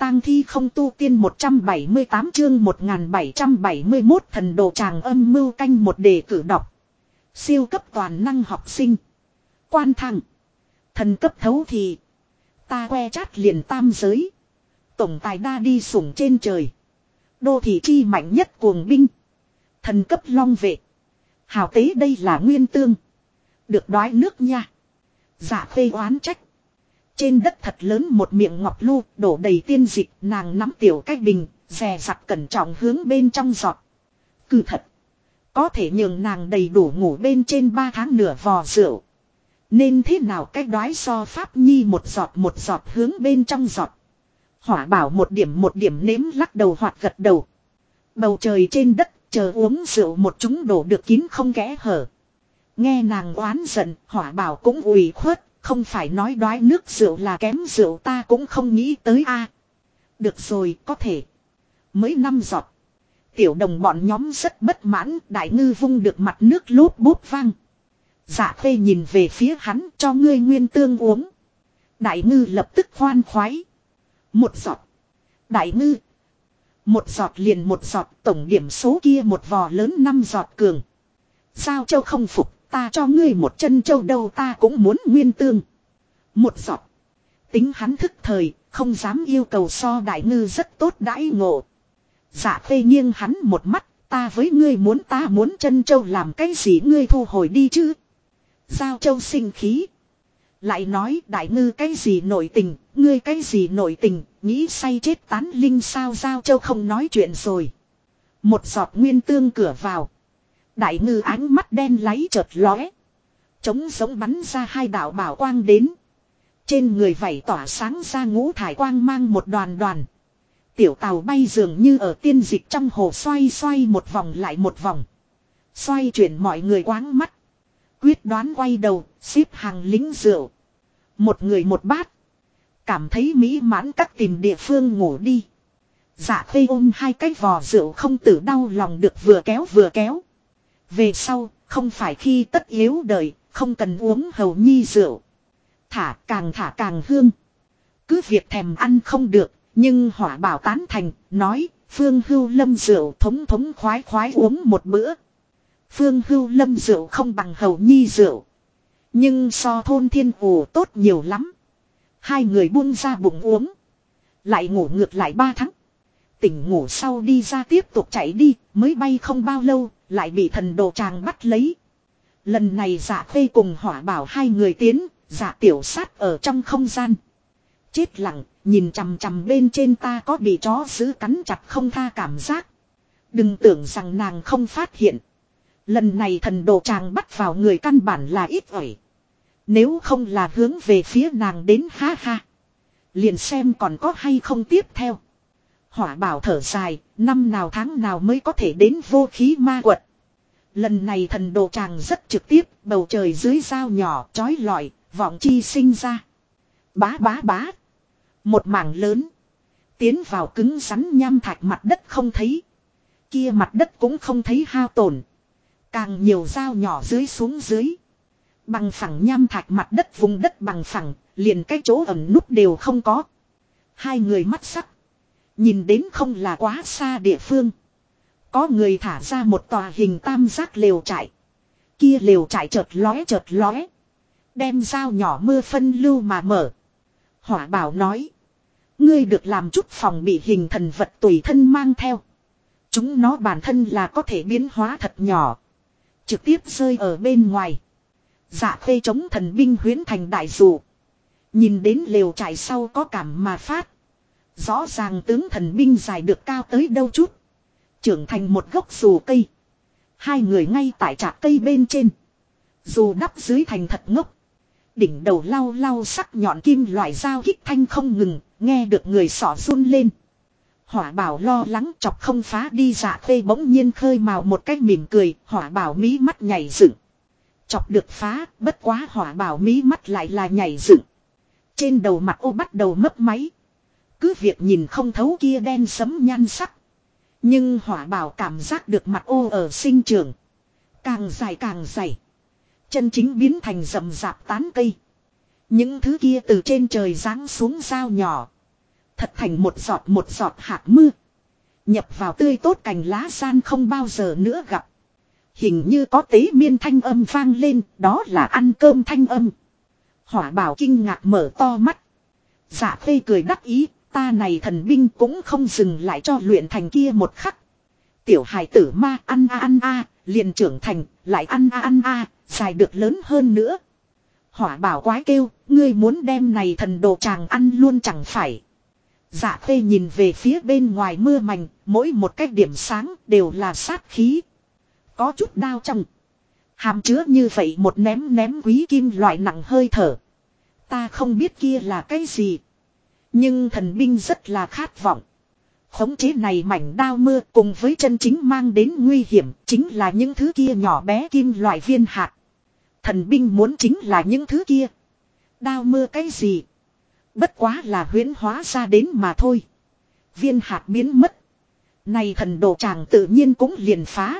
tang thi không tu tiên 178 chương 1771 thần đồ tràng âm mưu canh một đề cử đọc. Siêu cấp toàn năng học sinh. Quan thăng. Thần cấp thấu thì. Ta que chát liền tam giới. Tổng tài đa đi sủng trên trời. Đô thị chi mạnh nhất cuồng binh. Thần cấp long vệ. Hào tế đây là nguyên tương. Được đói nước nha. Dạ phê oán trách. Trên đất thật lớn một miệng ngọc lu đổ đầy tiên dịch, nàng nắm tiểu cách bình, dè dặt cẩn trọng hướng bên trong giọt. Cứ thật. Có thể nhường nàng đầy đủ ngủ bên trên 3 tháng nửa vò rượu. Nên thế nào cách đoái so pháp nhi một giọt hướng bên trong giọt. Hỏa bảo một điểm nếm lắc đầu hoặc gật đầu. Bầu trời trên đất chờ uống rượu một chúng đổ được kín không kẽ hở. Nghe nàng oán giận, hỏa bảo cũng ủy khuất. Không phải nói đoái nước rượu là kém rượu ta cũng không nghĩ tới a. Được rồi, có thể. Mới 5 giọt. Tiểu đồng bọn nhóm rất bất mãn, đại ngư vung được mặt nước lốp bốp vang. Dạ phê nhìn về phía hắn, cho ngươi nguyên tương uống. Đại ngư lập tức khoan khoái. 1 giọt. Đại ngư. 1 giọt liền 1 giọt, tổng điểm số kia một vò lớn 5 giọt cường. Sao châu không phục. Ta cho ngươi một chân châu đâu ta cũng muốn nguyên tương. 1 giọt. Tính hắn thức thời, không dám yêu cầu so đại ngư rất tốt đãi ngộ. Dạ phê nghiêng hắn một mắt, ta với ngươi ta muốn chân châu làm cái gì ngươi thu hồi đi chứ. Giao châu sinh khí. Lại nói đại ngư cái gì nội tình, ngươi cái gì nội tình, nghĩ say chết tán linh sao giao châu không nói chuyện rồi. 1 giọt nguyên tương cửa vào. Đại ngư ánh mắt đen láy chợt lóe. Trống giống bắn ra 2 đạo bảo quang đến. Trên người vảy tỏa sáng ra ngũ thải quang mang một đoàn. Tiểu tàu bay dường như ở tiên dịch trong hồ xoay một vòng lại một vòng. Xoay chuyển mọi người quáng mắt. Quyết đoán quay đầu, xếp hàng lính rượu. Một người một bát. Cảm thấy mỹ mãn các tìm địa phương ngủ đi. Dạ phê ôm 2 cái vò rượu không tử đau lòng được vừa kéo. Về sau, không phải khi tất yếu đời, không cần uống hầu nhi rượu. Thả càng hương. Cứ việc thèm ăn không được, nhưng hỏa bảo tán thành, nói, Phương Hưu Lâm rượu thống khoái uống một bữa. Phương Hưu Lâm rượu không bằng hầu nhi rượu. Nhưng so thôn thiên ủ tốt nhiều lắm. 2 người buông ra bụng uống. Lại ngủ ngược lại 3 tháng. Tỉnh ngủ sau đi ra tiếp tục chạy đi, mới bay không bao lâu, lại bị thần đồ tràng bắt lấy. Lần này dạ phê cùng hỏa bảo 2 người tiến, dạ tiểu sát ở trong không gian. Chết lặng, nhìn chằm bên trên ta có bị chó giữ cắn chặt không tha cảm giác. Đừng tưởng rằng nàng không phát hiện. Lần này thần đồ tràng bắt vào người căn bản là ít ỏi. Nếu không là hướng về phía nàng đến ha ha. Liền xem còn có hay không tiếp theo. Hỏa bảo thở dài, năm nào tháng nào mới có thể đến vô khí ma quật. Lần này thần đồ tràng rất trực tiếp, bầu trời dưới dao nhỏ, chói lọi, vọng chi sinh ra. Bá. Một mảng lớn. Tiến vào cứng rắn nham thạch mặt đất không thấy. Kia mặt đất cũng không thấy hao tổn. Càng nhiều dao nhỏ dưới xuống dưới. Bằng phẳng nham thạch mặt đất vùng đất bằng phẳng, liền cái chỗ ẩn núp đều không có. 2 người mắt sắc. Nhìn đến không là quá xa địa phương. Có người thả ra một tòa hình tam giác lều trại. Kia lều trại chợt lóe. Đem dao nhỏ mưa phân lưu mà mở. Hỏa bảo nói. Ngươi được làm chút phòng bị hình thần vật tùy thân mang theo. Chúng nó bản thân là có thể biến hóa thật nhỏ. Trực tiếp rơi ở bên ngoài. Dạ phê chống thần binh huyến thành đại dụ. Nhìn đến lều trại sau có cảm mà phát. Rõ ràng tướng thần binh dài được cao tới đâu chút. Trưởng thành một gốc dù cây. 2 người ngay tại trạc cây bên trên. Dù đắp dưới thành thật ngốc. Đỉnh đầu lau sắc nhọn kim loại dao kích thanh không ngừng. Nghe được người xỏ run lên. Hỏa bảo lo lắng chọc không phá đi dạ phê bỗng nhiên khơi mào một cách mỉm cười. Hỏa bảo mí mắt nhảy dựng. Chọc được phá, bất quá hỏa bảo mí mắt lại là nhảy dựng. Trên đầu mặt ô bắt đầu mấp máy. Cứ việc nhìn không thấu kia đen sẫm nhan sắc. Nhưng hỏa bảo cảm giác được mặt ô ở sinh trưởng. Càng dài. Chân chính biến thành rậm rạp tán cây. Những thứ kia từ trên trời giáng xuống dao nhỏ. Thật thành một giọt hạt mưa. Nhập vào tươi tốt cành lá gian không bao giờ nữa gặp. Hình như có tế miên thanh âm vang lên, đó là ăn cơm thanh âm. Hỏa Bảo kinh ngạc mở to mắt. Dạ Khê cười đắc ý, ta này thần binh cũng không dừng lại cho luyện thành kia một khắc. Tiểu hài tử ma ăn a, liền trưởng thành, lại ăn a, dài được lớn hơn nữa. Hỏa Bảo quái kêu, ngươi muốn đem này thần đồ chàng ăn luôn chẳng phải. Dạ Khê nhìn về phía bên ngoài mưa mành, mỗi một cái điểm sáng đều là sát khí. Có chút đau trong. Hàm chứa như vậy một ném quý kim loại nặng hơi thở. Ta không biết kia là cái gì. Nhưng thần binh rất là khát vọng. Khống chế này mảnh đao mưa cùng với chân chính mang đến nguy hiểm chính là những thứ kia nhỏ bé kim loại viên hạt. Thần binh muốn chính là những thứ kia. Đao mưa cái gì? Bất quá là huyễn hóa ra đến mà thôi. Viên hạt biến mất. Này thần đồ chàng tự nhiên cũng liền phá.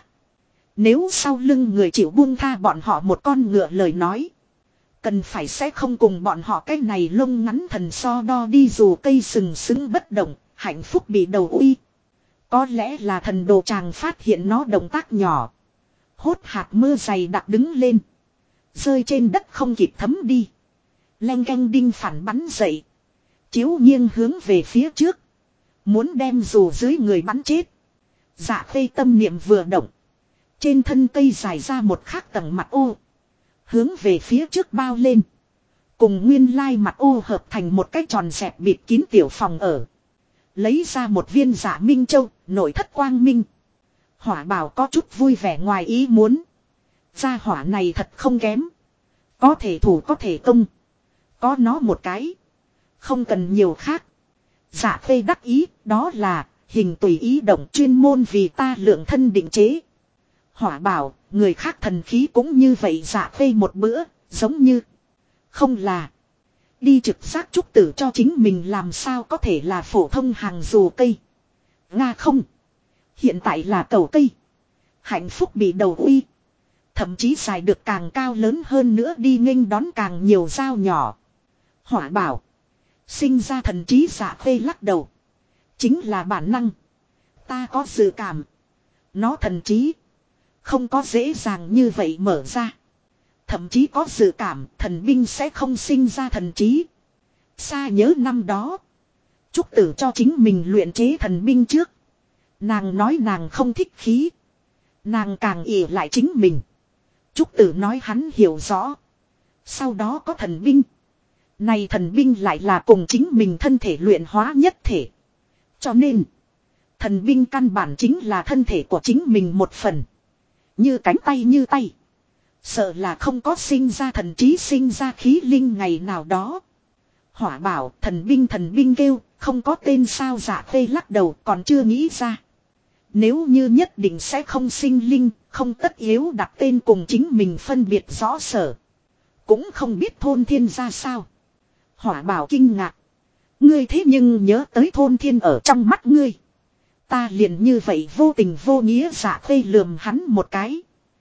Nếu sau lưng người chịu buông tha bọn họ một con ngựa lời nói. Cần phải sẽ không cùng bọn họ cái này lông ngắn thần so đo đi dù cây sừng sững bất động, hạnh phúc bị đầu uy. Có lẽ là thần đồ chàng phát hiện nó động tác nhỏ. Hốt hạt mưa dày đặc đứng lên. Rơi trên đất không kịp thấm đi. Leng canh đinh phản bắn dậy. Chiếu nghiêng hướng về phía trước. Muốn đem dù dưới người bắn chết. Dạ Khê tâm niệm vừa động. Trên thân cây dài ra một khắc tầng mặt ô. Hướng về phía trước bao lên. Cùng nguyên lai mặt ô hợp thành một cái tròn xẹp bịt kín tiểu phòng ở. Lấy ra một viên Dạ Minh Châu, nội thất quang minh. Hỏa Bảo có chút vui vẻ ngoài ý muốn. Gia hỏa này thật không kém. Có thể thủ có thể công. Có nó một cái. Không cần nhiều khác. Dạ Khê đắc ý, đó là hình tùy ý động chuyên môn vì ta lượng thân định chế. Hỏa Bảo, người khác thần khí cũng như vậy. Dạ Khê một bữa, giống như không là đi trực giác trúc tử cho chính mình làm sao có thể là phổ thông hàng dù cây. Nga không. Hiện tại là cầu cây. Hạnh phúc bị đầu uy. Thậm chí dài được càng cao lớn hơn nữa đi nghênh đón càng nhiều dao nhỏ. Hỏa Bảo. Sinh ra thần trí. Dạ Khê lắc đầu. Chính là bản năng. Ta có dự cảm. Nó thần trí. Không có dễ dàng như vậy mở ra. Thậm chí có dự cảm thần binh sẽ không sinh ra thần trí. Xa nhớ năm đó. Trúc Tử cho chính mình luyện chế thần binh trước. Nàng nói nàng không thích khí. Nàng càng ỷ lại chính mình. Trúc Tử nói hắn hiểu rõ. Sau đó có thần binh. Này thần binh lại là cùng chính mình thân thể luyện hóa nhất thể. Cho nên. Thần binh căn bản chính là thân thể của chính mình một phần. Như cánh tay như tay. Sợ là không có sinh ra thần trí sinh ra khí linh ngày nào đó. Hỏa Bảo thần binh kêu. Không có tên sao. Dạ Khê lắc đầu còn chưa nghĩ ra. Nếu như nhất định sẽ không sinh linh. Không tất yếu đặt tên cùng chính mình phân biệt rõ sở. Cũng không biết thôn thiên ra sao. Hỏa Bảo kinh ngạc. Ngươi thế nhưng nhớ tới thôn thiên ở trong mắt ngươi. Ta liền như vậy vô tình vô nghĩa. Dạ Khê lườm hắn một cái.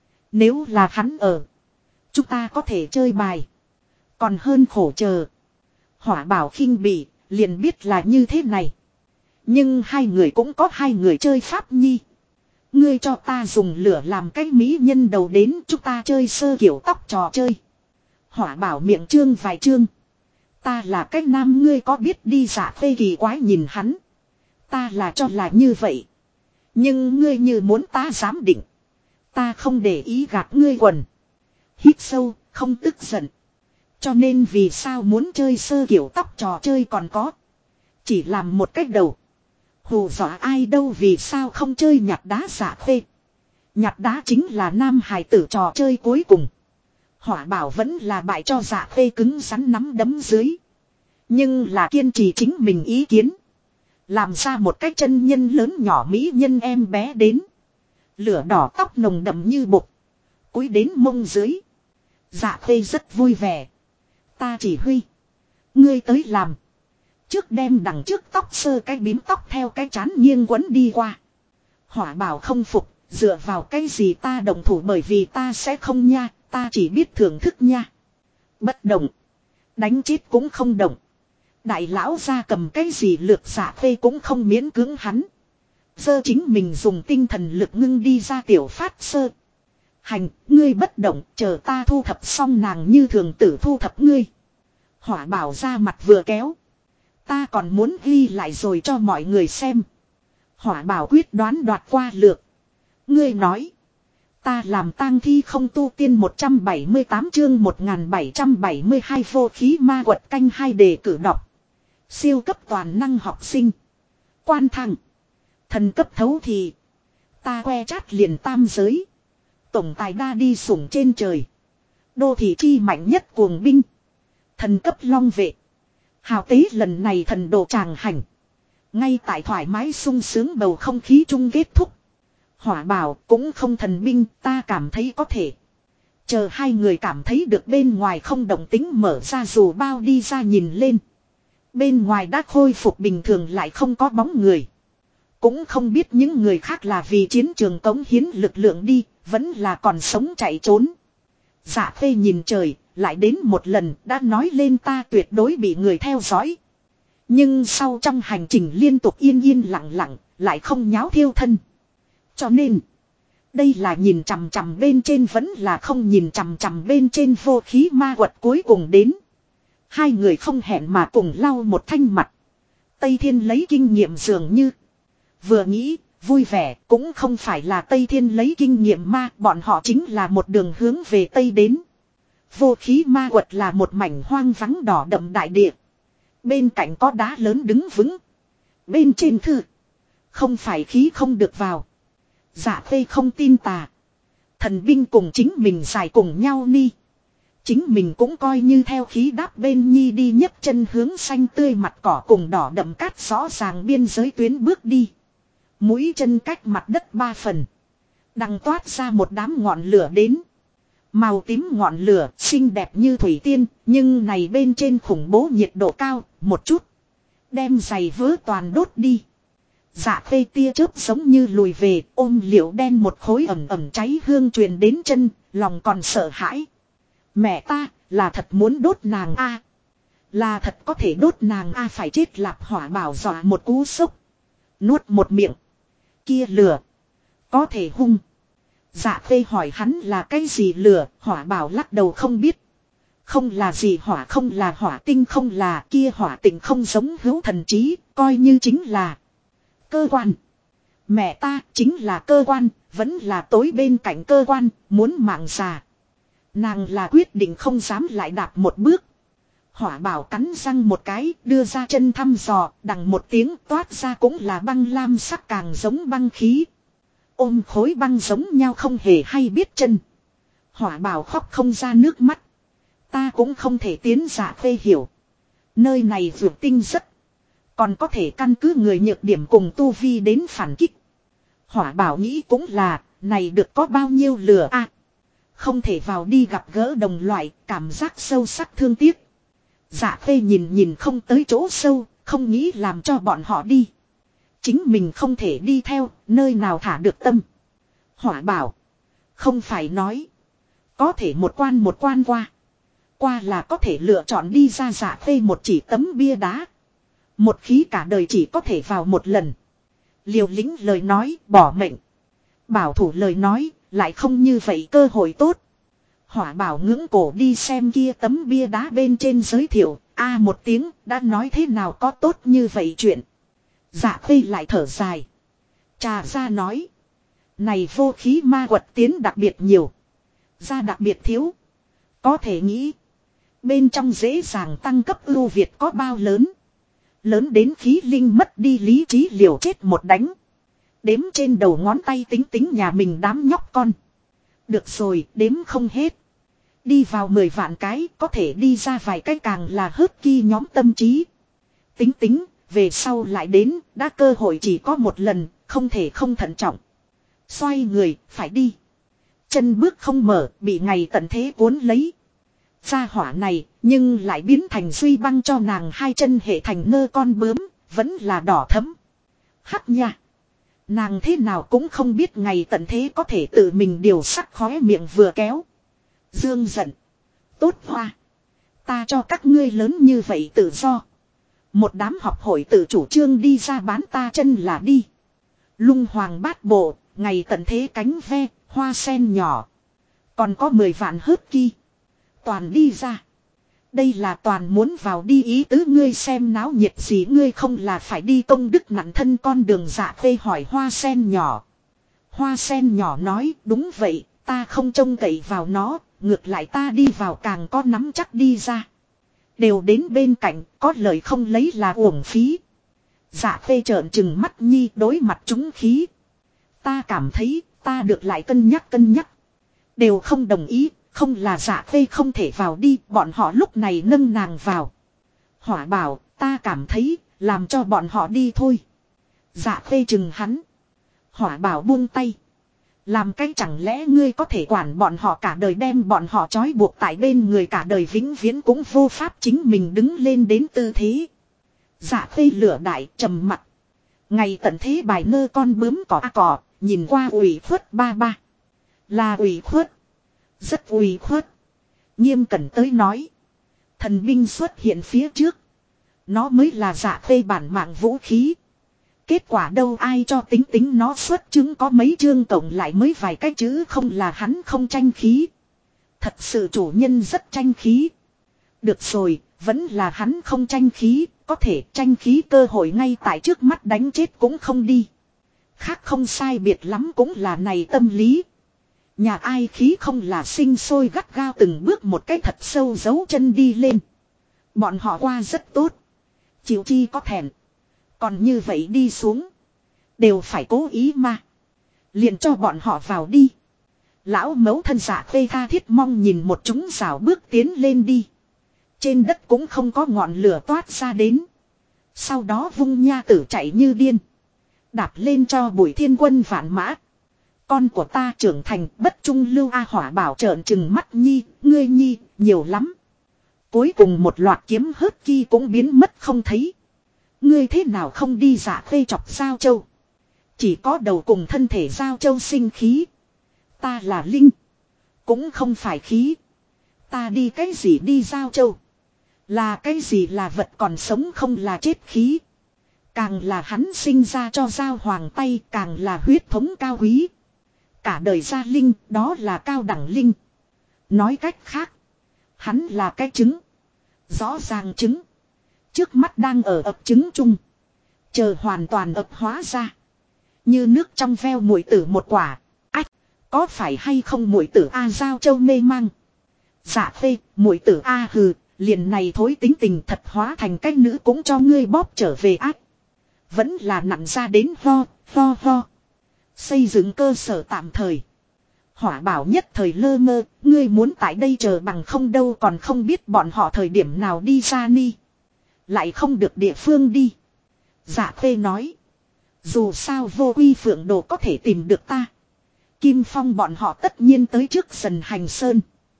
Nếu là hắn ở. Chúng ta có thể chơi bài. Còn hơn khổ chờ. Hỏa Bảo khinh bỉ. Liền biết là như thế này. Nhưng hai người cũng có hai người chơi pháp nhi. Ngươi cho ta dùng lửa làm cái mỹ nhân đầu đến. Chúng ta chơi sơ kiểu tóc trò chơi. Hỏa Bảo miệng trương vài trương. Ta là cái nam ngươi có biết đi. Dạ Khê kỳ quái nhìn hắn. Ta là cho là như vậy. Nhưng ngươi như muốn ta dám định. Ta không để ý gạt ngươi quần. Hít sâu, không tức giận. Cho nên vì sao muốn chơi sơ kiểu tóc trò chơi còn có. Chỉ làm một cách đầu. Hù dọa ai đâu vì sao không chơi nhặt đá. Dạ Khê. Nhặt đá chính là nam hài tử trò chơi cuối cùng. Hỏa Bảo vẫn là bại cho Dạ Khê cứng rắn nắm đấm dưới. Nhưng là kiên trì chính mình ý kiến. Làm ra một cái chân nhân lớn nhỏ mỹ nhân em bé đến. Lửa đỏ tóc nồng đậm như bột. Cúi đến mông dưới. Dạ Khê rất vui vẻ. Ta chỉ huy. Ngươi tới làm. Trước đem đằng trước tóc sơ cái bím tóc theo cái chán nghiêng quấn đi qua. Hỏa Bảo không phục. Dựa vào cái gì ta đồng thủ bởi vì ta sẽ không nha. Ta chỉ biết thưởng thức nha. Bất động. Đánh chết cũng không động. Đại lão ra cầm cái gì lược Dạ Khê cũng không miễn cưỡng hắn. Sơ chính mình dùng tinh thần lực ngưng đi ra tiểu phát sơ. Hành, ngươi bất động, chờ ta thu thập xong nàng như thường tử thu thập ngươi. Hỏa bảo ra mặt vừa kéo. Ta còn muốn ghi lại rồi cho mọi người xem. Hỏa bảo quyết đoán đoạt qua lược. Ngươi nói. Ta làm tang thi không tu tiên 178 chương 1772 vô khí ma quật canh hai đề cử đọc. Siêu cấp toàn năng học sinh. Quan thăng. Thần cấp thấu thì. Ta que chát liền tam giới. Tổng tài đa đi sủng trên trời. Đô thị chi mạnh nhất cuồng binh. Thần cấp long vệ. Hào tế lần này thần độ tràng hành. Ngay tại thoải mái sung sướng bầu không khí chung kết thúc. Hỏa bảo cũng không thần binh, ta cảm thấy có thể. Chờ hai người cảm thấy được bên ngoài không động tính mở ra dù bao đi ra nhìn lên. Bên ngoài đã khôi phục bình thường lại không có bóng người. Cũng không biết những người khác là vì chiến trường cống hiến lực lượng đi, vẫn là còn sống chạy trốn. Dạ Khê nhìn trời, lại đến một lần đã nói lên ta tuyệt đối bị người theo dõi. Nhưng sau trong hành trình liên tục yên yên lặng lặng, lại không nháo thiêu thân. Cho nên, đây là nhìn chằm chằm bên trên vẫn là không nhìn chằm chằm bên trên vô khí ma quật cuối cùng đến. Hai người không hẹn mà cùng lau một thanh mặt. Tây Thiên lấy kinh nghiệm dường như. Vừa nghĩ, vui vẻ cũng không phải là Tây Thiên lấy kinh nghiệm ma, bọn họ chính là một đường hướng về Tây đến. Vô khí ma quật là một mảnh hoang vắng đỏ đậm đại địa. Bên cạnh có đá lớn đứng vững. Bên trên thư. Không phải khí không được vào. Dạ Khê không tin tà. Thần binh cùng chính mình xài cùng nhau ni. Chính mình cũng coi như theo khí đáp bên nhi đi nhấc chân hướng xanh tươi mặt cỏ cùng đỏ đậm cát rõ ràng biên giới tuyến bước đi. Mũi chân cách mặt đất 3 phần. Đằng toát ra một đám ngọn lửa đến. Màu tím ngọn lửa xinh đẹp như thủy tiên. Nhưng này bên trên khủng bố nhiệt độ cao một chút. Đem giày vớ toàn đốt đi. Dạ Khê tia chớp giống như lùi về ôm liễu đen một khối ẩm ẩm cháy hương truyền đến chân. Lòng còn sợ hãi. Mẹ ta là thật muốn đốt nàng a. Là thật có thể đốt nàng a phải chết lạp hỏa bảo dọa một cú sốc. Nuốt một miệng. Kia lửa. Có thể hung. Dạ Khê hỏi hắn là cái gì lửa, hỏa bảo lắc đầu không biết. Không là gì hỏa, không là hỏa tinh, không là kia hỏa tình không giống hữu thần trí, coi như chính là cơ quan. Mẹ ta chính là cơ quan, vẫn là tối bên cạnh cơ quan, muốn mạng già. Nàng là quyết định không dám lại đạp một bước. Hỏa bảo cắn răng một cái, đưa ra chân thăm dò, đằng một tiếng toát ra cũng là băng lam sắc càng giống băng khí. Ôm khối băng giống nhau không hề hay biết chân. Hỏa bảo khóc không ra nước mắt. Ta cũng không thể tiến Dạ Khê hiểu. Nơi này vượt tinh rất. Còn có thể căn cứ người nhược điểm cùng tu vi đến phản kích. Hỏa bảo nghĩ cũng là, này được có bao nhiêu lửa a. Không thể vào đi gặp gỡ đồng loại, cảm giác sâu sắc thương tiếc. Dạ Khê nhìn không tới chỗ sâu, không nghĩ làm cho bọn họ đi. Chính mình không thể đi theo, nơi nào thả được tâm. Hỏa bảo. Không phải nói. Có thể một quan qua. Qua là có thể lựa chọn đi ra. Dạ Khê một chỉ tấm bia đá. Một khí cả đời chỉ có thể vào một lần. Liều lĩnh lời nói, bỏ mệnh. Bảo thủ lời nói, lại không như vậy cơ hội tốt. Hỏa bảo ngưỡng cổ đi xem kia tấm bia đá bên trên giới thiệu. Một tiếng đã nói thế nào có tốt như vậy chuyện. Dạ Khê lại thở dài. Trà ra nói. Này vô khí ma quật tiến đặc biệt nhiều. Ra đặc biệt thiếu. Có thể nghĩ. Bên trong dễ dàng tăng cấp ưu việt có bao lớn. Lớn đến khí linh mất đi lý trí liều chết một đánh. Đếm trên đầu ngón tay tính nhà mình đám nhóc con. Được rồi, đếm không hết. Đi vào 10 vạn cái, có thể đi ra vài cái càng là hớt ki nhóm tâm trí. Tính, về sau lại đến, đã cơ hội chỉ có một lần, không thể không thận trọng. Xoay người, phải đi. Chân bước không mở, bị ngày tận thế cuốn lấy. Gia hỏa này, nhưng lại biến thành duy băng cho nàng hai chân hệ thành ngơ con bướm, vẫn là đỏ thấm. Hắc nha. Nàng thế nào cũng không biết ngày tận thế có thể tự mình điều sắc khóe miệng vừa kéo. Dương giận. Tốt hoa. Ta cho các ngươi lớn như vậy tự do. Một đám học hội tự chủ trương đi ra bán ta chân là đi. Lung hoàng bát bộ, ngày tận thế cánh ve, hoa sen nhỏ. Còn có 10 vạn hớt ki. Toàn đi ra. Đây là toàn muốn vào đi ý tứ ngươi xem náo nhiệt gì ngươi không là phải đi công đức nặng thân con đường Dạ Phê hỏi hoa sen nhỏ. Hoa sen nhỏ nói đúng vậy, ta không trông cậy vào nó, ngược lại ta đi vào càng có nắm chắc đi ra. Đều đến bên cạnh, có lời không lấy là uổng phí. Dạ Phê trợn trừng mắt nhi đối mặt chúng khí. Ta cảm thấy, ta được lại cân nhắc. Đều không đồng ý, không là Dạ Phê không thể vào đi, bọn họ lúc này nâng nàng vào. Hỏa bảo, ta cảm thấy, làm cho bọn họ đi thôi. Dạ Phê chừng hắn. Hỏa bảo buông tay. Làm cái chẳng lẽ ngươi có thể quản bọn họ cả đời đem bọn họ trói buộc tại bên người cả đời vĩnh viễn cũng vô pháp chính mình đứng lên đến tư thế. Dạ Phê lửa đại trầm mặt. Ngày tận thế bài nơ con bướm cỏ, nhìn qua ủy khuất ba. Là ủy khuất. Rất ủy khuất. Nghiêm cẩn tới nói. Thần binh xuất hiện phía trước. Nó mới là Dạ Phê bản mạng vũ khí. Kết quả đâu ai cho tính nó xuất chứng có mấy chương tổng lại mới vài cái chữ không là hắn không tranh khí. Thật sự chủ nhân rất tranh khí. Được rồi, vẫn là hắn không tranh khí, có thể tranh khí cơ hội ngay tại trước mắt đánh chết cũng không đi. Khác không sai biệt lắm cũng là này tâm lý. Nhà ai khí không là sinh sôi gắt gao từng bước một cái thật sâu giấu chân đi lên. Bọn họ qua rất tốt. Chịu chi có thèm. Còn như vậy đi xuống. Đều phải cố ý mà. Liền cho bọn họ vào đi. Lão mẫu thân Dạ Phê tha thiết mong nhìn một chúng rào bước tiến lên đi. Trên đất cũng không có ngọn lửa toát ra đến. Sau đó vung nha tử chạy như điên. Đạp lên cho Bùi Thiên Quân vạn mã. Con của ta trưởng thành bất trung lưu A Hỏa bảo trợn trừng mắt nhi, ngươi nhi, nhiều lắm. Cuối cùng một loạt kiếm hớt ki cũng biến mất không thấy. Ngươi thế nào không đi Dạ Phê chọc Giao Châu. Chỉ có đầu cùng thân thể Giao Châu sinh khí. Ta là linh. Cũng không phải khí. Ta đi cái gì đi Giao Châu. Là cái gì là vật còn sống không là chết khí. Càng là hắn sinh ra cho Giao Hoàng tay càng là huyết thống cao quý. Cả đời gia linh đó là cao đẳng linh. Nói cách khác. Hắn là cái trứng. Rõ ràng trứng. Trước mắt đang ở ấp trứng chung. Chờ hoàn toàn ấp hóa ra. Như nước trong veo muội tử một quả. Ách. Có phải hay không muội tử A Giao Châu mê mang. Dạ Phê muội tử A hừ. Liền này thối tính tình thật hóa thành cái nữ cũng cho ngươi bóp trở về ác. Vẫn là nặng ra đến ho. Xây dựng cơ sở tạm thời. Hỏa bảo nhất thời lơ mơ. Ngươi muốn tại đây chờ bằng không đâu còn không biết bọn họ thời điểm nào đi ra ni. Lại không được địa phương đi. Dạ Phê nói. Dù sao vô quy phượng đồ có thể tìm được ta. Kim Phong bọn họ tất nhiên tới trước Dần Hành Sơn.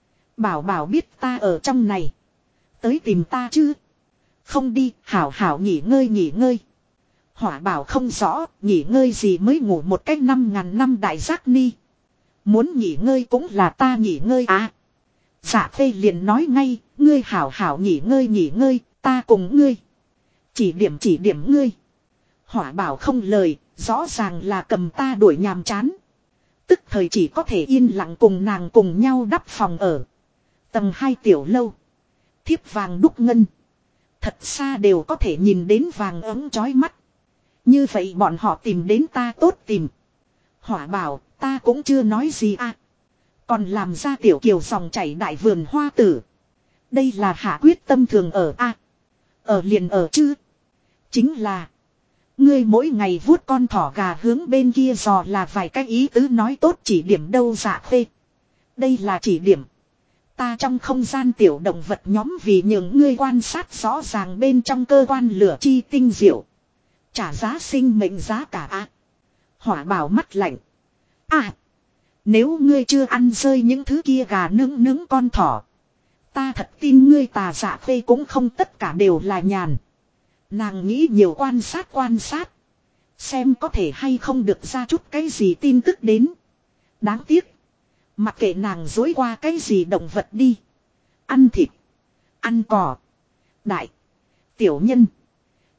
Bảo biết ta ở trong này. Tới tìm ta chứ. Không đi, hảo nghỉ ngơi. Hỏa bảo không rõ, nghỉ ngơi gì mới ngủ một cách 5.000 năm đại giác ni. Muốn nghỉ ngơi cũng là ta nghỉ ngơi à. Dạ Phê liền nói ngay, ngươi hảo nghỉ ngơi, ta cùng ngươi. Chỉ điểm ngươi. Hỏa bảo không lời, rõ ràng là cầm ta đuổi nhàm chán. Tức thời chỉ có thể yên lặng cùng nàng cùng nhau đắp phòng ở. Tầng 2 tiểu lâu. Thiếp vàng đúc ngân. Thật xa đều có thể nhìn đến vàng ấm chói mắt. Như vậy bọn họ tìm đến ta tốt tìm. Hỏa bảo ta cũng chưa nói gì à. Còn làm ra tiểu kiều dòng chảy đại vườn hoa tử. Đây là hạ quyết tâm thường ở a. Ở liền ở chứ. Chính là. Ngươi mỗi ngày vuốt con thỏ gà hướng bên kia dò là vài cái ý tứ nói tốt chỉ điểm đâu Dạ Phê. Đây là chỉ điểm. Ta trong không gian tiểu động vật nhóm vì những ngươi quan sát rõ ràng bên trong cơ quan lửa chi tinh diệu. Trả giá sinh mệnh giá cả a. Hỏa bảo mắt lạnh. À. Nếu ngươi chưa ăn rơi những thứ kia gà nướng con thỏ. Ta thật tin ngươi tà Dạ Phê cũng không tất cả đều là nhàn. Nàng nghĩ nhiều quan sát. Xem có thể hay không được ra chút cái gì tin tức đến. Đáng tiếc. Mặc kệ nàng dối qua cái gì động vật đi. Ăn thịt. Ăn cỏ. Đại. Tiểu nhân.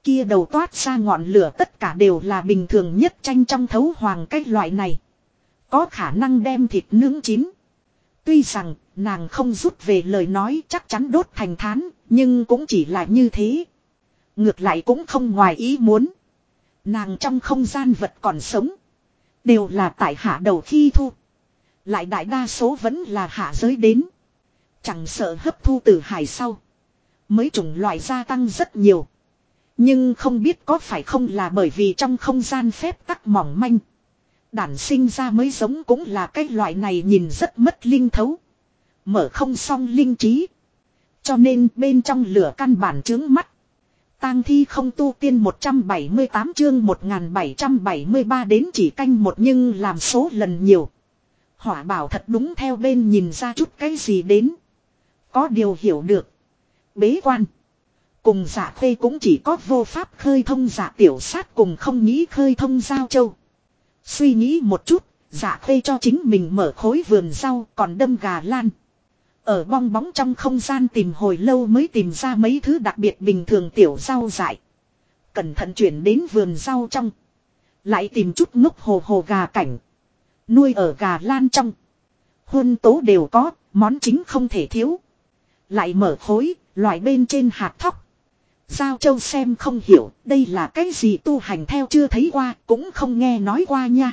Kia đầu toát ra ngọn lửa tất cả đều là bình thường nhất chanh trong thấu hoàng cái loại này. Có khả năng đem thịt nướng chín. Tuy rằng nàng không rút về lời nói chắc chắn đốt thành than, nhưng cũng chỉ là như thế. Ngược lại cũng không ngoài ý muốn. Nàng trong không gian vật còn sống. Đều là tại hạ đầu khi thu. Lại đại đa số vẫn là hạ giới đến. Chẳng sợ hấp thu từ hải sau. Mới chủng loại gia tăng rất nhiều. Nhưng không biết có phải không là bởi vì trong không gian phép tắc mỏng manh. Đản sinh ra mới giống cũng là cái loại này nhìn rất mất linh thấu. Mở không xong linh trí. Cho nên bên trong lửa căn bản chướng mắt. Tang thi không tu tiên 178 chương 1773 đến chỉ canh một nhưng làm số lần nhiều. Hỏa bảo thật đúng theo bên nhìn ra chút cái gì đến. Có điều hiểu được. Bế quan. Cùng Dạ Khê cũng chỉ có vô pháp khơi thông Dạ Tiểu Sát cùng không nghĩ khơi thông Giao Châu. Suy nghĩ một chút, Dạ Khê cho chính mình mở khối vườn rau còn đâm gà lan. Ở bong bóng trong không gian tìm hồi lâu mới tìm ra mấy thứ đặc biệt bình thường tiểu rau dại. Cẩn thận chuyển đến vườn rau trong. Lại tìm chút ngốc hồ hồ gà cảnh. Nuôi ở gà lan trong. Huân tố đều có, món chính không thể thiếu. Lại mở khối, loại bên trên hạt thóc. Giao Châu xem không hiểu, đây là cái gì tu hành theo chưa thấy qua, cũng không nghe nói qua nha.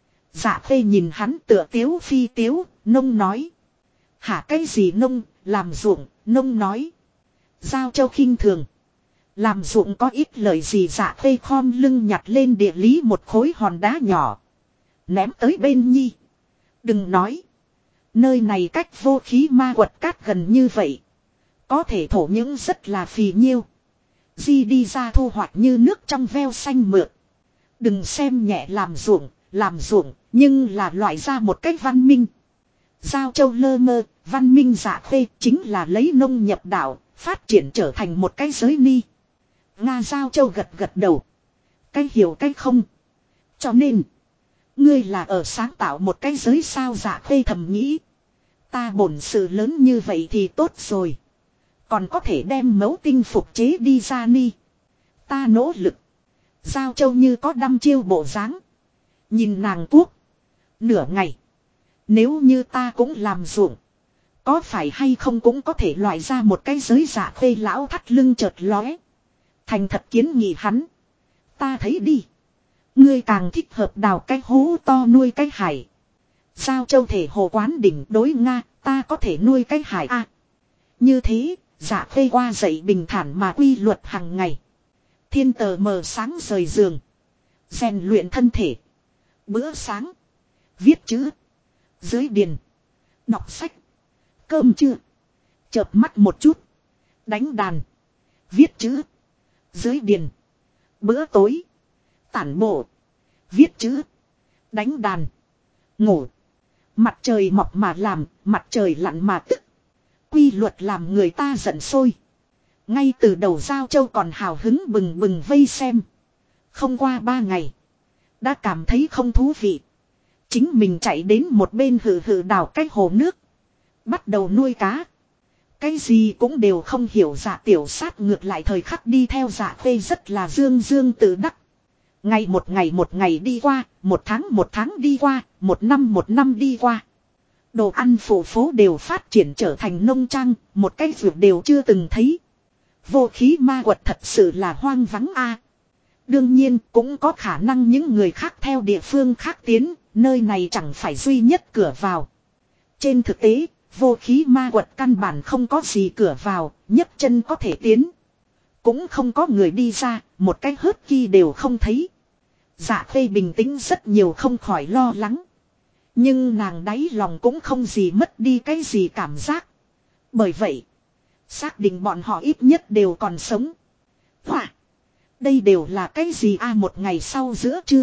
Dạ Khê nhìn hắn tựa tiếu phi tiếu, nông nói. Hả cái gì nông, làm ruộng, nông nói. Giao Châu khinh thường. Làm ruộng có ít lời gì Dạ Khê khom lưng nhặt lên địa lý một khối hòn đá nhỏ. Ném tới bên nhi. Đừng nói. Nơi này cách vô khí ma quật cát gần như vậy. Có thể thổ những rất là phì nhiêu. Di đi ra thu hoạch như nước trong veo xanh mượt. Đừng xem nhẹ làm ruộng, nhưng là loại ra một cách văn minh. Giao Châu lơ mơ, văn minh Dạ Khê chính là lấy nông nhập đạo, phát triển trở thành một cái giới ni. Nga Giao Châu gật gật đầu. Cái hiểu cái không. Cho nên, ngươi là ở sáng tạo một cái giới sao Dạ Khê thầm nghĩ. Ta bổn sự lớn như vậy thì tốt rồi. Còn có thể đem mẫu tinh phục chế đi ra ni. Ta nỗ lực. Giao Châu như có đăm chiêu bộ dáng. Nhìn nàng tuốc. Nửa ngày. Nếu như ta cũng làm ruộng. Có phải hay không cũng có thể loại ra một cái giới Dạ Khê lão thắt lưng chợt lóe. Thành thật kiến nghị hắn. Ta thấy đi. Ngươi càng thích hợp đào cái hố to nuôi cái hải. Giao Châu thể hồ quán đỉnh đối Nga. Ta có thể nuôi cái hải a. Như thế. Dạ Khê qua dậy bình thản mà quy luật hàng ngày. Thiên tờ mờ sáng rời giường. Rèn luyện thân thể. Bữa sáng. Viết chữ. Dưới điền. Đọc sách. Cơm trưa. Chợp mắt một chút. Đánh đàn. Viết chữ. Dưới điền. Bữa tối. Tản bộ. Viết chữ. Đánh đàn. Ngủ. Mặt trời mọc mà làm. Mặt trời lặn mà tức. Quy luật làm người ta giận sôi. Ngay từ đầu Giao Châu còn hào hứng bừng bừng vây xem. Không qua 3 ngày. Đã cảm thấy không thú vị. Chính mình chạy đến một bên hự hự đào cái hồ nước. Bắt đầu nuôi cá. Cái gì cũng đều không hiểu Dạ Tiểu Sát ngược lại thời khắc đi theo Dạ Khê rất là dương dương tự đắc. Ngày một ngày đi qua, một tháng đi qua, một năm đi qua. Đồ ăn phủ phố đều phát triển trở thành nông trang, một cái vượt đều chưa từng thấy. Vô khí ma quật thật sự là hoang vắng a. Đương nhiên cũng có khả năng những người khác theo địa phương khác tiến, nơi này chẳng phải duy nhất cửa vào. Trên thực tế, vô khí ma quật căn bản không có gì cửa vào, nhấc chân có thể tiến. Cũng không có người đi ra, một cái hớt kia đều không thấy. Dạ Khê bình tĩnh rất nhiều không khỏi lo lắng. Nhưng nàng đáy lòng cũng không gì mất đi cái gì cảm giác. Bởi vậy, xác định bọn họ ít nhất đều còn sống. Hỏa! Đây đều là cái gì một ngày sau giữa trưa.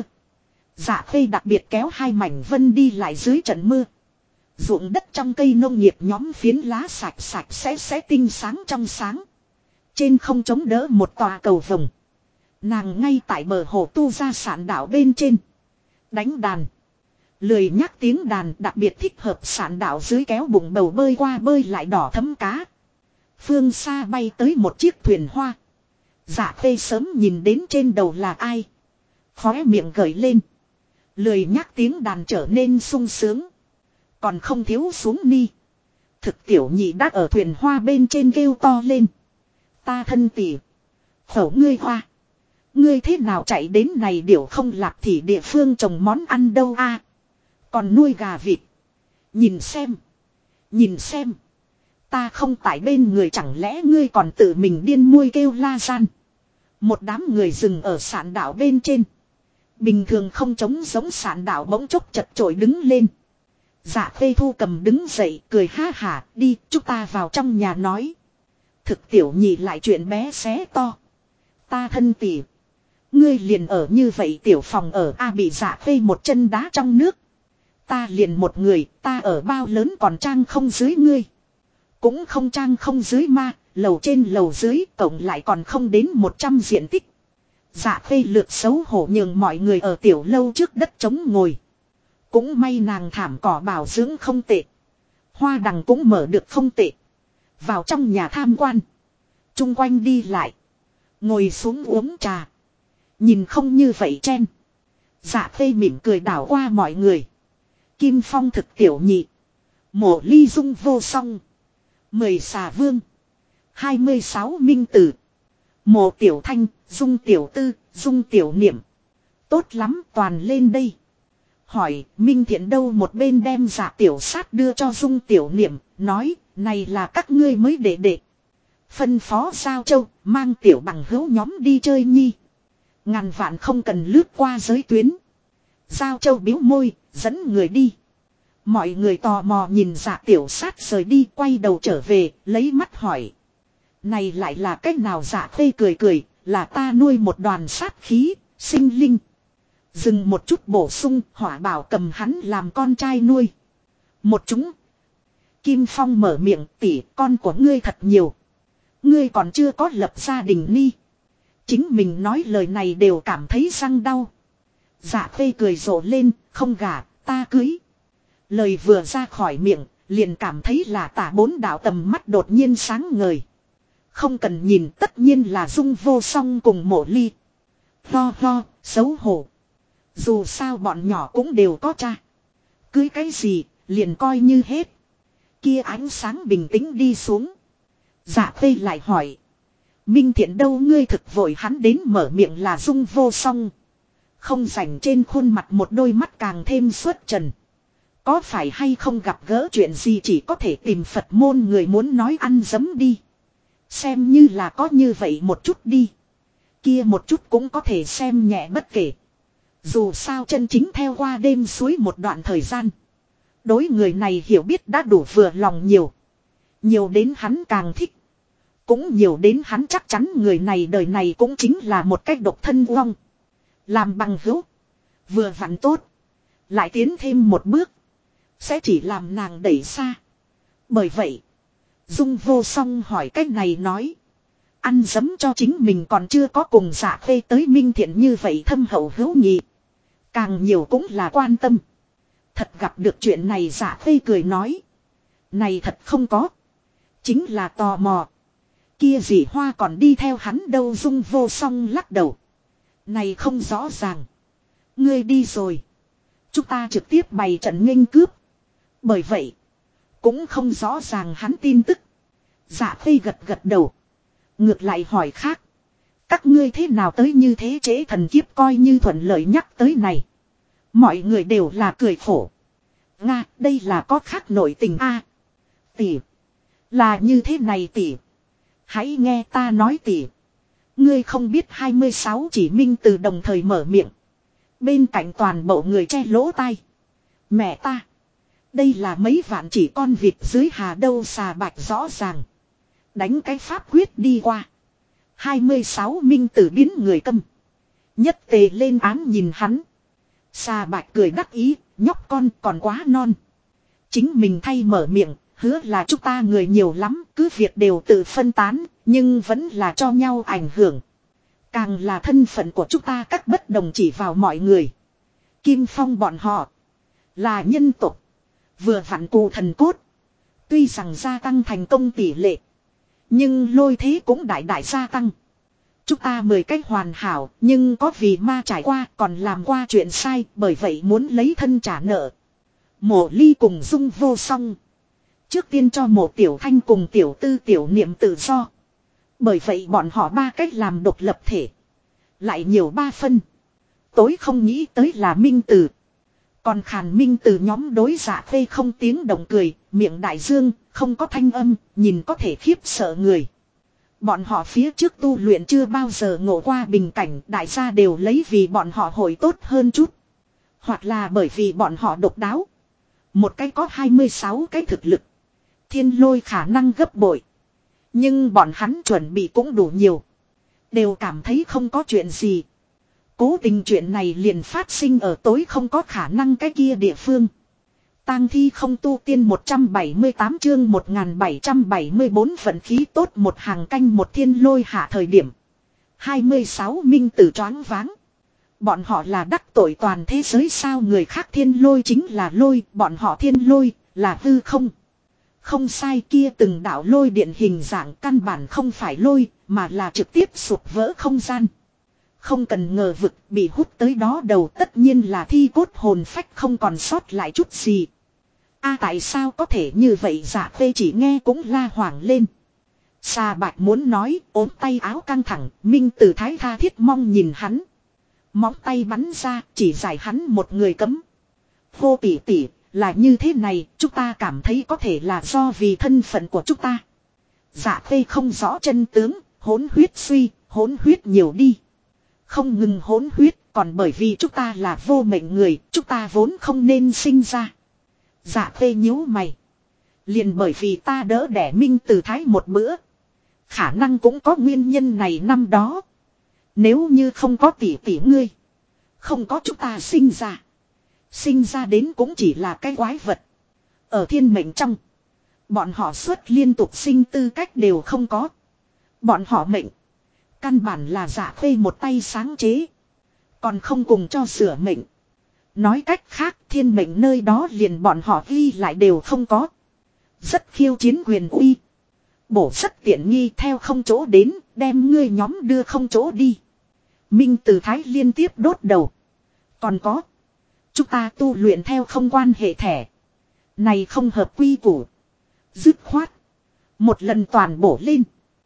Dạ Khê đặc biệt kéo 2 mảnh vân đi lại dưới trận mưa. Ruộng đất trong cây nông nghiệp nhóm phiến lá sạch sẽ tinh sáng trong sáng. Trên không chống đỡ một tòa cầu vồng. Nàng ngay tại bờ hồ tu ra sản đảo bên trên. Đánh đàn. Lười nhắc tiếng đàn đặc biệt thích hợp sản đảo dưới kéo bụng bầu bơi qua bơi lại đỏ thấm cá. Phương xa bay tới một chiếc thuyền hoa. Dạ Khê sớm nhìn đến trên đầu là ai. Khóe miệng gởi lên. Lười nhắc tiếng đàn trở nên sung sướng. Còn không thiếu xuống ni. Thực tiểu nhị đã ở thuyền hoa bên trên kêu to lên. Ta thân tỷ. Khẩu ngươi hoa. Ngươi thế nào chạy đến này điểu không lạc thì địa phương trồng món ăn đâu a? Còn nuôi gà vịt. Nhìn xem. Nhìn xem. Ta không tại bên người chẳng lẽ ngươi còn tự mình điên môi kêu la gian. Một đám người dừng ở sạn đảo bên trên. Bình thường không trống giống sạn đảo bỗng chốc chật chội đứng lên. Dạ Khê Thu cầm đứng dậy cười ha hả đi chúng ta vào trong nhà nói. Thực tiểu nhị lại chuyện bé xé to. Ta thân tỷ. Ngươi liền ở như vậy tiểu phòng ở A bị Dạ Khê một chân đá trong nước. Ta liền một người ta ở bao lớn còn trang không dưới ngươi. Cũng không trang không dưới ma, lầu trên lầu dưới cộng lại còn không đến 100 diện tích. Dạ Khê lược xấu hổ nhường mọi người ở tiểu lâu trước đất trống ngồi. Cũng may nàng thảm cỏ bảo dưỡng không tệ. Hoa đằng cũng mở được không tệ. Vào trong nhà tham quan. Trung quanh đi lại. Ngồi xuống uống trà. Nhìn không như vậy chen. Dạ Khê mỉm cười đảo qua mọi người. Kim Phong thực tiểu nhị. Mộ Ly Dung vô song. 10 xà vương. 26 minh tử. Mộ Tiểu Thanh, Dung Tiểu Tư, Dung Tiểu Niệm. Tốt lắm toàn lên đây. Hỏi Minh Thiện đâu một bên đem Dạ Tiểu Sát đưa cho Dung Tiểu Niệm. Nói này là các ngươi mới đệ đệ. Phân phó Giao Châu mang tiểu bằng hữu nhóm đi chơi nhi. Ngàn vạn không cần lướt qua giới tuyến. Giao Châu biếu môi dẫn người đi. Mọi người tò mò nhìn Dạ Tiểu Sát rời đi quay đầu trở về lấy mắt hỏi. Này lại là cách nào Dạ Khê cười cười là ta nuôi một đoàn sát khí sinh linh. Dừng một chút bổ sung hỏa bảo cầm hắn làm con trai nuôi. Một chúng. Kim Phong mở miệng tỷ con của ngươi thật nhiều. Ngươi còn chưa có lập gia đình ni. Chính mình nói lời này đều cảm thấy răng đau. Dạ Khê cười rộ lên không gả ta cưới. Lời vừa ra khỏi miệng liền cảm thấy là tả bốn đạo tầm mắt đột nhiên sáng ngời. Không cần nhìn tất nhiên là Dung vô song cùng Mộ Ly. Ho ho xấu hổ. Dù sao bọn nhỏ cũng đều có cha. Cưới cái gì liền coi như hết. Kia ánh sáng bình tĩnh đi xuống. Dạ Khê lại hỏi. Minh Thiện đâu ngươi thực vội hắn đến mở miệng là Dung vô song. Không rảnh trên khuôn mặt một đôi mắt càng thêm xuất trần. Có phải hay không gặp gỡ chuyện gì chỉ có thể tìm Phật môn người muốn nói ăn dấm đi. Xem như là có như vậy một chút đi. Kia một chút cũng có thể xem nhẹ bất kể. Dù sao chân chính theo qua đêm suối một đoạn thời gian. Đối người này hiểu biết đã đủ vừa lòng nhiều. Nhiều đến hắn càng thích. Cũng nhiều đến hắn chắc chắn người này đời này cũng chính là một cách độc thân vong. Làm bằng hữu. Vừa vặn tốt. Lại tiến thêm một bước. Sẽ chỉ làm nàng đẩy xa. Bởi vậy. Dung vô song hỏi cách này nói. Ăn dấm cho chính mình còn chưa có cùng Dạ Khê tới Minh Thiện như vậy thâm hậu hữu nghị. Càng nhiều cũng là quan tâm. Thật gặp được chuyện này Dạ Khê cười nói. Này thật không có. Chính là tò mò. Kia gì hoa còn đi theo hắn đâu Dung vô song lắc đầu. Này không rõ ràng. Ngươi đi rồi. Chúng ta trực tiếp bày trận nghênh cướp. Bởi vậy. Cũng không rõ ràng hắn tin tức. Dạ Khê gật gật đầu. Ngược lại hỏi khác. Các ngươi thế nào tới như thế chế thần kiếp coi như thuận lợi nhắc tới này. Mọi người đều là cười khổ. Nga đây là có khác nội tình a tỷ. Là như thế này tỷ. Hãy nghe ta nói tỷ. Ngươi không biết 26 chỉ minh từ đồng thời mở miệng. Bên cạnh toàn bộ người che lỗ tai. Mẹ ta. Đây là mấy vạn chỉ con vịt dưới hà đâu xà bạch rõ ràng. Đánh cái pháp quyết đi qua. 26 minh tử biến người câm. Nhất tề lên án nhìn hắn. Xà bạch cười đắc ý. Nhóc con còn quá non. Chính mình thay mở miệng. Hứa là chúng ta người nhiều lắm. Cứ việc đều tự phân tán. Nhưng vẫn là cho nhau ảnh hưởng. Càng là thân phận của chúng ta các bất đồng chỉ vào mọi người. Kim Phong bọn họ. Là nhân tộc. Vừa vặn cù thần cốt. Tuy rằng gia tăng thành công tỷ lệ. Nhưng lôi thế cũng đại đại gia tăng. Chúng ta 10 cách hoàn hảo, nhưng có vì ma trải qua còn làm qua chuyện sai, bởi vậy muốn lấy thân trả nợ. Mộ Ly cùng Dung Vô Song. Trước tiên cho Mộ Tiểu Thanh cùng Tiểu Tư Tiểu Niệm tự do. Bởi vậy bọn họ 3 cách làm độc lập thể. Lại nhiều 3 phân. Tối không nghĩ tới là Minh Tử. Còn Khàn Minh Tử nhóm đối Dạ Khê không tiếng động cười, miệng đại dương, không có thanh âm, nhìn có thể khiếp sợ người. Bọn họ phía trước tu luyện chưa bao giờ ngộ qua bình cảnh, đại gia đều lấy vì bọn họ hội tốt hơn chút. Hoặc là bởi vì bọn họ độc đáo. Một cái có 26 cái thực lực. Thiên Lôi khả năng gấp bội. Nhưng bọn hắn chuẩn bị cũng đủ nhiều. Đều cảm thấy không có chuyện gì. Cố tình chuyện này liền phát sinh ở tối không có khả năng cái kia địa phương. Tang thi không tu tiên 178 chương 1774 vận khí tốt một hàng canh một Thiên Lôi hạ thời điểm. 26 Minh Tử choáng váng. Bọn họ là đắc tội toàn thế giới sao, người khác Thiên Lôi chính là lôi, bọn họ Thiên Lôi là hư không. Không sai, kia từng đạo lôi điện hình dạng căn bản không phải lôi, mà là trực tiếp sụp vỡ không gian. Không cần ngờ vực bị hút tới đó đầu tất nhiên là thi cốt hồn phách không còn sót lại chút gì. Tại sao có thể như vậy, Dạ Khê chỉ nghe cũng la hoảng lên. Xà Bạch muốn nói, ốm tay áo căng thẳng, Minh Tử thái tha thiết mong nhìn hắn. Móng tay bắn ra, chỉ giải hắn một người cấm. Hô tỷ tỷ, là như thế này, chúng ta cảm thấy có thể là do vì thân phận của chúng ta. Dạ Khê không rõ chân tướng, hỗn huyết suy, hỗn huyết nhiều đi. Không ngừng hỗn huyết, còn bởi vì chúng ta là vô mệnh người, chúng ta vốn không nên sinh ra. Dạ Khê nhíu mày. Liền bởi vì ta đỡ đẻ Minh Tử thái một bữa. Khả năng cũng có nguyên nhân này năm đó. Nếu như không có tỷ tỷ ngươi, không có chúng ta sinh ra. Sinh ra đến cũng chỉ là cái quái vật. Ở thiên mệnh trong, bọn họ xuất liên tục sinh tư cách đều không có. Bọn họ mệnh căn bản là Dạ Khê một tay sáng chế. Còn không cùng cho sửa mệnh. Nói cách khác, thiên mệnh nơi đó liền bọn họ ghi lại đều không có. Rất khiêu chiến quyền uy. Bổ rất tiện nghi, theo không chỗ đến, đem ngươi nhóm đưa không chỗ đi. Minh Tử thái liên tiếp đốt đầu. Còn có, chúng ta tu luyện theo không quan hệ thẻ. Này không hợp quy củ. Dứt khoát. Một lần toàn bổ lên.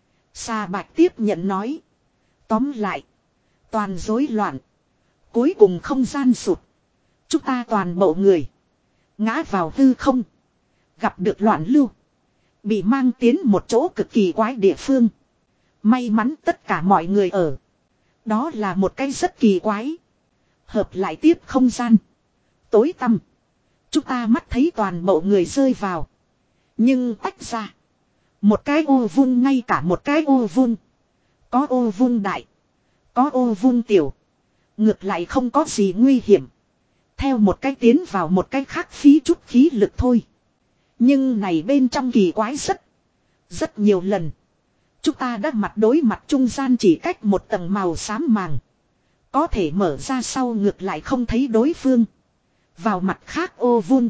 Xà Bạch tiếp nhận nói. Tóm lại. Toàn rối loạn. Cuối cùng không gian sụt. Chúng ta toàn bộ người. Ngã vào hư không. Gặp được loạn lưu. Bị mang tiến một chỗ cực kỳ quái địa phương. May mắn tất cả mọi người ở. Đó là một cái rất kỳ quái. Hợp lại tiếp không gian. Tối tăm. Chúng ta mắt thấy toàn bộ người rơi vào. Nhưng tách ra. Một cái ô vuông, ngay cả một cái ô vuông. Có ô vuông đại. Có ô vuông tiểu. Ngược lại không có gì nguy hiểm. Theo một cái tiến vào một cái khác phí chút khí lực thôi. Nhưng này bên trong kỳ quái rất nhiều lần. Chúng ta đã mặt đối mặt trung gian chỉ cách một tầng màu xám màng. Có thể mở ra sau ngược lại không thấy đối phương. Vào mặt khác ô vuông.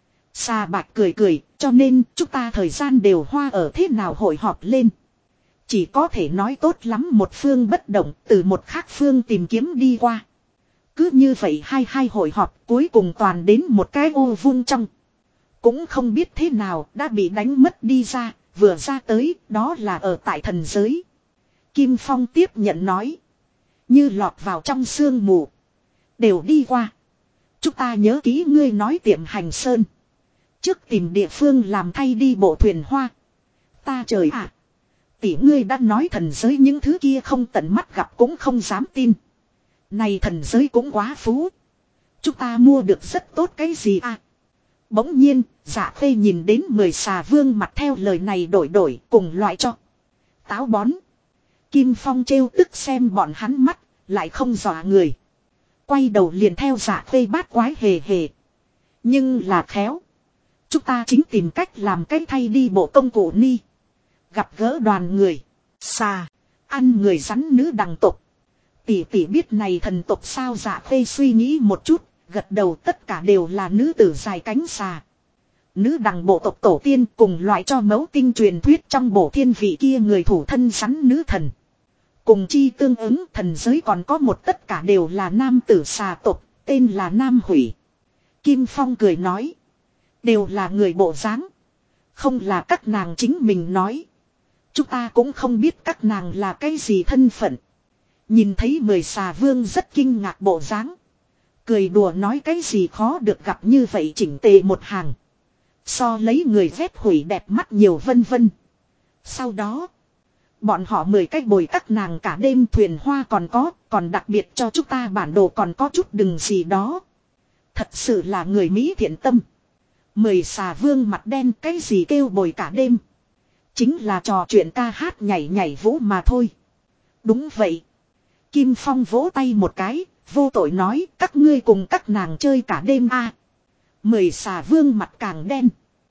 Xà Bạch cười cười, cho nên chúng ta thời gian đều hoa ở thế nào hội họp lên. Chỉ có thể nói tốt lắm một phương bất động, từ một khác phương tìm kiếm đi qua. Cứ như vậy hai hội họp cuối cùng toàn đến một cái ô vuông trong. Cũng không biết thế nào đã bị đánh mất đi ra, vừa ra tới đó là ở tại thần giới. Kim Phong tiếp nhận nói. Như lọt vào trong sương mù. Đều đi qua. Chúng ta nhớ kỹ ngươi nói tiệm hành sơn. Trước tìm địa phương làm thay đi bộ thuyền hoa. Ta trời ạ. Tỷ ngươi đã nói thần giới những thứ kia không tận mắt gặp cũng không dám tin. Này thần giới cũng quá phú. Chúng ta mua được rất tốt cái gì à. Bỗng nhiên, Dạ Khê nhìn đến 10 xà vương mặt theo lời này đổi cùng loại cho. Táo bón. Kim Phong trêu tức xem bọn hắn mắt, lại không dọa người. Quay đầu liền theo Dạ Khê bát quái hề hề. Nhưng là khéo. Chúng ta chính tìm cách làm cách thay đi bộ công cụ ni. Gặp gỡ đoàn người. Xà. Ăn người rắn nữ đằng tộc. Tỷ tỷ biết này thần tộc sao, Dạ Khê suy nghĩ một chút. Gật đầu, tất cả đều là nữ tử dài cánh xà. Nữ đằng bộ tộc tổ tiên cùng loại cho mẫu tinh truyền thuyết trong bộ thiên vị kia người thủ thân rắn nữ thần. Cùng chi tương ứng thần giới còn có một tất cả đều là nam tử xà tộc, tên là Nam Hủy. Kim Phong cười nói. Đều là người bộ dáng, không là các nàng chính mình nói. Chúng ta cũng không biết các nàng là cái gì thân phận. Nhìn thấy 10 xà vương rất kinh ngạc bộ dáng, cười đùa nói cái gì khó được gặp như vậy chỉnh tề một hàng. So lấy người vét hủy đẹp mắt nhiều vân vân. Sau đó, bọn họ 10 cách bồi các nàng cả đêm thuyền hoa còn đặc biệt cho chúng ta bản đồ còn có chút đừng gì đó. Thật sự là người Mỹ thiện tâm. 10 xà vương mặt đen cái gì kêu bồi cả đêm. Chính là trò chuyện ca hát nhảy nhảy vũ mà thôi. Đúng vậy. Kim Phong vỗ tay một cái, vô tội nói các ngươi cùng các nàng chơi cả đêm a. 10 xà vương mặt càng đen.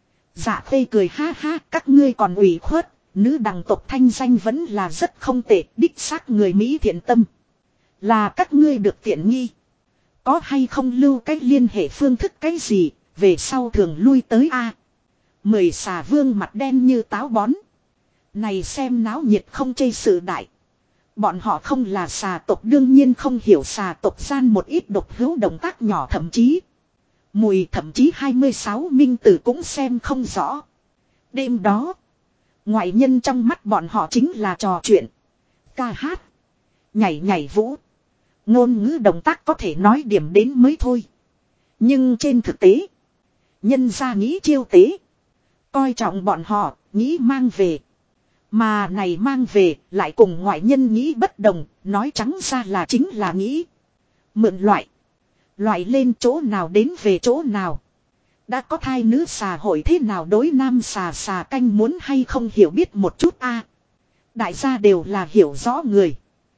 Dạ Khê cười ha ha, các ngươi còn ủy khuất, nữ đằng tộc thanh danh vẫn là rất không tệ, đích xác người Mỹ thiện tâm. Là các ngươi được tiện nghi. Có hay không lưu cái liên hệ phương thức cái gì, về sau thường lui tới a. 10 xà vương mặt đen như táo bón. Này xem náo nhiệt không chê sự đại. Bọn họ không là xà tộc đương nhiên không hiểu xà tộc gian một ít độc hữu động tác nhỏ thậm chí. Mùi thậm chí 26 minh tử cũng xem không rõ. Đêm đó, ngoại nhân trong mắt bọn họ chính là trò chuyện, ca hát, nhảy nhảy vũ. Ngôn ngữ động tác có thể nói điểm đến mới thôi. Nhưng trên thực tế, nhân ra nghĩ chiêu tế, coi trọng bọn họ, nghĩ mang về. Mà này mang về lại cùng ngoại nhân nghĩ bất đồng, nói trắng ra là chính là nghĩ mượn loại. Loại lên chỗ nào đến về chỗ nào. Đã có thai nữ xà hội thế nào đối nam xà xà canh muốn hay không hiểu biết một chút a. Đại gia đều là hiểu rõ người.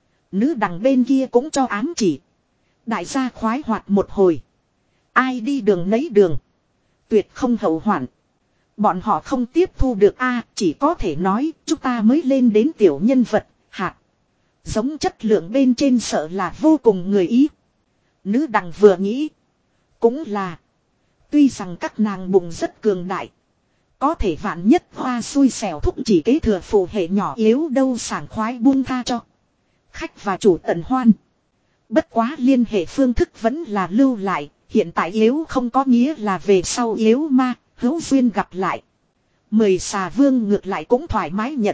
Nữ đằng bên kia cũng cho ám chỉ. Đại gia khoái hoạt một hồi. Ai đi đường nấy đường. Tuyệt không hậu hoạn. Bọn họ không tiếp thu được a, chỉ có thể nói chúng ta mới lên đến tiểu nhân vật, hạt. Giống chất lượng bên trên sợ là vô cùng người ý. Nữ đằng vừa nghĩ. Cũng là. Tuy rằng các nàng bụng rất cường đại. Có thể vạn nhất hoa xui xẻo thúc chỉ kế thừa phụ hệ nhỏ yếu đâu sảng khoái buông tha cho. Khách và chủ tận hoan. Bất quá liên hệ phương thức vẫn là lưu lại. Hiện tại yếu không có nghĩa là về sau yếu ma, hữu duyên gặp lại. 10 xà vương ngược lại cũng thoải mái nhận.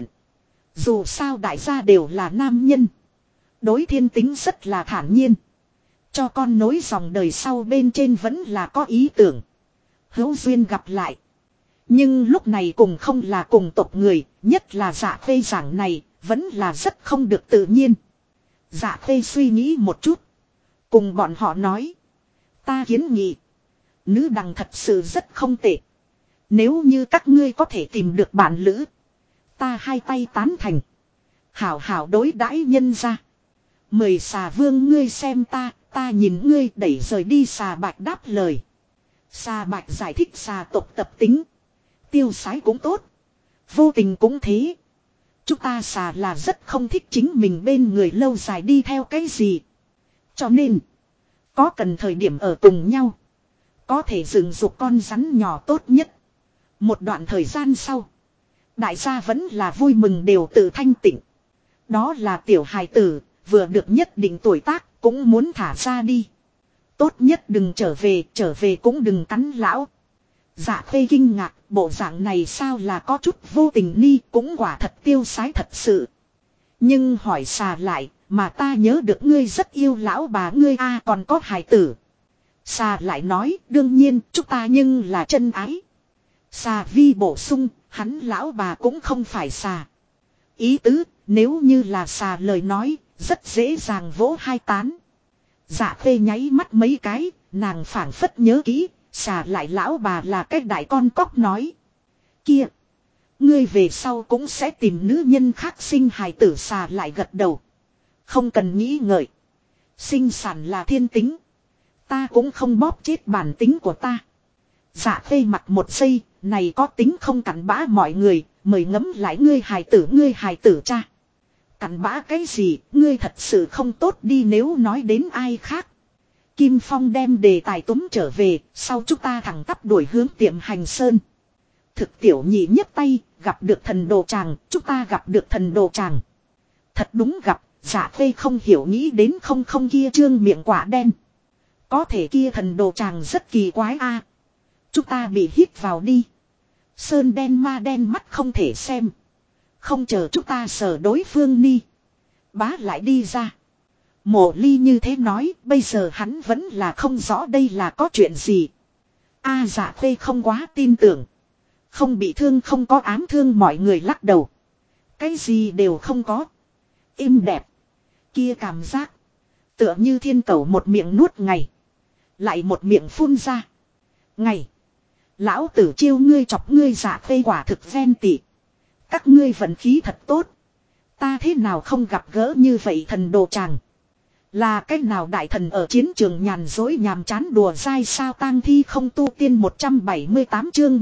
Dù sao đại gia đều là nam nhân. Đối thiên tính rất là thản nhiên. Cho con nối dòng đời sau bên trên vẫn là có ý tưởng. Hữu duyên gặp lại. Nhưng lúc này cùng không là cùng tộc người, nhất là Dạ Khê giảng này, vẫn là rất không được tự nhiên. Dạ Khê suy nghĩ một chút. Cùng bọn họ nói. Ta kiến nghị. Nữ đằng thật sự rất không tệ. Nếu như các ngươi có thể tìm được bạn lữ. Ta hai tay tán thành. Hảo hảo đối đãi nhân ra. 10 xà vương ngươi xem ta nhìn ngươi đẩy rời đi xà bạch đáp lời. Xà bạch giải thích xà tộc tập tính. Tiêu sái cũng tốt. Vô tình cũng thế. Chúng ta xà là rất không thích chính mình bên người lâu dài đi theo cái gì. Cho nên. Có cần thời điểm ở cùng nhau. Có thể dựng dục con rắn nhỏ tốt nhất. Một đoạn thời gian sau. Đại gia vẫn là vui mừng đều tự thanh tịnh. Đó là tiểu hài tử. Vừa được nhất định tuổi tác cũng muốn thả ra đi. Tốt nhất đừng trở về cũng đừng cắn lão. Dạ Khê kinh ngạc, bộ dạng này sao là có chút vô tình ni, cũng quả thật tiêu sái thật sự. Nhưng hỏi xà lại, mà ta nhớ được ngươi rất yêu lão bà ngươi a còn có hài tử. Xà lại nói, đương nhiên, chúng ta nhưng là chân ái. Xà vi bổ sung, hắn lão bà cũng không phải xà. Ý tứ, nếu như là xà lời nói, rất dễ dàng vỗ hai tán. Dạ Khê nháy mắt mấy cái, nàng phảng phất nhớ kỹ, xà lại lão bà là cái đại con cóc nói. Kia, ngươi về sau cũng sẽ tìm nữ nhân khác sinh hài tử. Xà lại gật đầu. Không cần nghĩ ngợi. Sinh sản là thiên tính. Ta cũng không bóp chết bản tính của ta. Dạ Khê mặt một giây, này có tính không cặn bã mọi người, mời ngẫm lại ngươi hài tử cha. Cặn bã cái gì, ngươi thật sự không tốt đi nếu nói đến ai khác. Kim Phong đem đề tài túm trở về, sau chúng ta thẳng tắp đuổi hướng tiệm hành sơn. Thực tiểu nhị nhấc tay, gặp được thần đồ tràng, chúng ta gặp được thần đồ tràng. Thật đúng gặp, Dạ Khê không hiểu nghĩ đến không kia trương miệng quả đen. Có thể kia thần đồ chàng rất kỳ quái a. Chúng ta bị hít vào đi. Sơn đen ma đen mắt không thể xem. Không chờ chúng ta sờ đối phương ni. Bá lại đi ra. Mộ Ly như thế nói, bây giờ hắn vẫn là không rõ đây là có chuyện gì. Dạ Khê không quá tin tưởng. Không bị thương không có ám thương mọi người lắc đầu. Cái gì đều không có. Im đẹp. Kia cảm giác. Tựa như thiên cẩu một miệng nuốt ngày. Lại một miệng phun ra. Ngày. Lão tử chiêu ngươi chọc ngươi Dạ Khê quả thực ven tị. Các ngươi vận khí thật tốt. Ta thế nào không gặp gỡ như vậy thần đồ chàng. Là cách nào đại thần ở chiến trường nhàn dối nhàm chán đùa dai sao tang thi không tu tiên 178 chương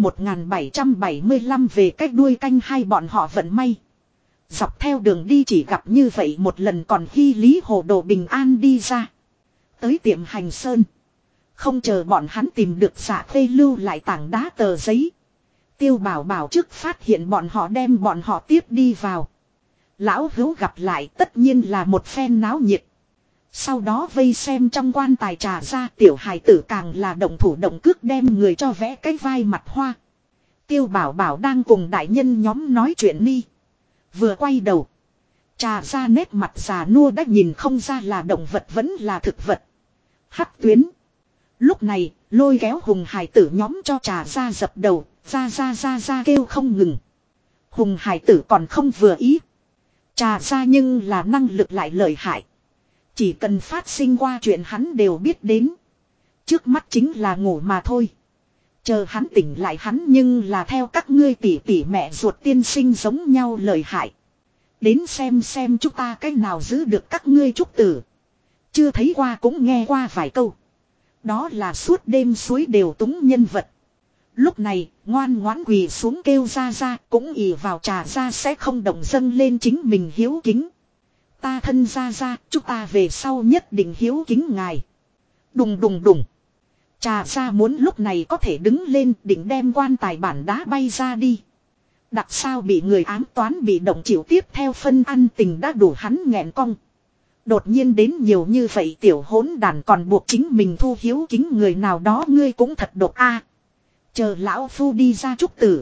1775 về cách đuôi canh hai bọn họ vận may. Dọc theo đường đi chỉ gặp như vậy một lần còn hy lý hồ đồ bình an đi ra. Tới tiệm hành sơn. Không chờ bọn hắn tìm được Dạ Khê lưu lại tảng đá tờ giấy. Tiêu Bảo Bảo trước phát hiện bọn họ đem bọn họ tiếp đi vào. Lão Hữu gặp lại tất nhiên là một phen náo nhiệt. Sau đó vây xem trong quan tài trà ra tiểu hài tử càng là động thủ động cước đem người cho vẽ cái vai mặt hoa. Tiêu Bảo Bảo đang cùng đại nhân nhóm nói chuyện ni. Vừa quay đầu. Trà ra nét mặt già nua đã nhìn không ra là động vật vẫn là thực vật. Hắc tuyến. Lúc này lôi kéo hùng hài tử nhóm cho trà ra dập đầu. Ra kêu không ngừng. Hùng hài tử còn không vừa ý. Trà ra nhưng là năng lực lại lợi hại. Chỉ cần phát sinh qua chuyện hắn đều biết đến. Trước mắt chính là ngủ mà thôi. Chờ hắn tỉnh lại hắn nhưng là theo các ngươi tỷ tỷ mẹ ruột tiên sinh giống nhau lợi hại. Đến xem chúng ta cách nào giữ được các ngươi trúc tử. Chưa thấy qua cũng nghe qua vài câu. Đó là suốt đêm suối đều túng nhân vật. Lúc này ngoan ngoãn quỳ xuống kêu ra cũng ì vào trà ra sẽ không động dâng lên chính mình hiếu kính. Ta thân ra chúng ta về sau nhất định hiếu kính ngài. Đùng. Trà ra muốn lúc này có thể đứng lên định đem quan tài bản đá bay ra đi. Đặc sao bị người ám toán bị động chịu tiếp theo phân ăn tình đã đủ hắn nghẹn cong. Đột nhiên đến nhiều như vậy tiểu hỗn đàn còn buộc chính mình thu hiếu kính người nào đó ngươi cũng thật độc a. Chờ lão phu đi ra trúc tử.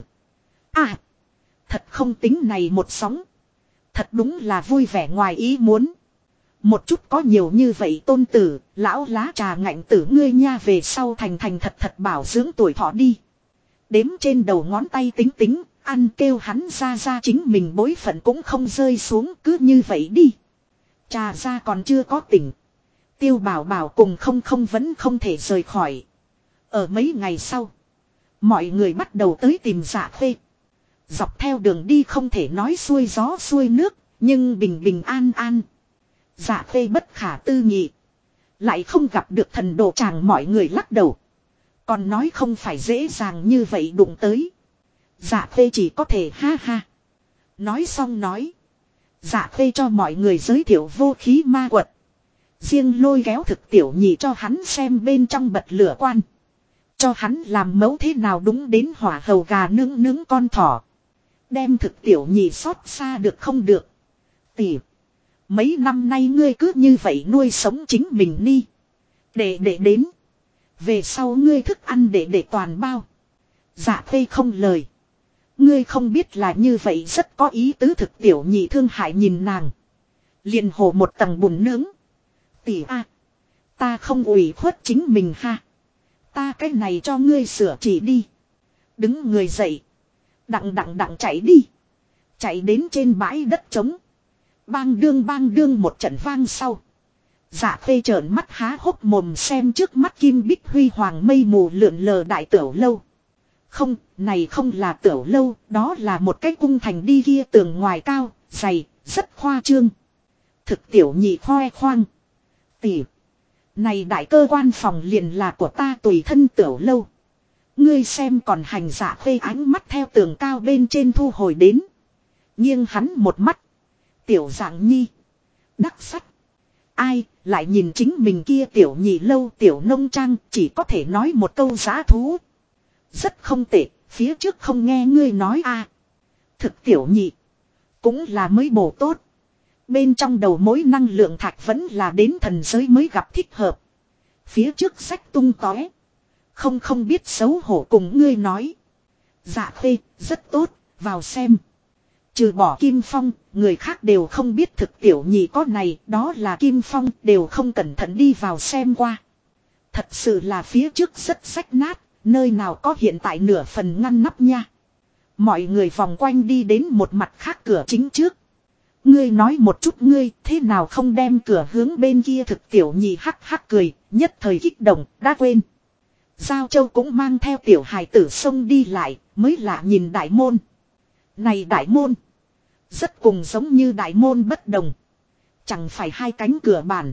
Thật không tính này một sóng. Thật đúng là vui vẻ ngoài ý muốn. Một chút có nhiều như vậy tôn tử, lão lá trà ngạnh tử ngươi nha về sau thành thật bảo dưỡng tuổi thọ đi. Đếm trên đầu ngón tay tính, ăn kêu hắn ra chính mình bối phận cũng không rơi xuống cứ như vậy đi. Trà ra còn chưa có tỉnh. Tiêu Bảo Bảo cùng không vẫn không thể rời khỏi. Ở mấy ngày sau, mọi người bắt đầu tới tìm Dạ Khê. Dọc theo đường đi không thể nói xuôi gió xuôi nước, nhưng bình an. Dạ Khê bất khả tư nghị. Lại không gặp được thần đồ chàng mọi người lắc đầu. Còn nói không phải dễ dàng như vậy đụng tới. Dạ Khê chỉ có thể ha. Nói xong nói. Dạ Khê cho mọi người giới thiệu vô khí ma quật. Riêng lôi kéo thực tiểu nhị cho hắn xem bên trong bật lửa quan. Cho hắn làm mẫu thế nào đúng đến hỏa hầu gà nướng con thỏ. Đem thực tiểu nhị xót xa được không được. Tỷ. Mấy năm nay ngươi cứ như vậy nuôi sống chính mình đi. Để đến. Về sau ngươi thức ăn để toàn bao. Dạ Khê không lời. Ngươi không biết là như vậy rất có ý tứ thực tiểu nhị thương hại nhìn nàng. Liền hồ một tầng bùn nướng. Tỷ a, ta không ủy khuất chính mình ha. Ta cái này cho ngươi sửa chỉ đi. Đứng người dậy. Đặng chạy đi. Chạy đến trên bãi đất trống. Bang đương một trận vang sau. Dạ Khê trợn mắt há hốc mồm xem trước mắt kim bích huy hoàng mây mù lượn lờ đại tửu lâu. Không, này không là tửu lâu, đó là một cái cung thành đi kia tường ngoài cao, dày, rất khoa trương. Thực tiểu nhị khoe khoang. Tỷ. Này đại cơ quan phòng liền là của ta tùy thân tửu lâu. Ngươi xem còn hành Dạ Khê ánh mắt theo tường cao bên trên thu hồi đến. Nghiêng hắn một mắt. Tiểu dạng nhi. Đắc sắc. Ai lại nhìn chính mình kia tiểu nhị lâu tiểu nông trang chỉ có thể nói một câu giá thú. Rất không tệ, phía trước không nghe ngươi nói a. Thực tiểu nhị. Cũng là mới bổ tốt. Bên trong đầu mối năng lượng thạch vẫn là đến thần giới mới gặp thích hợp. Phía trước sách tung tóe. Không biết xấu hổ cùng ngươi nói. Dạ Khê, rất tốt, vào xem. Trừ bỏ Kim Phong, người khác đều không biết thực tiểu nhị có này, đó là Kim Phong, đều không cẩn thận đi vào xem qua. Thật sự là phía trước rất rách nát, nơi nào có hiện tại nửa phần ngăn nắp nha. Mọi người vòng quanh đi đến một mặt khác cửa chính trước. Ngươi nói một chút ngươi thế nào không đem cửa hướng bên kia thực tiểu nhị hắc hắc cười, nhất thời kích động, đã quên. Giao Châu cũng mang theo tiểu hài tử xông đi lại, mới lạ nhìn đại môn. Này đại môn, rất cùng giống như đại môn bất đồng. Chẳng phải hai cánh cửa bản,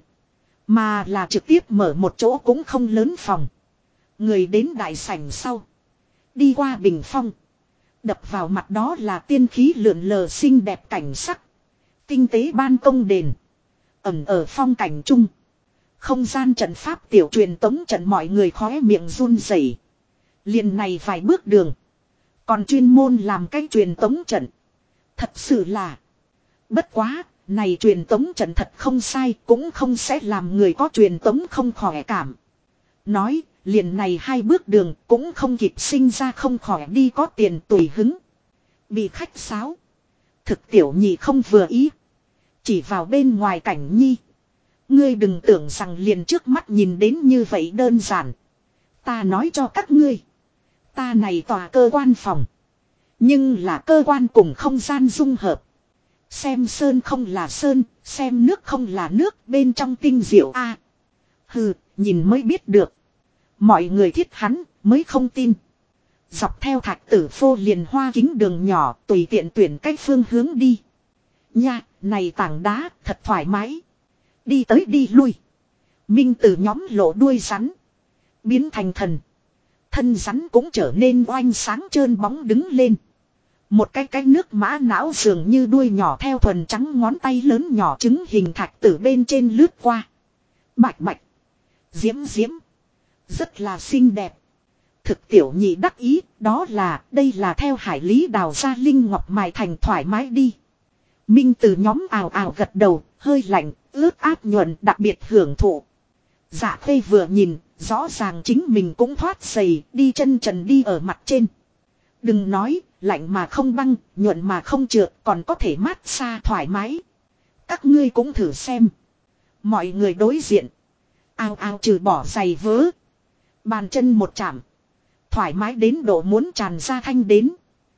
mà là trực tiếp mở một chỗ cũng không lớn phòng. Người đến đại sảnh sau, đi qua bình phong. Đập vào mặt đó là tiên khí lượn lờ xinh đẹp cảnh sắc. Tinh tế ban công đền. Ẩn ở phong cảnh chung. Không gian trận pháp tiểu truyền tống trận mọi người khóe miệng run rẩy. Liền này vài bước đường. Còn chuyên môn làm cái truyền tống trận. Thật sự là. Bất quá, này truyền tống trận thật không sai, cũng không sẽ làm người có truyền tống không khỏe cảm. Nói, liền này hai bước đường cũng không kịp sinh ra không khỏe đi có tiền tùy hứng. Bị khách sáo. Thực tiểu nhị không vừa ý. Chỉ vào bên ngoài cảnh nhi. Ngươi đừng tưởng rằng liền trước mắt nhìn đến như vậy đơn giản. Ta nói cho các ngươi. Ta này tòa cơ quan phòng. Nhưng là cơ quan cùng không gian dung hợp. Xem sơn không là sơn, xem nước không là nước, bên trong tinh diệu a. Hừ, nhìn mới biết được. Mọi người thiết hắn, mới không tin. Dọc theo thạch tử phô liền hoa kính đường nhỏ, tùy tiện tuyển cách phương hướng đi. Nha, này tảng đá, thật thoải mái. Đi tới đi lui. Minh Tử nhóm lộ đuôi rắn. Biến thành thần. Thân rắn cũng trở nên oanh sáng trơn bóng đứng lên. Một cái nước mã não dường như đuôi nhỏ theo thuần trắng ngón tay lớn nhỏ trứng hình thạch tử bên trên lướt qua. Bạch bạch. Diễm diễm. Rất là xinh đẹp. Thực tiểu nhị đắc ý, đó là, đây là theo hải lý đào ra linh ngọc mài thành thoải mái đi. Minh Tử nhóm ào ào gật đầu, hơi lạnh, ướt át nhuận đặc biệt hưởng thụ. Dạ Khê vừa nhìn, rõ ràng chính mình cũng thoát giày, đi chân trần đi ở mặt trên. Đừng nói, lạnh mà không băng, nhuận mà không trượt, còn có thể mát xa thoải mái. Các ngươi cũng thử xem. Mọi người đối diện. Ao ao trừ bỏ giày vớ. Bàn chân một chạm. Thoải mái đến độ muốn tràn ra thanh đến.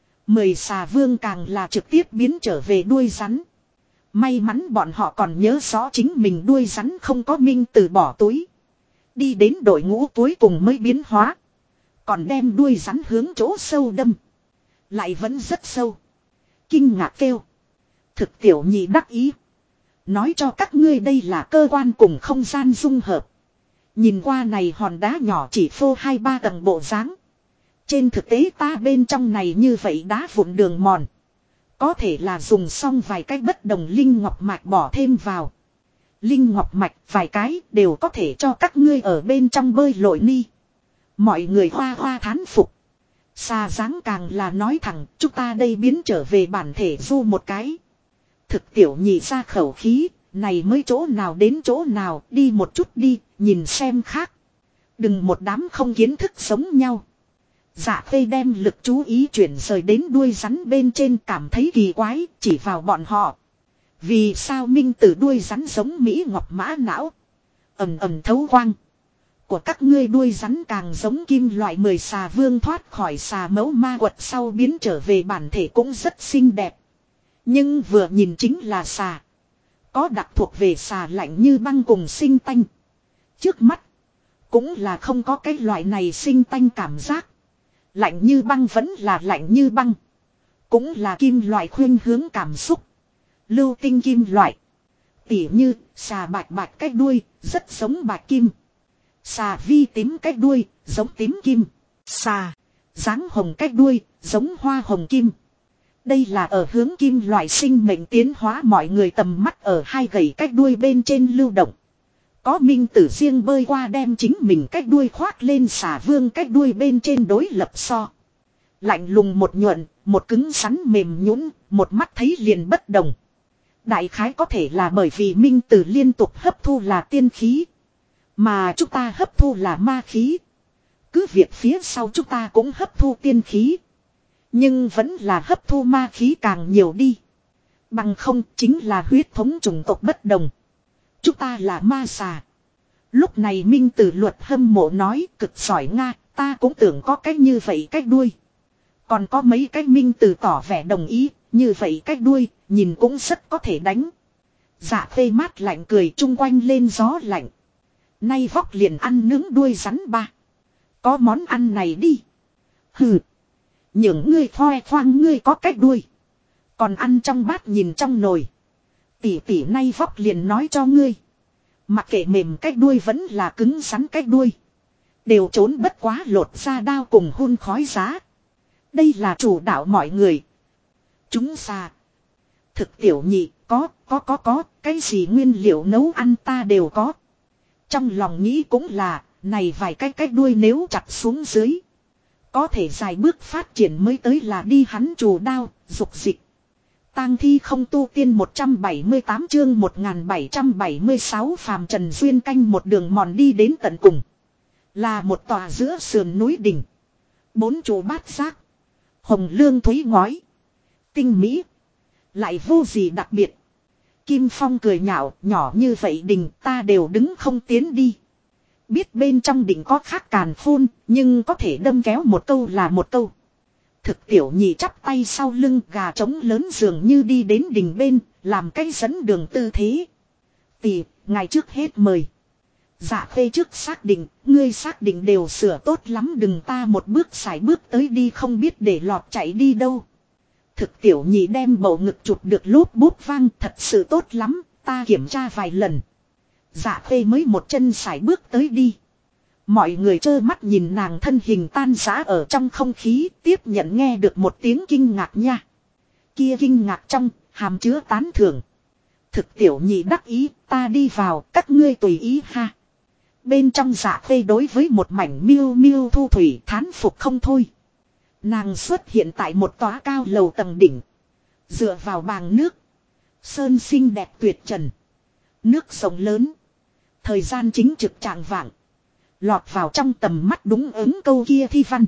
10 xà vương càng là trực tiếp biến trở về đuôi rắn. May mắn bọn họ còn nhớ rõ chính mình đuôi rắn không có Minh Tử bỏ túi. Đi đến đội ngũ cuối cùng mới biến hóa. Còn đem đuôi rắn hướng chỗ sâu đâm. Lại vẫn rất sâu. Kinh ngạc kêu. Thực tiểu nhị đắc ý. Nói cho các ngươi đây là cơ quan cùng không gian dung hợp. Nhìn qua này hòn đá nhỏ chỉ phô 2-3 tầng bộ dáng. Trên thực tế ta bên trong này như vậy đá vụn đường mòn. Có thể là dùng xong vài cái bất đồng linh ngọc mạch bỏ thêm vào. Linh ngọc mạch vài cái đều có thể cho các ngươi ở bên trong bơi lội ni. Mọi người hoa hoa thán phục. Xa dáng càng là nói thẳng chúng ta đây biến trở về bản thể du một cái. Thực tiểu nhị ra khẩu khí, này mới chỗ nào đến chỗ nào, đi một chút đi, nhìn xem khác. Đừng một đám không kiến thức giống nhau. Dạ Khê đem lực chú ý chuyển rời đến đuôi rắn bên trên cảm thấy kỳ quái, chỉ vào bọn họ. Vì sao Minh Tử đuôi rắn giống Mỹ Ngọc mã não? Ầm ầm thấu quang. Của các ngươi đuôi rắn càng giống kim loại 10 xà vương thoát khỏi xà mẫu ma quật sau biến trở về bản thể cũng rất xinh đẹp. Nhưng vừa nhìn chính là xà. Có đặc thuộc về xà lạnh như băng cùng sinh tanh. Trước mắt. Cũng là không có cái loại này sinh tanh cảm giác. Lạnh như băng vẫn là lạnh như băng. Cũng là kim loại khuyên hướng cảm xúc. Lưu tinh kim loại. Tỉ như xà bạch bạch cái đuôi rất giống bạch kim. Xà vi tím cái đuôi giống tím kim. Xà dáng hồng cái đuôi giống hoa hồng kim. Đây là ở hướng kim loại sinh mệnh tiến hóa mọi người tầm mắt ở hai gầy cái đuôi bên trên lưu động. Có Minh Tử riêng bơi qua đem chính mình cái đuôi khoác lên xà vương cái đuôi bên trên đối lập so. Lạnh lùng một nhuận, một cứng rắn mềm nhũn, một mắt thấy liền bất đồng. Đại khái có thể là bởi vì minh tử liên tục hấp thu là tiên khí. Mà chúng ta hấp thu là ma khí. Cứ việc phía sau chúng ta cũng hấp thu tiên khí. Nhưng vẫn là hấp thu ma khí càng nhiều đi. Bằng không chính là huyết thống chủng tộc bất đồng. Chúng ta là ma xà. Lúc này minh tử luật hâm mộ nói cực giỏi Nga. Ta cũng tưởng có cách như vậy cách đuôi. Còn có mấy cách minh tử tỏ vẻ đồng ý. Như vậy cách đuôi nhìn cũng rất có thể đánh. Dạ phê mát lạnh cười chung quanh lên gió lạnh. Nay vóc liền ăn nướng đuôi rắn ba. Có món ăn này đi. Hừ. Những ngươi khoe khoang ngươi có cách đuôi. Còn ăn trong bát nhìn trong nồi. Tỷ tỷ nay vóc liền nói cho ngươi. Mặc kệ mềm cách đuôi vẫn là cứng rắn cách đuôi. Đều trốn bất quá lột ra đao cùng hun khói giá. Đây là chủ đạo mọi người. Chúng xà. Thực tiểu nhị có, cái gì nguyên liệu nấu ăn ta đều có. Trong lòng nghĩ cũng là, này vài cái cách đuôi nếu chặt xuống dưới. Có thể dài bước phát triển mới tới là đi hắn chủ đao, dục dịch. Tang thi không tu tiên 178 chương 1776 phàm trần duyên canh một đường mòn đi đến tận cùng. Là một tòa giữa sườn núi đỉnh. 4 chỗ bát giác. Hồng lương thúy ngói. Tinh mỹ. Lại vô gì đặc biệt. Kim Phong cười nhạo, nhỏ như vậy đình ta đều đứng không tiến đi. Biết bên trong đỉnh có khác càn khôn, nhưng có thể đâm kéo một câu là một câu. Thực tiểu nhị chắp tay sau lưng gà trống lớn dường như đi đến đỉnh bên, làm cái dẫn đường tư thế. Tỷ, ngày trước hết mời. Dạ phê trước xác định, ngươi xác định đều sửa tốt lắm đừng ta một bước xài bước tới đi không biết để lọt chạy đi đâu. Thực tiểu nhị đem bầu ngực chụp được lốp bút vang thật sự tốt lắm, ta kiểm tra vài lần. Dạ phê mới một chân sải bước tới đi. Mọi người trơ mắt nhìn nàng thân hình tan rã ở trong không khí tiếp nhận nghe được một tiếng kinh ngạc nha. Kia kinh ngạc trong, hàm chứa tán thưởng. Thực tiểu nhị đắc ý, ta đi vào, các ngươi tùy ý ha. Bên trong dạ phê đối với một mảnh miêu miêu thu thủy thán phục không thôi. Nàng xuất hiện tại một tòa cao lầu tầng đỉnh. Dựa vào bàng nước. Sơn xinh đẹp tuyệt trần. Nước sông lớn. Thời gian chính trực trạng vạng. Lọt vào trong tầm mắt đúng ứng câu kia thi văn.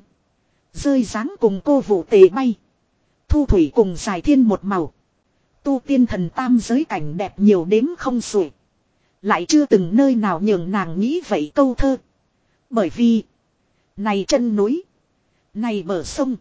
Rơi dáng cùng cô vụ tề bay. Thu thủy cùng dài thiên một màu. Tu tiên thần tam giới cảnh đẹp nhiều đếm không xuể. Lại chưa từng nơi nào nhường nàng nghĩ vậy câu thơ. Bởi vì. Này chân núi. Này bờ sông.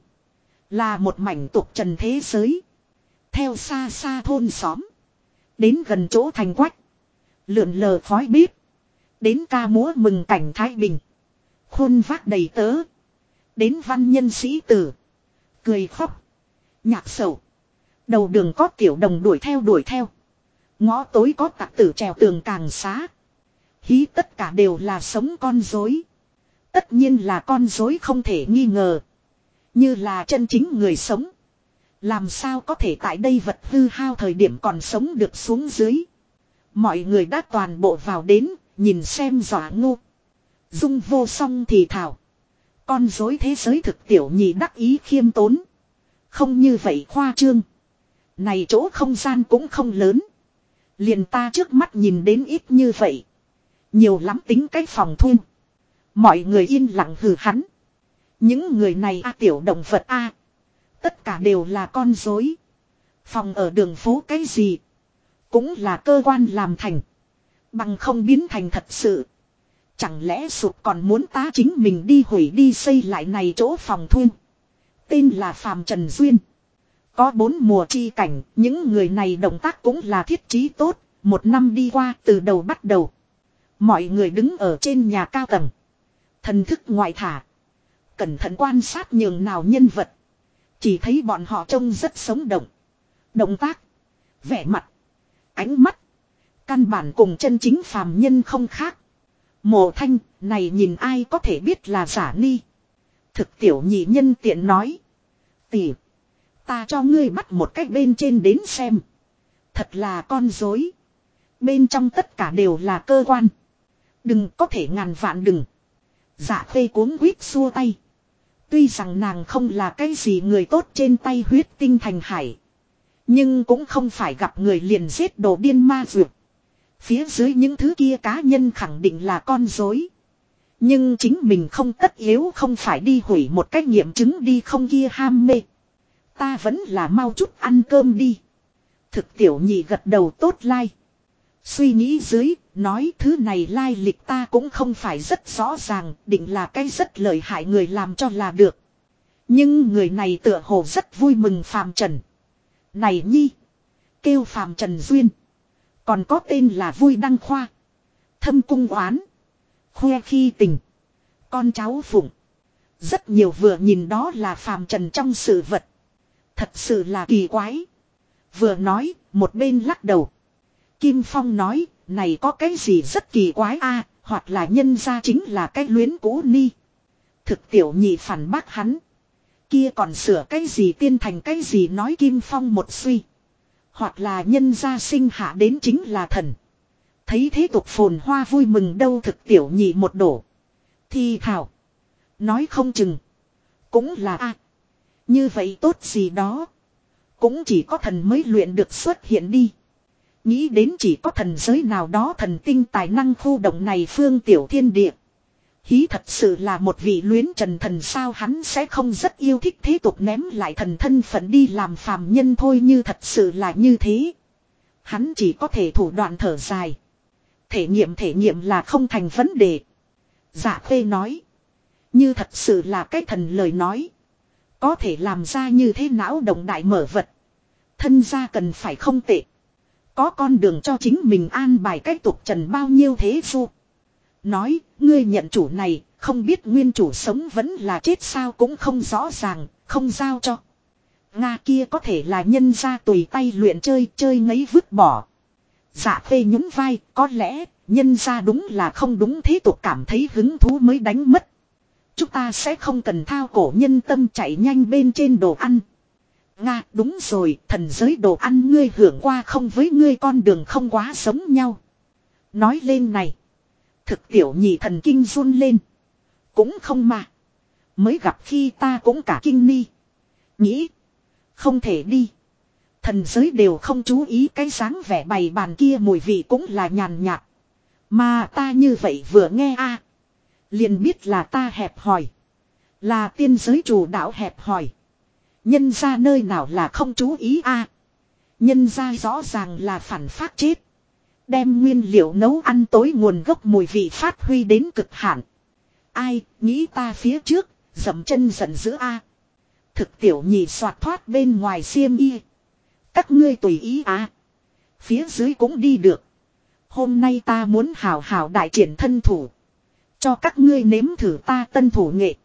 Là một mảnh tục trần thế giới. Theo xa xa thôn xóm. Đến gần chỗ thành quách. Lượn lờ khói bếp. Đến ca múa mừng cảnh thái bình. Khôn vác đầy tớ. Đến văn nhân sĩ tử. Cười khóc. Nhạc sầu. Đầu đường có tiểu đồng đuổi theo. Ngõ tối có tặc tử trèo tường càng xá. Hí tất cả đều là sống con dối. Tất nhiên là con dối không thể nghi ngờ. Như là chân chính người sống. Làm sao có thể tại đây vật hư hao thời điểm còn sống được xuống dưới. Mọi người đã toàn bộ vào đến, nhìn xem dọa ngu. Dung vô song thì thảo. Con dối thế giới thực tiểu nhị đắc ý khiêm tốn. Không như vậy khoa trương. Này chỗ không gian cũng không lớn. Liền ta trước mắt nhìn đến ít như vậy. Nhiều lắm tính cái phòng thuê. Mọi người yên lặng hừ hắn. Những người này tiểu động vật tất cả đều là con dối. Phòng ở đường phố cái gì. Cũng là cơ quan làm thành. Bằng không biến thành thật sự. Chẳng lẽ sụp còn muốn ta chính mình đi hủy đi xây lại này chỗ phòng thuê. Tên là phàm trần duyên. Có 4 mùa chi cảnh. Những người này động tác cũng là thiết trí tốt. Một năm đi qua từ đầu bắt đầu. Mọi người đứng ở trên nhà cao tầng. Thần thức ngoại thả. Cẩn thận quan sát nhường nào nhân vật. Chỉ thấy bọn họ trông rất sống động. Động tác. Vẻ mặt. Ánh mắt. Căn bản cùng chân chính phàm nhân không khác. Mộ Thanh này nhìn ai có thể biết là giả ni. Thực tiểu nhị nhân tiện nói. Tỷ. Ta cho ngươi bắt một cách bên trên đến xem. Thật là con dối. Bên trong tất cả đều là cơ quan. Đừng có thể ngàn vạn đừng. Dạ phê cuống quýt xua tay. Tuy rằng nàng không là cái gì người tốt trên tay huyết tinh thành hải. Nhưng cũng không phải gặp người liền giết đồ điên ma dược. Phía dưới những thứ kia cá nhân khẳng định là con dối. Nhưng chính mình không tất yếu không phải đi hủy một cách nghiệm chứng đi không kia ham mê. Ta vẫn là mau chút ăn cơm đi. Thực tiểu nhị gật đầu tốt lai. Suy nghĩ dưới, nói thứ này lai lịch ta cũng không phải rất rõ ràng, định là cái rất lợi hại người làm cho là được. Nhưng người này tựa hồ rất vui mừng phàm trần. Này nhi, kêu phàm trần duyên. Còn có tên là vui đăng khoa. Thâm cung oán. Khoe khi tình. Con cháu phụng. Rất nhiều vừa nhìn đó là phàm trần trong sự vật. Thật sự là kỳ quái. Vừa nói, một bên lắc đầu. Kim Phong nói, này có cái gì rất kỳ quái a, hoặc là nhân ra chính là cái luyến cũ ni. Thực tiểu nhị phản bác hắn. Kia còn sửa cái gì tiên thành cái gì nói Kim Phong một suy. Hoặc là nhân gia sinh hạ đến chính là thần. Thấy thế tục phồn hoa vui mừng đâu thực tiểu nhị một đổ. Thì thảo. Nói không chừng. Cũng là a. Như vậy tốt gì đó. Cũng chỉ có thần mới luyện được xuất hiện đi. Nghĩ đến chỉ có thần giới nào đó thần tinh tài năng khu động này phương tiểu thiên địa. Hí thật sự là một vị luyến trần thần sao hắn sẽ không rất yêu thích thế tục ném lại thần thân phận đi làm phàm nhân thôi như thật sự là như thế. Hắn chỉ có thể thủ đoạn thở dài. Thể nghiệm là không thành vấn đề. Dạ Khê nói. Như thật sự là cái thần lời nói. Có thể làm ra như thế não động đại mở vật. Thân gia cần phải không tệ. Có con đường cho chính mình an bài cách tục trần bao nhiêu thế du. Nói, ngươi nhận chủ này, không biết nguyên chủ sống vẫn là chết sao cũng không rõ ràng, không giao cho. Nga kia có thể là nhân gia tùy tay luyện chơi ngấy vứt bỏ. Dạ Khê nhún vai, có lẽ, nhân gia đúng là không đúng thế tục cảm thấy hứng thú mới đánh mất. Chúng ta sẽ không cần thao cổ nhân tâm chạy nhanh bên trên đồ ăn. Nga đúng rồi, thần giới đồ ăn ngươi hưởng qua không với ngươi con đường không quá giống nhau. Nói lên này. Thực tiểu nhị thần kinh run lên. Cũng không mà. Mới gặp khi ta cũng cả kinh ni. Nghĩ. Không thể đi. Thần giới đều không chú ý cái dáng vẻ bày bàn kia mùi vị cũng là nhàn nhạt. Mà ta như vậy vừa nghe a liền biết là ta hẹp hòi. Là tiên giới chủ đạo hẹp hòi. Nhân ra nơi nào là không chú ý a nhân ra rõ ràng là phản phát chết. Đem nguyên liệu nấu ăn tối nguồn gốc mùi vị phát huy đến cực hạn. Ai nghĩ ta phía trước dậm chân giận dữ a thực tiểu nhị soạt thoát bên ngoài xiêm y. Các ngươi tùy ý phía dưới cũng đi được. Hôm nay ta muốn hào hào đại triển thân thủ. Cho các ngươi nếm thử ta tân thủ nghệ.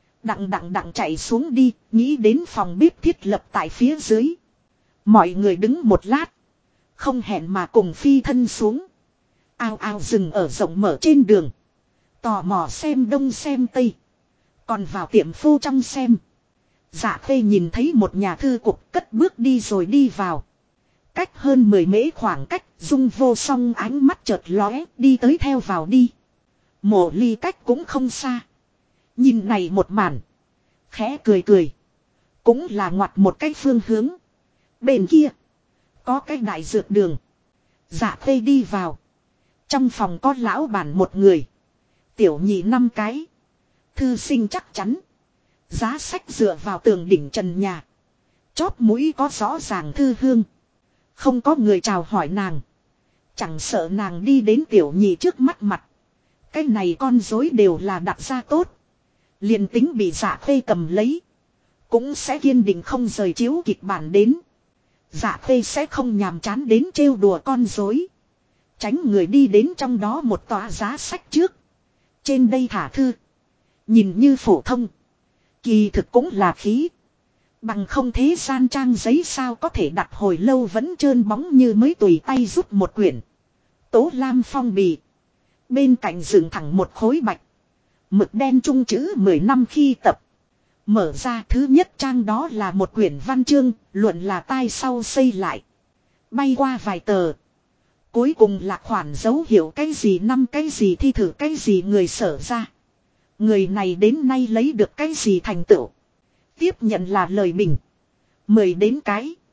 Đặng chạy xuống đi, nghĩ đến phòng bếp thiết lập tại phía dưới. Mọi người đứng một lát. Không hẹn mà cùng phi thân xuống. Ao ao dừng ở rộng mở trên đường. Tò mò xem đông xem tây. Còn vào tiệm phu trong xem. Dạ Khê nhìn thấy một nhà thư cục cất bước đi rồi đi vào. Cách hơn 10 mễ khoảng cách, Dung Vô Song ánh mắt chợt lóe, đi tới theo vào đi. Mộ Ly cách cũng không xa. Nhìn này một màn. Khẽ cười. Cũng là ngoặt một cái phương hướng. Bên kia. Có cái đại dược đường. Dạ Khê đi vào. Trong phòng có lão bản một người. Tiểu nhị 5 cái. Thư sinh chắc chắn. Giá sách dựa vào tường đỉnh trần nhà. Chóp mũi có rõ ràng thư hương. Không có người chào hỏi nàng. Chẳng sợ nàng đi đến tiểu nhị trước mắt mặt. Cái này con rối đều là đặt ra tốt. Liền tính bị Dạ Khê cầm lấy. Cũng sẽ kiên định không rời chiếu kịch bản đến. Dạ Khê sẽ không nhàm chán đến trêu đùa con rối. Tránh người đi đến trong đó một tòa giá sách trước. Trên đây thả thư. Nhìn như phổ thông. Kỳ thực cũng là khí. Bằng không thế gian trang giấy sao có thể đặt hồi lâu vẫn trơn bóng như mới tùy tay rút một quyển. Tố lam phong bì. Bên cạnh dựng thẳng một khối bạch. Mực đen trung chữ 10 năm khi tập. Mở ra thứ nhất trang đó là một quyển văn chương, luận là tai sau xây lại. Bay qua vài tờ. Cuối cùng là khoản dấu hiệu cái gì năm cái gì thi thử cái gì người sở ra. Người này đến nay lấy được cái gì thành tựu. Tiếp nhận là lời bình. 10 đến cái.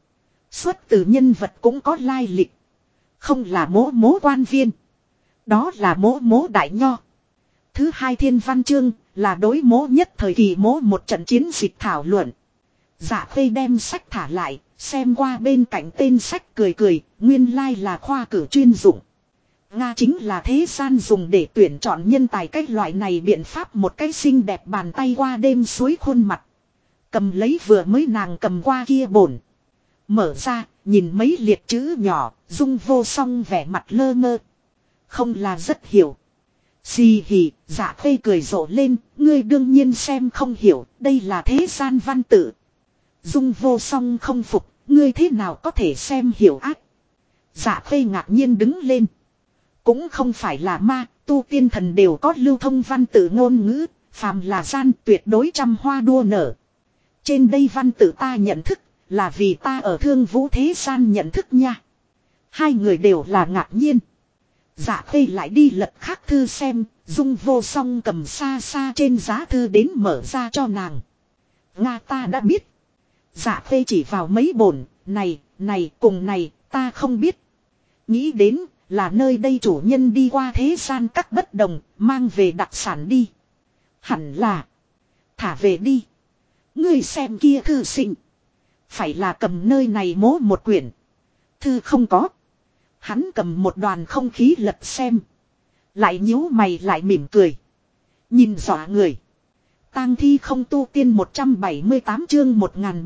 Xuất từ nhân vật cũng có lai lịch. Không là mỗ mỗ quan viên. Đó là mỗ mỗ đại nho. Thứ hai thiên văn chương là đối mỗ nhất thời kỳ mỗ một trận chiến dịch thảo luận. Dạ Khê đem sách thả lại, xem qua bên cạnh tên sách cười cười, nguyên lai là khoa cử chuyên dụng. Nga chính là thế gian dùng để tuyển chọn nhân tài cách loại này biện pháp một cái xinh đẹp bàn tay qua đêm suối khuôn mặt. Cầm lấy vừa mới nàng cầm qua kia bổn. Mở ra, nhìn mấy liệt chữ nhỏ, Dung Vô Song vẻ mặt lơ ngơ. Không là rất hiểu. Xì hì, Dạ Khê cười rộ lên, ngươi đương nhiên xem không hiểu, đây là thế gian văn tự. Dung Vô Song không phục, ngươi thế nào có thể xem hiểu ác. Dạ Khê ngạc nhiên đứng lên. Cũng không phải là ma, tu tiên thần đều có lưu thông văn tự ngôn ngữ, phàm là gian tuyệt đối trăm hoa đua nở. Trên đây văn tự ta nhận thức, là vì ta ở thương vũ thế gian nhận thức nha. Hai người đều là ngạc nhiên. Dạ Khê lại đi lật khác thư xem, Dung Vô Song cầm xa xa trên giá thư đến mở ra cho nàng. Nga ta đã biết. Dạ Khê chỉ vào mấy bổn, này cùng này, ta không biết. Nghĩ đến là nơi đây chủ nhân đi qua thế gian các bất đồng, mang về đặc sản đi. Hẳn là thả về đi. Ngươi xem kia thư sinh. Phải là cầm nơi này mố một quyển. Thư không có. Hắn cầm một đoàn không khí lật xem. Lại nhíu mày lại mỉm cười. Nhìn dọa người. Tang thi không tu tiên 178 chương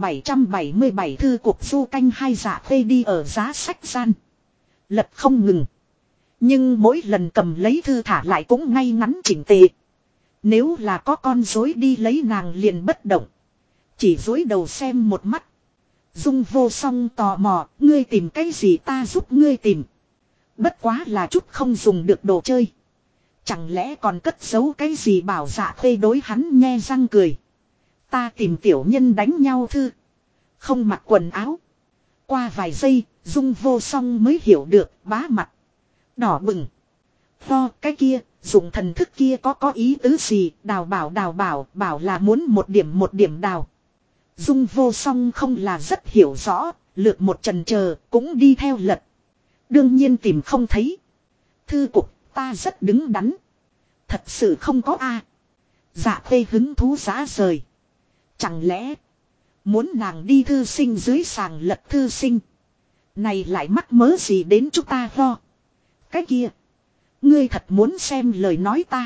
1777 thư cuộc du canh hai Dạ Khê đi ở giá sách gian. Lật không ngừng. Nhưng mỗi lần cầm lấy thư thả lại cũng ngay ngắn chỉnh tề. Nếu là có con rối đi lấy nàng liền bất động. Chỉ dối đầu xem một mắt. Dung Vô Song tò mò, ngươi tìm cái gì ta giúp ngươi tìm. Bất quá là chút không dùng được đồ chơi. Chẳng lẽ còn cất giấu cái gì bảo Dạ Khê đối hắn nhe răng cười. Ta tìm tiểu nhân đánh nhau thư. Không mặc quần áo. Qua vài giây, Dung Vô Song mới hiểu được, bá mặt. Đỏ bừng. Lo cái kia, dùng thần thức kia có ý tứ gì, đào bảo là muốn một điểm đào. Dung Vô Song không là rất hiểu rõ, lược một trần chờ cũng đi theo lật. Đương nhiên tìm không thấy. Thư cục, ta rất đứng đắn. Thật sự không có a. Dạ Khê hứng thú giá rời. Chẳng lẽ muốn nàng đi thư sinh dưới sàng lật thư sinh. Này lại mắc mớ gì đến chúng ta lo. Cái kia. Ngươi thật muốn xem lời nói ta.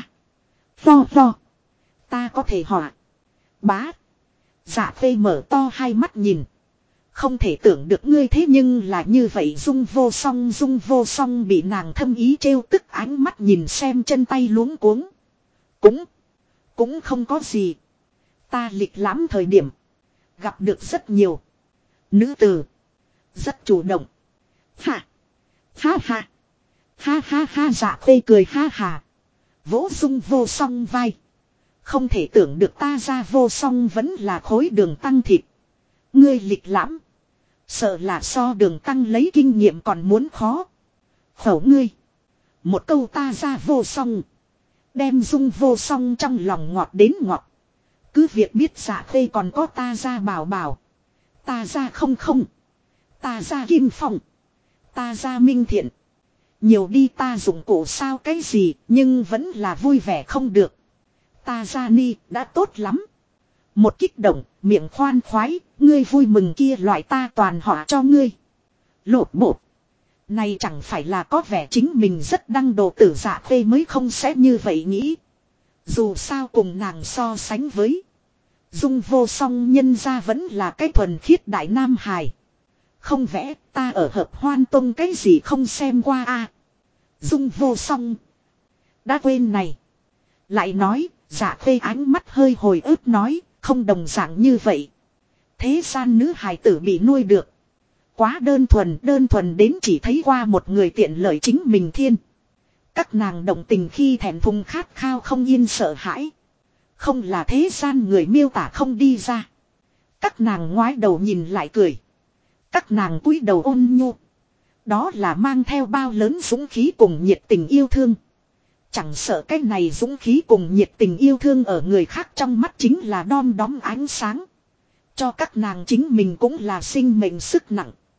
Lo. Ta có thể họa. Bá. Dạ Khê mở to hai mắt nhìn. Không thể tưởng được ngươi thế nhưng là như vậy. Dung Vô Song bị nàng thâm ý trêu tức ánh mắt nhìn xem chân tay luống cuống. Cũng không có gì. Ta lịch lãm thời điểm. Gặp được rất nhiều. Nữ tử. Rất chủ động. Ha. Dạ Khê cười ha hà. Vỗ Dung Vô Song vai. Không thể tưởng được ta ra Vô Song vẫn là khối đường tăng thịt. Ngươi lịch lãm. Sợ là so đường tăng lấy kinh nghiệm còn muốn khó. Khẩu ngươi. Một câu ta ra Vô Song. Đem Dung Vô Song trong lòng ngọt đến ngọt. Cứ việc biết Dạ Khê còn có ta ra bảo. Ta ra không. Ta ra Kim Phong. Ta ra Minh Thiện. Nhiều đi ta dùng cổ sao cái gì nhưng vẫn là vui vẻ không được. Ta ra Ni đã tốt lắm. Một kích động, miệng khoan khoái, ngươi vui mừng kia loại ta toàn họa cho ngươi. Lột bột. Này chẳng phải là có vẻ chính mình rất đăng độ tử Dạ Khê mới không sẽ như vậy nghĩ. Dù sao cùng nàng so sánh với. Dung Vô Song nhân ra vẫn là cái thuần khiết đại nam hài. Không vẽ ta ở hợp hoan tông cái gì không xem qua a. Dung Vô Song. Đã quên này. Lại nói, Dạ Khê ánh mắt hơi hồi ức nói, không đồng dạng như vậy. Thế gian nữ hài tử bị nuôi được. Quá đơn thuần đến chỉ thấy qua một người tiện lợi chính mình thiên. Các nàng động tình khi thèm thùng khát khao không yên sợ hãi. Không là thế gian người miêu tả không đi ra. Các nàng ngoái đầu nhìn lại cười. Các nàng cúi đầu ôn nhu. Đó là mang theo bao lớn dũng khí cùng nhiệt tình yêu thương. Chẳng sợ cái này dũng khí cùng nhiệt tình yêu thương ở người khác trong mắt chính là đom đóm ánh sáng. Cho các nàng chính mình cũng là sinh mệnh sức nặng.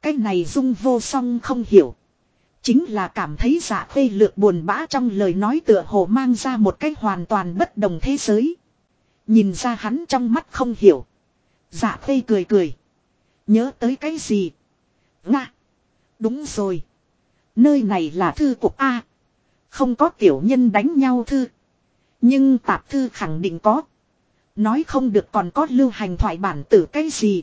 Cái này Dung Vô Song không hiểu. Chính là cảm thấy Dạ Khê Lược buồn bã trong lời nói tựa hồ mang ra một cái hoàn toàn bất đồng thế giới. Nhìn ra hắn trong mắt không hiểu. Dạ Khê cười cười. Nhớ tới cái gì? Nga. Đúng rồi. Nơi này là thư cục A. Không có tiểu nhân đánh nhau thư. Nhưng tạp thư khẳng định có. Nói không được còn có lưu hành thoại bản tử cái gì.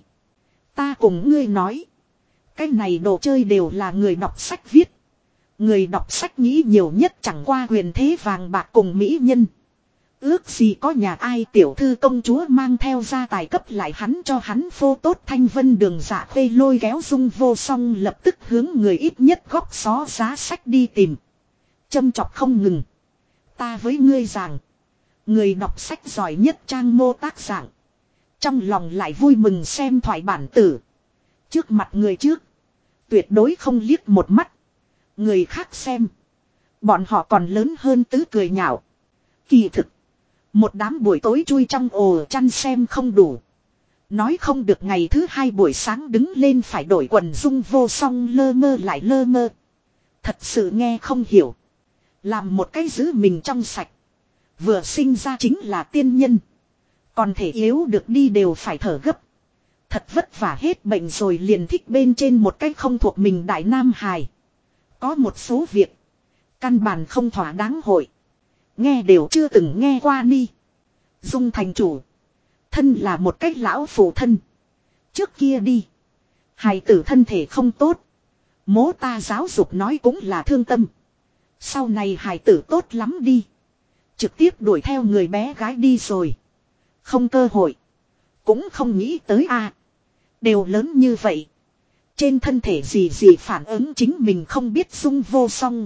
Ta cùng ngươi nói. Cái này đồ chơi đều là người đọc sách viết. Người đọc sách nghĩ nhiều nhất chẳng qua quyền thế vàng bạc cùng mỹ nhân. Ước gì có nhà ai tiểu thư công chúa mang theo gia tài cấp lại hắn cho hắn phô tốt thanh vân đường. Dạ Khê lôi kéo Dung Vô Song lập tức hướng người ít nhất góc xó giá sách đi tìm. Châm chọc không ngừng. Ta với ngươi rằng. Người đọc sách giỏi nhất trang mô tác dạng. Trong lòng lại vui mừng xem thoại bản tử. Trước mặt người trước. Tuyệt đối không liếc một mắt. Người khác xem. Bọn họ còn lớn hơn tứ cười nhạo. Kỳ thực. Một đám buổi tối chui trong ổ chăn xem không đủ. Nói không được ngày thứ hai buổi sáng đứng lên phải đổi quần. Dung Vô Song lơ mơ lại lơ mơ. Thật sự nghe không hiểu. Làm một cái giữ mình trong sạch. Vừa sinh ra chính là tiên nhân. Còn thể yếu được đi đều phải thở gấp. Thật vất vả hết bệnh rồi liền thích bên trên một cái không thuộc mình đại nam hài. Có một số việc. Căn bản không thỏa đáng hội. Nghe đều chưa từng nghe qua ni. Dung thành chủ. Thân là một cách lão phụ thân. Trước kia đi. Hài tử thân thể không tốt. Mố ta giáo dục nói cũng là thương tâm. Sau này hài tử tốt lắm đi. Trực tiếp đuổi theo người bé gái đi rồi. Không cơ hội. Cũng không nghĩ tới a. Đều lớn như vậy. Trên thân thể gì phản ứng chính mình không biết. Dung Vô Song.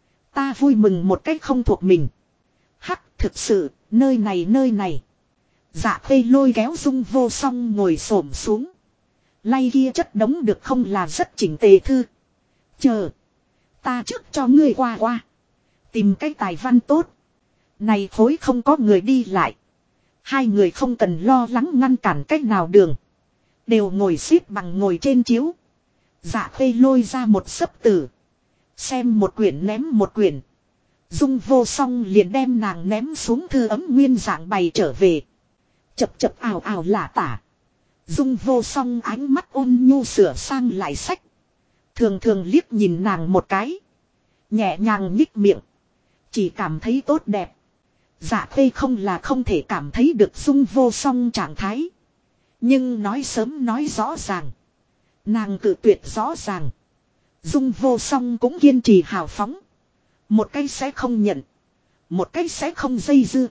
Ta vui mừng một cách không thuộc mình. Hắc thực sự nơi này. Dạ Khê lôi kéo Dung Vô Song ngồi xổm xuống. Lay kia chất đống được không là rất chỉnh tề thư. Chờ. Ta trước cho ngươi qua. Tìm cái tài văn tốt. Này khối không có người đi lại. Hai người không cần lo lắng ngăn cản cách nào đường. Đều ngồi xếp bằng ngồi trên chiếu. Dạ Khê lôi ra một sấp tử. Xem một quyển ném một quyển. Dung Vô Song liền đem nàng ném xuống thư ấm nguyên dạng bày trở về. Chập chập ào ào lả tả. Dung Vô Song ánh mắt ôn nhu sửa sang lại sách. Thường thường liếc nhìn nàng một cái. Nhẹ nhàng nhích miệng. Chỉ cảm thấy tốt đẹp. Dạ Khê không là không thể cảm thấy được Dung Vô Song trạng thái. Nhưng nói sớm nói rõ ràng. Nàng cự tuyệt rõ ràng. Dung Vô Song cũng kiên trì hào phóng. Một cái sẽ không nhận. Một cái sẽ không dây dưa.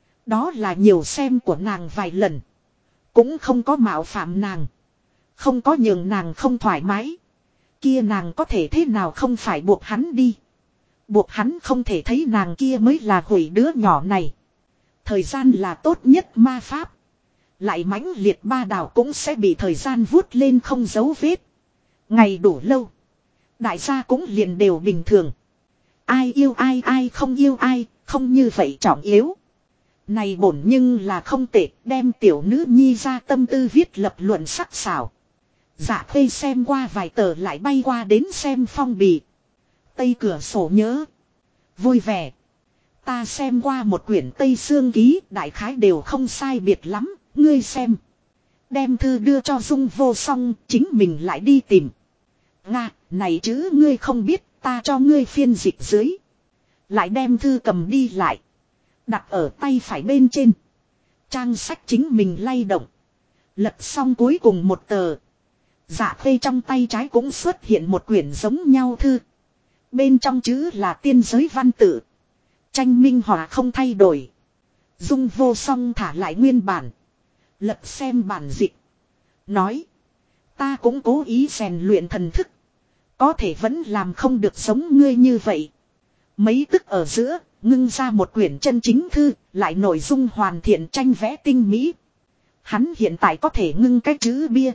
Đó là nhiều xem của nàng vài lần. Cũng không có mạo phạm nàng. Không có nhường nàng không thoải mái. Kia nàng có thể thế nào không phải buộc hắn đi. Buộc hắn không thể thấy nàng kia mới là hủy đứa nhỏ này. Thời gian là tốt nhất ma pháp. Lại mãnh liệt ba đảo cũng sẽ bị thời gian vuốt lên không dấu vết. Ngày đủ lâu. Đại gia cũng liền đều bình thường. Ai yêu ai không yêu ai, không như vậy trọng yếu. Này bổn nhưng là không tệ, đem tiểu nữ nhi ra tâm tư viết lập luận sắc sảo. Dạ Khê xem qua vài tờ lại bay qua đến xem phong bì. Tây cửa sổ nhớ. Vui vẻ. Ta xem qua một quyển Tây Sương Ký, đại khái đều không sai biệt lắm, ngươi xem. Đem thư đưa cho Dung Vô Song, chính mình lại đi tìm. Nga, này chứ ngươi không biết, ta cho ngươi phiên dịch dưới. Lại đem thư cầm đi lại. Đặt ở tay phải bên trên. Trang sách chính mình lay động. Lật xong cuối cùng một tờ. Dạ Khê trong tay trái cũng xuất hiện một quyển giống nhau thư. Bên trong chữ là tiên giới văn tự. Tranh minh họa không thay đổi. Dung Vô Song thả lại nguyên bản. Lật xem bản dịch. Nói. Ta cũng cố ý rèn luyện thần thức. Có thể vẫn làm không được giống ngươi như vậy. Mấy tức ở giữa, ngưng ra một quyển chân chính thư, lại nội dung hoàn thiện tranh vẽ tinh mỹ. Hắn hiện tại có thể ngưng cái chữ bia.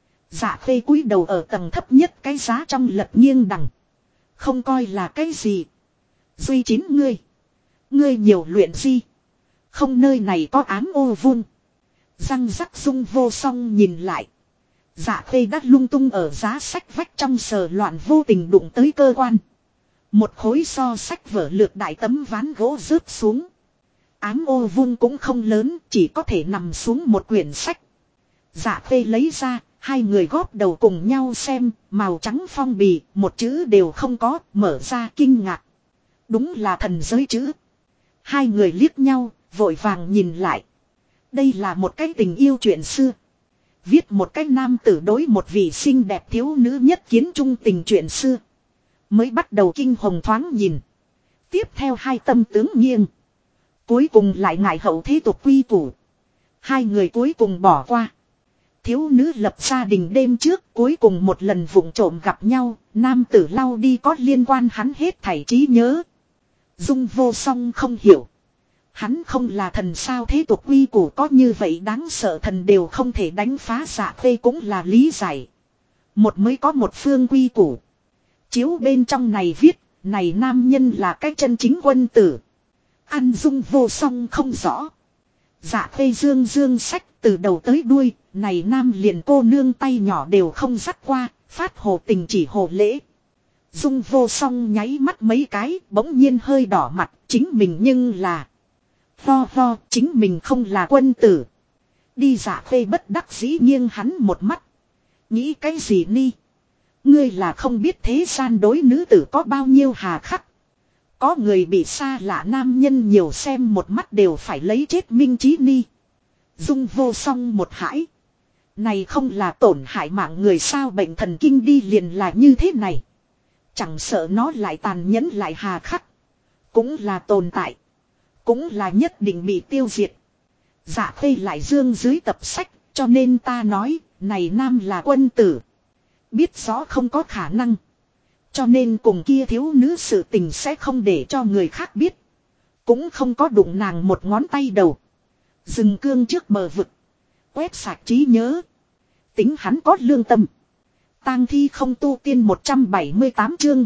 Dạ Khê cúi đầu ở tầng thấp nhất cái giá trong lật nghiêng đằng. Không coi là cái gì. Duy chín ngươi. Ngươi nhiều luyện gì. Không nơi này có ám ô vung. Răng rắc Dung Vô Song nhìn lại. Dạ Khê đã lung tung ở giá sách vách trong sờ loạn vô tình đụng tới cơ quan. Một khối so sách vở lược đại tấm ván gỗ rớt xuống. Ám ô vuông cũng không lớn, chỉ có thể nằm xuống một quyển sách. Dạ Khê lấy ra, hai người góp đầu cùng nhau xem, màu trắng phong bì, một chữ đều không có, mở ra kinh ngạc. Đúng là thần giới chữ. Hai người liếc nhau, vội vàng nhìn lại. Đây là một cái tình yêu chuyện xưa. Viết một cái nam tử đối một vị xinh đẹp thiếu nữ nhất kiến trung tình chuyện xưa. Mới bắt đầu kinh hồng thoáng nhìn. Tiếp theo hai tâm tướng nghiêng. Cuối cùng lại ngại hậu thế tục quy củ. Hai người cuối cùng bỏ qua. Thiếu nữ lập gia đình đêm trước cuối cùng một lần vụng trộm gặp nhau. Nam tử lau đi có liên quan hắn hết thảy trí nhớ. Dung Vô Song không hiểu. Hắn không là thần sao thế tục quy củ có như vậy đáng sợ thần đều không thể đánh phá. Dạ Khê cũng là lý giải. Một mới có một phương quy củ. Chiếu bên trong này viết, này nam nhân là cái chân chính quân tử. Ăn Dung Vô Song không rõ. Dạ Khê dương dương sách từ đầu tới đuôi, này nam liền cô nương tay nhỏ đều không dắt qua, phát hồ tình chỉ hồ lễ. Dung Vô Song nháy mắt mấy cái, bỗng nhiên hơi đỏ mặt, chính mình nhưng là... Ho, chính mình không là quân tử. Đi. Dạ Khê bất đắc dĩ nghiêng hắn một mắt. Nghĩ cái gì ni? Ngươi là không biết thế gian đối nữ tử có bao nhiêu hà khắc. Có người bị xa lạ nam nhân nhiều xem một mắt đều phải lấy chết minh chí ni. Dung Vô Song một hãi. Này không là tổn hại mạng người sao, bệnh thần kinh đi liền là như thế này. Chẳng sợ nó lại tàn nhẫn lại hà khắc. Cũng là tồn tại. Cũng là nhất định bị tiêu diệt. Dạ Khê lại dương dưới tập sách, cho nên ta nói, này nam là quân tử. Biết rõ không có khả năng. Cho nên cùng kia thiếu nữ sự tình sẽ không để cho người khác biết. Cũng không có đụng nàng một ngón tay đầu. Dừng cương trước bờ vực. Quét sạch trí nhớ. Tính hắn có lương tâm. Tang thi không tu tiên 178 chương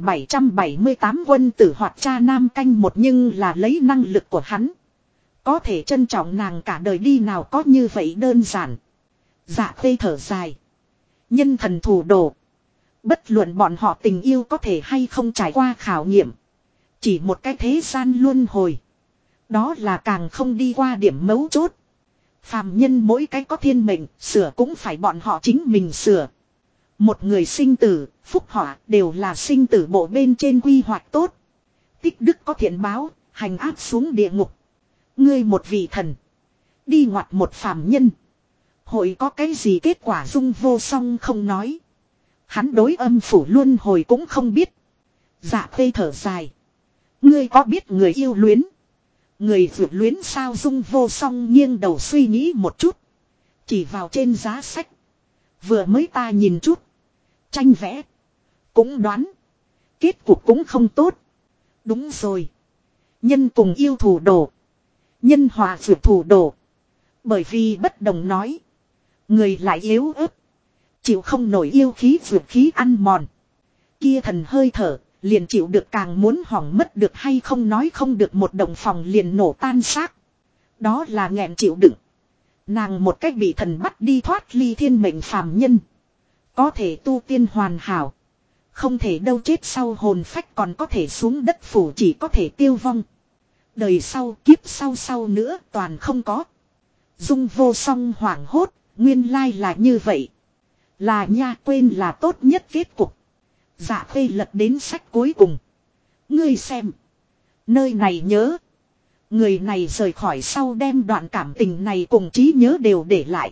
1778 quân tử hoặc cha nam canh một, nhưng là lấy năng lực của hắn. Có thể trân trọng nàng cả đời đi nào có như vậy đơn giản. Dạ Khê thở dài. Nhân thần thủ đồ. Bất luận bọn họ tình yêu có thể hay không trải qua khảo nghiệm. Chỉ một cái thế gian luân hồi. Đó là càng không đi qua điểm mấu chốt. Phàm nhân mỗi cái có thiên mệnh, sửa cũng phải bọn họ chính mình sửa. Một người sinh tử, phúc họa đều là sinh tử bộ bên trên quy hoạch tốt. Tích đức có thiện báo, hành áp xuống địa ngục. Ngươi một vị thần. Đi ngoặt một phàm nhân. Hội có cái gì kết quả? Dung Vô Song không nói. Hắn đối âm phủ luân hồi cũng không biết. Dạ Khê thở dài. Ngươi có biết người yêu luyến? Người vượt luyến sao? Dung Vô Song nghiêng đầu suy nghĩ một chút. Chỉ vào trên giá sách. Vừa mới ta nhìn chút. Tranh vẽ. Cũng đoán. Kết cục cũng không tốt. Đúng rồi. Nhân cùng yêu thủ đồ. Nhân hòa vượt thủ đồ. Bởi vì bất đồng nói. Người lại yếu ớt. Chịu không nổi yêu khí vượt khí ăn mòn. Kia thần hơi thở. Liền chịu được càng muốn hỏng mất được hay không nói không được một đồng phòng liền nổ tan xác. Đó là nghẹn chịu đựng. Nàng một cách bị thần bắt đi thoát ly thiên mệnh phàm nhân. Có thể tu tiên hoàn hảo. Không thể đâu, chết sau hồn phách còn có thể xuống đất phủ, chỉ có thể tiêu vong. Đời sau kiếp sau nữa toàn không có. Dung Vô Song hoảng hốt. Nguyên lai là như vậy. Là nha, quên là tốt nhất kết cục. Dạ Khê lật đến sách cuối cùng. Ngươi xem. Nơi này nhớ. Người này rời khỏi sau đem đoạn cảm tình này cùng trí nhớ đều để lại.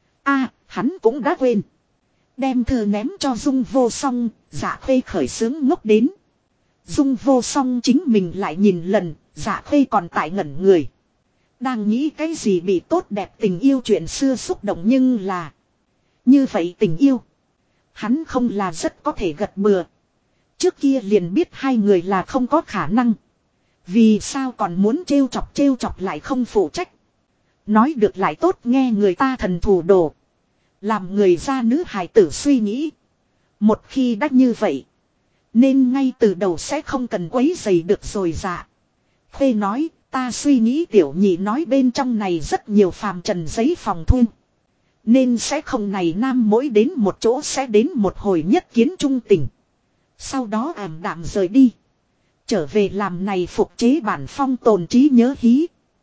Hắn cũng đã quên. Đem thư ném cho Dung Vô Song. Dạ Khê khởi sướng ngốc đến. Dung Vô Song chính mình lại nhìn lần. Dạ Khê còn tại ngẩn người. Đang nghĩ cái gì bị tốt đẹp tình yêu chuyện xưa xúc động, nhưng là như vậy tình yêu. Hắn không là rất có thể gật bừa. Trước kia liền biết hai người là không có khả năng. Vì sao còn muốn trêu chọc lại không phụ trách. Nói được lại tốt nghe người ta thần thủ đồ. Làm người ra nữ hài tử suy nghĩ. Một khi đã như vậy. Nên ngay từ đầu sẽ không cần quấy rầy được rồi. Dạ Khê nói ta suy nghĩ tiểu nhị nói bên trong này rất nhiều phàm trần giấy phòng thuê. Nên sẽ không này nam mỗi đến một chỗ sẽ đến một hồi nhất kiến trung tình. Sau đó ảm đạm rời đi. Trở về làm này phục chế bản phong tồn trí nhớ hí.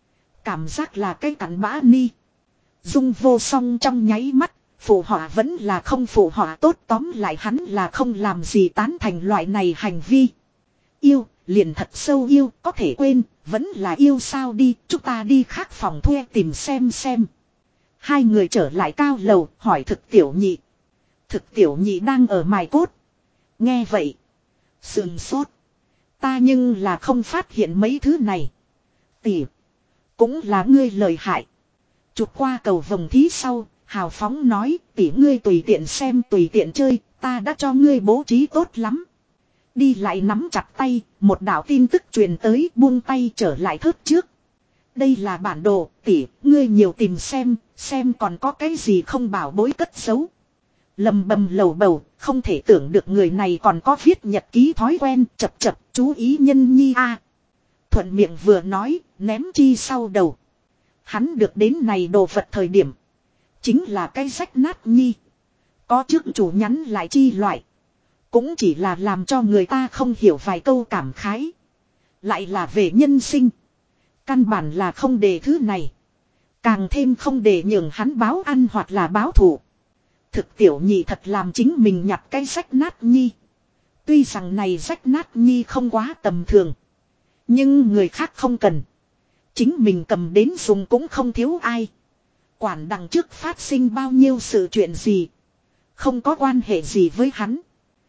Cảm giác là cái cặn bã ni. Dung Vô Song trong nháy mắt. Phụ họa vẫn là không phụ họa tốt, tóm lại hắn là không làm gì tán thành loại này hành vi. Yêu, liền thật sâu yêu, có thể quên, vẫn là yêu sao đi, chúng ta đi khác phòng thuê tìm xem. Hai người trở lại cao lầu, hỏi Thực Tiểu Nhị. Thực Tiểu Nhị đang ở mài cốt. Nghe vậy. Sườn sốt. Ta nhưng là không phát hiện mấy thứ này. Tỷ. Cũng là ngươi lời hại. Chụp qua cầu vồng thí sau. Hào phóng nói, tỷ ngươi tùy tiện xem tùy tiện chơi, ta đã cho ngươi bố trí tốt lắm. Đi lại nắm chặt tay, một đạo tin tức truyền tới, buông tay trở lại thớt trước. Đây là bản đồ, tỷ, ngươi nhiều tìm xem còn có cái gì không bảo bối cất giấu. Lầm bầm lầu bầu, không thể tưởng được người này còn có viết nhật ký thói quen, chập, chú ý nhân nhi a. Thuận miệng vừa nói, ném chi sau đầu. Hắn được đến này đồ vật thời điểm. Chính là cái rách nát nhi. Có trước chủ nhắn lại chi loại. Cũng chỉ là làm cho người ta không hiểu vài câu cảm khái. Lại là về nhân sinh. Căn bản là không để thứ này. Càng thêm không để nhường hắn báo ăn hoặc là báo thù. Thực Tiểu Nhị thật làm chính mình nhặt cái rách nát nhi. Tuy rằng này rách nát nhi không quá tầm thường. Nhưng người khác không cần. Chính mình cầm đến dùng cũng không thiếu ai. Quản đằng trước phát sinh bao nhiêu sự chuyện gì. Không có quan hệ gì với hắn.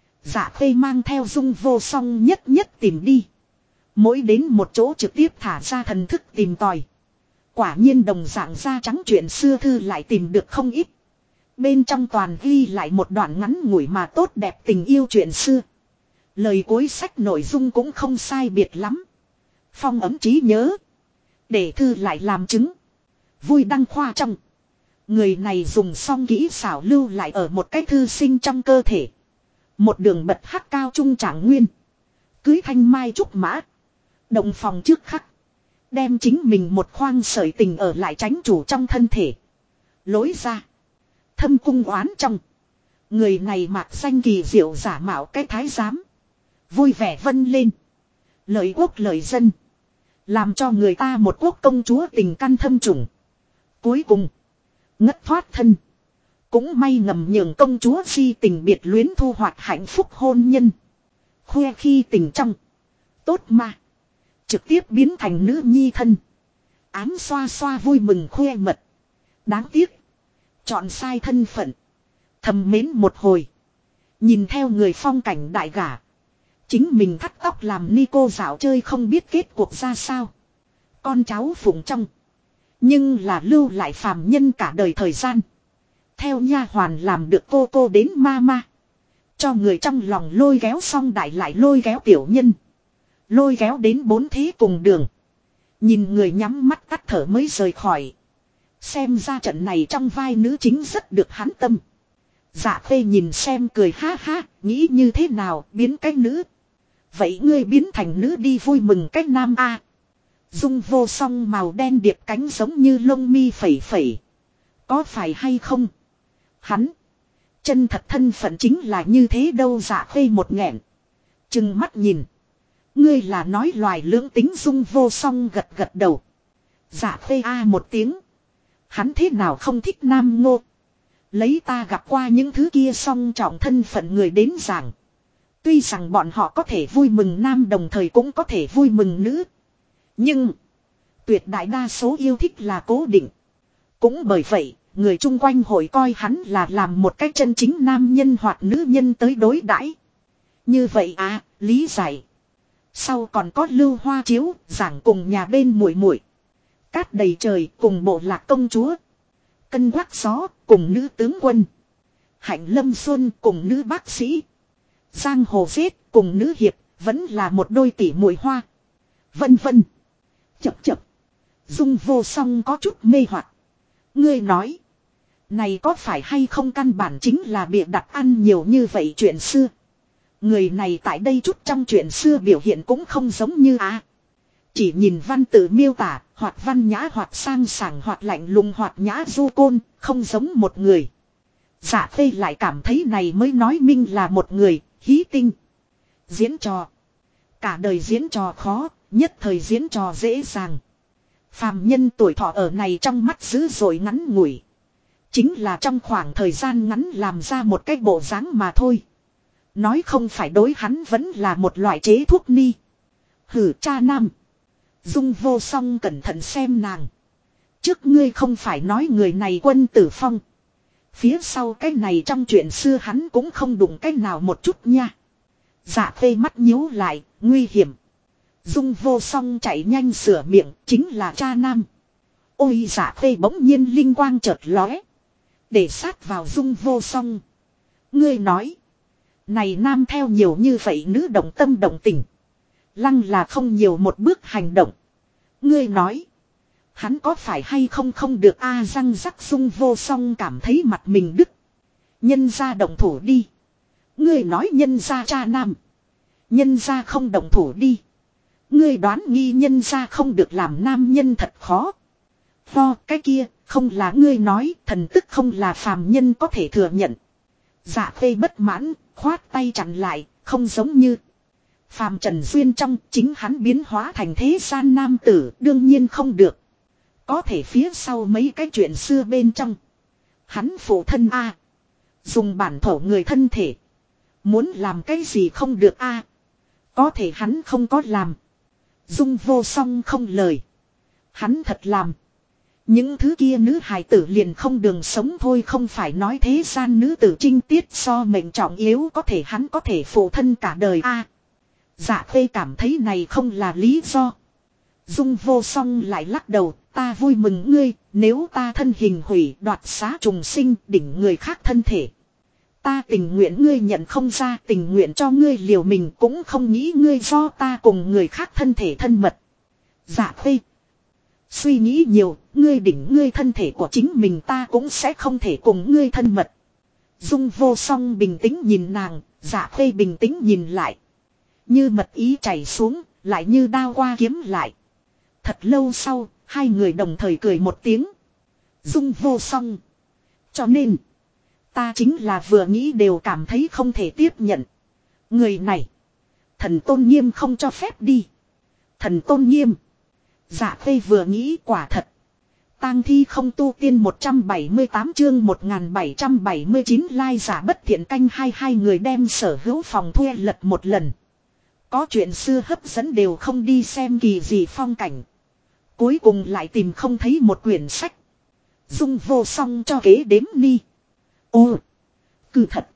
Dạ Khê mang theo Dung Vô Song nhất tìm đi. Mỗi đến một chỗ trực tiếp thả ra thần thức tìm tòi. Quả nhiên đồng dạng da trắng chuyện xưa thư lại tìm được không ít. Bên trong toàn ghi lại một đoạn ngắn ngủi mà tốt đẹp tình yêu chuyện xưa. Lời cuối sách nội dung cũng không sai biệt lắm. Phong ấm trí nhớ. Để thư lại làm chứng. Vui đăng khoa trong. Người này dùng xong kỹ xảo lưu lại ở một cái thư sinh trong cơ thể. Một đường bật hắc cao trung trạng nguyên. Cưới thanh mai trúc mã. Động phòng trước khắc. Đem chính mình một khoang sởi tình ở lại tránh chủ trong thân thể. Lối ra. Thâm cung oán trong. Người này mạc danh kỳ diệu giả mạo cái thái giám. Vui vẻ vân lên. Lợi quốc lợi dân. Làm cho người ta một quốc công chúa tình căn thâm trùng. Cuối cùng. Ngất thoát thân. Cũng may ngầm nhường công chúa si tình biệt luyến thu hoạch hạnh phúc hôn nhân. Khoe khi tình trong. Tốt mà. Trực tiếp biến thành nữ nhi thân. Ám xoa xoa vui mừng khoe mật. Đáng tiếc. Chọn sai thân phận. Thầm mến một hồi. Nhìn theo người phong cảnh đại gả. Chính mình thắt tóc làm ni cô dạo chơi không biết kết cuộc ra sao. Con cháu phụng trong. Nhưng là lưu lại phàm nhân cả đời thời gian. Theo nha hoàn làm được cô đến ma. Cho người trong lòng lôi kéo xong đại lại lôi kéo tiểu nhân. Lôi kéo đến bốn thế cùng đường. Nhìn người nhắm mắt tắt thở mới rời khỏi. Xem ra trận này trong vai nữ chính rất được hắn tâm. Dạ Khê nhìn xem cười ha ha, nghĩ như thế nào biến cái nữ. Vậy ngươi biến thành nữ đi vui mừng cái nam a. Dung Vô Song màu đen điệp cánh giống như lông mi phẩy phẩy. Có phải hay không? Hắn. Chân thật thân phận chính là như thế đâu. Dạ Khê một nghẹn. Chừng mắt nhìn. Ngươi là nói loài lưỡng tính. Dung Vô Song gật đầu. Dạ Khê a một tiếng. Hắn thế nào không thích nam ngô. Lấy ta gặp qua những thứ kia song trọng thân phận người đến giảng. Tuy rằng bọn họ có thể vui mừng nam đồng thời cũng có thể vui mừng nữ. Nhưng. Tuyệt đại đa số yêu thích là cố định. Cũng bởi vậy. Người chung quanh hội coi hắn là làm một cách chân chính nam nhân hoặc nữ nhân tới đối đãi. Như vậy à, lý giải. Sau còn có Lưu Hoa Chiếu, giảng cùng nhà bên muội muội. Cát đầy trời cùng bộ lạc công chúa. Cân quắc gió cùng nữ tướng quân. Hạnh Lâm Xuân cùng nữ bác sĩ. Giang Hồ Giết cùng nữ hiệp, vẫn là một đôi tỷ muội hoa. Vân vân. Chập. Dung Vô Song có chút mê hoặc. Ngươi nói. Này có phải hay không căn bản chính là bịa đặt ăn nhiều như vậy chuyện xưa. Người này tại đây chút trong chuyện xưa biểu hiện cũng không giống như chỉ nhìn văn tự miêu tả, hoặc văn nhã hoặc sang sảng hoặc lạnh lùng hoặc nhã du côn, không giống một người. Dạ Khê lại cảm thấy này mới nói minh là một người, hí tinh. Diễn trò. Cả đời diễn trò khó, nhất thời diễn trò dễ dàng. Phàm nhân tuổi thọ ở này trong mắt dữ dội ngắn ngủi. Chính là trong khoảng thời gian ngắn làm ra một cái bộ dáng mà thôi. Nói không phải đối hắn vẫn là một loại chế thuốc ni. Hử cha nam. Dung Vô Song cẩn thận xem nàng. Trước ngươi không phải nói người này Quân Tử Phong. Phía sau cái này trong chuyện xưa hắn cũng không đụng cái nào một chút nha. Dạ Khê mắt nhíu lại, nguy hiểm. Dung Vô Song chạy nhanh sửa miệng, chính là cha nam. Ôi Dạ Khê bỗng nhiên linh quang chợt lóe. Để sát vào Dung Vô Song. Ngươi nói. Này nam theo nhiều như vậy nữ động tâm động tình. Lăng là không nhiều một bước hành động. Ngươi nói. Hắn có phải hay không không được a răng rắc Dung Vô Song cảm thấy mặt mình đứt. Nhân ra động thủ đi. Ngươi nói nhân ra cha nam. Nhân ra không động thủ đi. Ngươi đoán nghi nhân ra không được làm nam nhân thật khó. Lo cái kia không là ngươi nói thần tức không là phàm nhân có thể thừa nhận. Dạ Khê bất mãn, khoát tay chặn lại, không giống như. Phàm Trần Duyên trong chính hắn biến hóa thành thế gian nam tử đương nhiên không được. Có thể phía sau mấy cái chuyện xưa bên trong. Hắn phụ thân a dùng bản thổ người thân thể. Muốn làm cái gì không được a có thể hắn không có làm. Dung Vô Song không lời. Hắn thật làm. Những thứ kia nữ hài tử liền không đường sống thôi không phải nói thế gian nữ tử trinh tiết so mệnh trọng yếu có thể hắn có thể phụ thân cả đời a Dạ Khê cảm thấy này không là lý do. Dung Vô Song lại lắc đầu, ta vui mừng ngươi, nếu ta thân hình hủy đoạt xá trùng sinh đỉnh người khác thân thể. Ta tình nguyện ngươi nhận không ra tình nguyện cho ngươi liều mình cũng không nghĩ ngươi do ta cùng người khác thân thể thân mật. Dạ Khê. Suy nghĩ nhiều, ngươi đỉnh ngươi thân thể của chính mình ta cũng sẽ không thể cùng ngươi thân mật. Dung Vô Song bình tĩnh nhìn nàng, Dạ Khê bình tĩnh nhìn lại. Như mật ý chảy xuống, lại như đao qua kiếm lại. Thật lâu sau, hai người đồng thời cười một tiếng. Dung Vô Song. Cho nên, ta chính là vừa nghĩ đều cảm thấy không thể tiếp nhận. Người này, thần Tôn Nghiêm không cho phép đi. Thần Tôn Nghiêm. Dạ Khê vừa nghĩ quả thật. Tang thi không tu tiên 178 chương 1779 lai giả bất thiện canh hai người đem sở hữu phòng thuê lật một lần. Có chuyện xưa hấp dẫn đều không đi xem kỳ gì phong cảnh. Cuối cùng lại tìm không thấy một quyển sách. Dung Vô Song cho kế đếm ni. Ô. Cứ thật.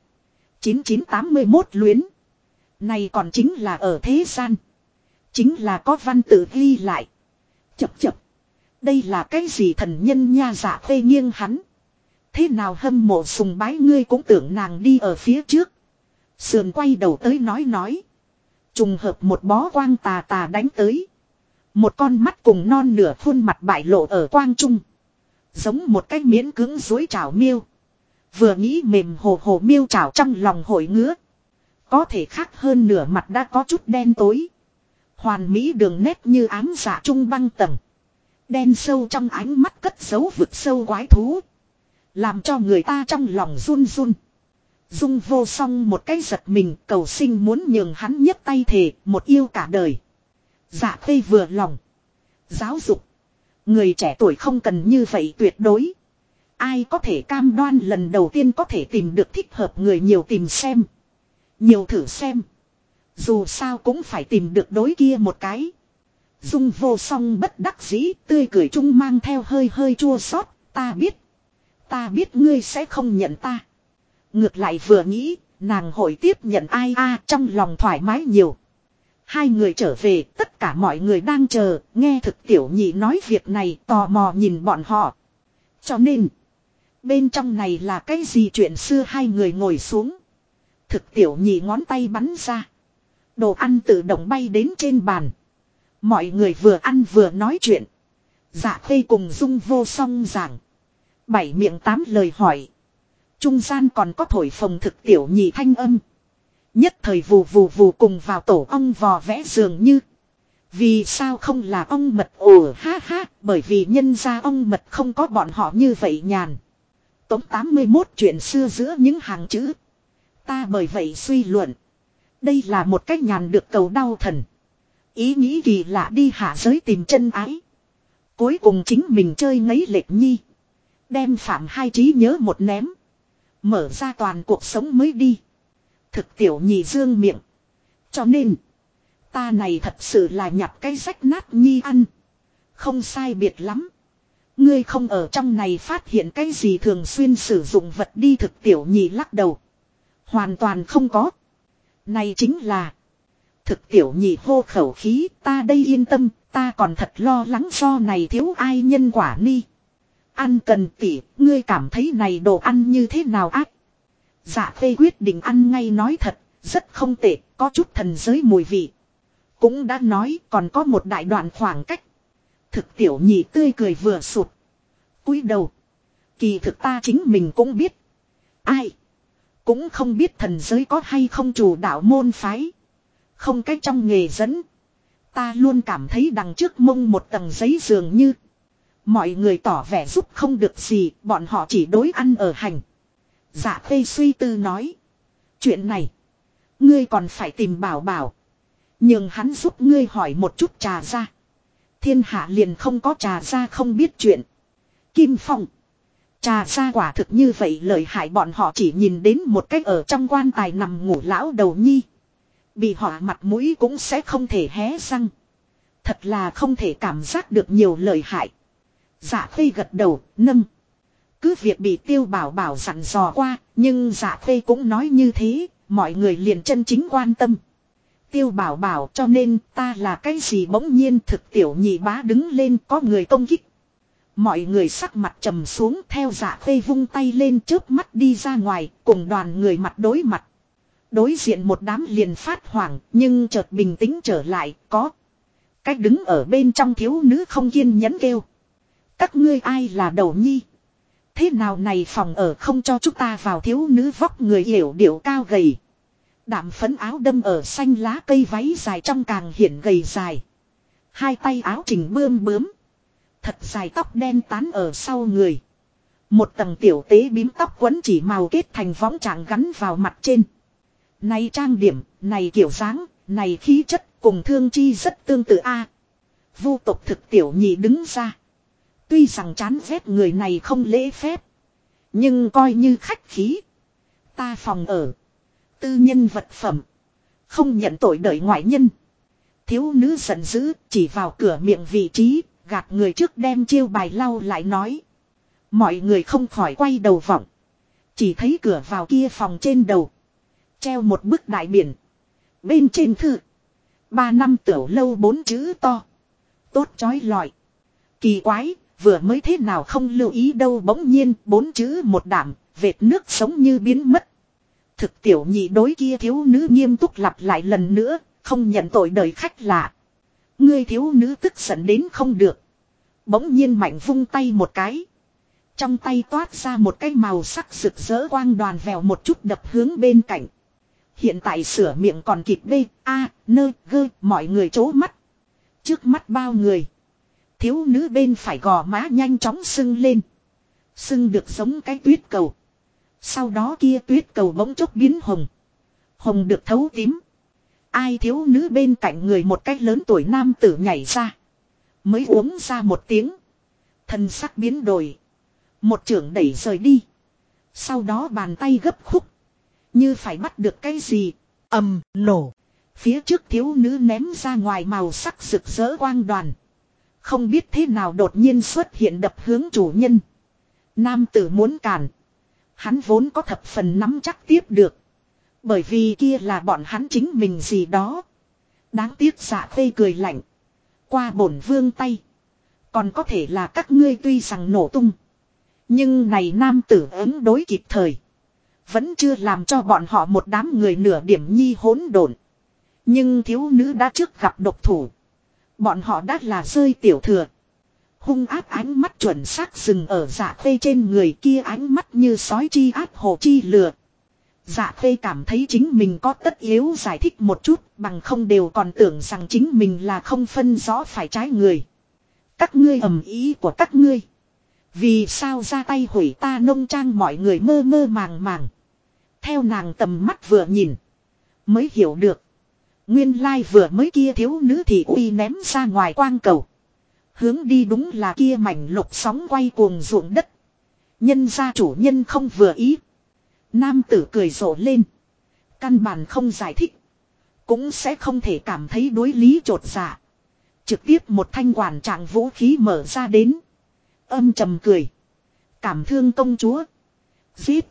9981 luyến. Này còn chính là ở thế gian. Chính là có văn tự ghi lại. Chập chập. Đây là cái gì thần nhân nha Dạ Khê nghiêng hắn. Thế nào hâm mộ sùng bái ngươi cũng tưởng nàng đi ở phía trước. Sườn quay đầu tới nói. Trùng hợp một bó quang tà tà đánh tới. Một con mắt cùng non nửa khuôn mặt bại lộ ở quang trung. Giống một cái miễn cứng dối chảo miêu. Vừa nghĩ mềm hồ hồ miêu chảo trong lòng hội ngứa. Có thể khác hơn nửa mặt đã có chút đen tối. Hoàn mỹ đường nét như ám dạ trung băng tầng. Đen sâu trong ánh mắt cất giấu vực sâu quái thú. Làm cho người ta trong lòng run run. Dung Vô Song một cái giật mình cầu sinh muốn nhường hắn nhấc tay thề một yêu cả đời. Dạ Khê vừa lòng. Giáo dục. Người trẻ tuổi không cần như vậy tuyệt đối. Ai có thể cam đoan lần đầu tiên có thể tìm được thích hợp người nhiều tìm xem. Nhiều thử xem. Dù sao cũng phải tìm được đối kia một cái. Dung Vô Song bất đắc dĩ tươi cười chung mang theo hơi hơi chua xót. Ta biết. Ta biết ngươi sẽ không nhận ta. Ngược lại vừa nghĩ nàng hội tiếp nhận ai trong lòng thoải mái nhiều. Hai người trở về tất cả mọi người đang chờ. Nghe thực tiểu nhị nói việc này tò mò nhìn bọn họ. Cho nên. Bên trong này là cái gì chuyện xưa hai người ngồi xuống. Thực tiểu nhị ngón tay bắn ra. Đồ ăn tự động bay đến trên bàn. Mọi người vừa ăn vừa nói chuyện. Dạ Khê cùng Dung Vô Song giảng. Bảy miệng tám lời hỏi. Trung gian còn có thổi phồng thực tiểu nhị thanh âm. Nhất thời vù vù vù cùng vào tổ ong vò vẽ dường như. Vì sao không là ong mật? Ồ ha ha, bởi vì nhân gia ong mật không có bọn họ như vậy nhàn. Tống 81 chuyện xưa giữa những hàng chữ. Ta bởi vậy suy luận. Đây là một cách nhàn được cầu đau thần. Ý nghĩ kỳ lạ đi hạ giới tìm chân ái. Cuối cùng chính mình chơi ngấy lệch nhi. Đem phạm hai trí nhớ một ném. Mở ra toàn cuộc sống mới đi. Thực tiểu nhị dương miệng. Cho nên. Ta này thật sự là nhặt cái rách nát nhi ăn. Không sai biệt lắm. Ngươi không ở trong này phát hiện cái gì thường xuyên sử dụng vật đi. Thực tiểu nhị lắc đầu. Hoàn toàn không có. Này chính là. Thực tiểu nhị hô khẩu khí. Ta đây yên tâm. Ta còn thật lo lắng do này thiếu ai nhân quả ni. Ăn cần tỉ. Ngươi cảm thấy này đồ ăn như thế nào ác. Dạ phê quyết định ăn ngay nói thật. Rất không tệ. Có chút thần giới mùi vị. Cũng đã nói còn có một đại đoạn khoảng cách. Thực tiểu nhị tươi cười vừa sụt. Cúi đầu. Kỳ thực ta chính mình cũng biết. Ai. Cũng không biết thần giới có hay không chủ đạo môn phái. Không cách trong nghề dẫn. Ta luôn cảm thấy đằng trước mông một tầng giấy dường như. Mọi người tỏ vẻ giúp không được gì. Bọn họ chỉ đối ăn ở hành. Dạ phê suy tư nói. Chuyện này. Ngươi còn phải tìm bảo bảo. Nhưng hắn giúp ngươi hỏi một chút trà ra. Thiên hạ liền không có trà ra không biết chuyện. Kim Phong. Trà ra quả thực như vậy lợi hại bọn họ chỉ nhìn đến một cách ở trong quan tài nằm ngủ lão đầu nhi. Bị họ mặt mũi cũng sẽ không thể hé răng. Thật là không thể cảm giác được nhiều lợi hại. Dạ Khê gật đầu, nâng. Cứ việc bị Tiêu Bảo Bảo dặn dò qua, nhưng Dạ Khê cũng nói như thế, mọi người liền chân chính quan tâm. Tiêu Bảo Bảo cho nên ta là cái gì bỗng nhiên thực tiểu nhị bá đứng lên có người công kích. Mọi người sắc mặt trầm xuống theo Dạ Khê vung tay lên chớp mắt đi ra ngoài cùng đoàn người mặt đối mặt. Đối diện một đám liền phát hoảng nhưng chợt bình tĩnh trở lại có. Cách đứng ở bên trong thiếu nữ không kiên nhẫn kêu. Các ngươi ai là đầu nhi? Thế nào này phòng ở không cho chúng ta vào thiếu nữ vóc người hiểu điệu cao gầy. Đạm phấn áo đâm ở xanh lá cây váy dài trong càng hiển gầy dài. Hai tay áo chỉnh bươm bướm. Thật dài tóc đen tán ở sau người. Một tầng tiểu tế bím tóc quấn chỉ màu kết thành võng trạng gắn vào mặt trên. Này trang điểm, này kiểu dáng, này khí chất cùng Thương Chi rất tương tự a. Vu tộc thực tiểu nhị đứng ra. Tuy rằng chán ghét người này không lễ phép. Nhưng coi như khách khí. Ta phòng ở. Tư nhân vật phẩm. Không nhận tội đợi ngoại nhân. Thiếu nữ giận dữ chỉ vào cửa miệng vị trí. Gạt người trước đem chiêu bài lau lại nói. Mọi người không khỏi quay đầu vọng. Chỉ thấy cửa vào kia phòng trên đầu. Treo một bức đại biển. Bên trên thư. 3 năm tiểu lâu 4 chữ to. Tốt chói lọi. Kỳ quái. Vừa mới thế nào không lưu ý đâu bỗng nhiên 4 chữ một đảm. Vệt nước sống như biến mất. Thực tiểu nhị đối kia thiếu nữ nghiêm túc lặp lại lần nữa. Không nhận tội đời khách lạ. Ngươi thiếu nữ tức giận đến không được. Bỗng nhiên mạnh vung tay một cái. Trong tay toát ra một cái màu sắc rực rỡ quang đoàn vèo một chút đập hướng bên cạnh. Hiện tại sửa miệng còn kịp bê, a, nơ, gơ, mọi người chố mắt. Trước mắt bao người. Thiếu nữ bên phải gò má nhanh chóng sưng lên. Sưng được giống cái tuyết cầu. Sau đó kia tuyết cầu bỗng chốc biến hồng. Hồng được thấu tím. Ai thiếu nữ bên cạnh người một cách lớn tuổi nam tử nhảy ra. Mới uống ra một tiếng. Thân sắc biến đổi. Một chưởng đẩy rời đi. Sau đó bàn tay gấp khúc. Như phải bắt được cái gì. Ầm nổ. Phía trước thiếu nữ ném ra ngoài màu sắc rực rỡ quang đoàn. Không biết thế nào đột nhiên xuất hiện đập hướng chủ nhân. Nam tử muốn cản. Hắn vốn có thập phần nắm chắc tiếp được. Bởi vì kia là bọn hắn chính mình gì đó. Đáng tiếc Dạ Khê cười lạnh. Qua bổn vương tay. Còn có thể là các ngươi tuy rằng nổ tung. Nhưng này nam tử ứng đối kịp thời. Vẫn chưa làm cho bọn họ một đám người nửa điểm nhi hỗn độn. Nhưng thiếu nữ đã trước gặp độc thủ. Bọn họ đã là rơi tiểu thừa. Hung ác ánh mắt chuẩn xác dừng ở Dạ Khê trên người kia ánh mắt như sói chi ác hồ chi lừa. Dạ Khê cảm thấy chính mình có tất yếu giải thích một chút, bằng không đều còn tưởng rằng chính mình là không phân rõ phải trái người. Các ngươi ầm ý của các ngươi. Vì sao ra tay hủy ta nông trang, mọi người mơ mơ màng màng. Theo nàng tầm mắt vừa nhìn. Mới hiểu được. Nguyên lai vừa mới kia thiếu nữ thì uy ném ra ngoài quang cầu. Hướng đi đúng là kia mảnh lục sóng quay cuồng ruộng đất. Nhân gia chủ nhân không vừa ý. Nam tử cười rộ lên. Căn bản không giải thích. Cũng sẽ không thể cảm thấy đối lý chột dạ. Trực tiếp một thanh quản trạng vũ khí mở ra đến. Âm trầm cười. Cảm thương công chúa. Giết.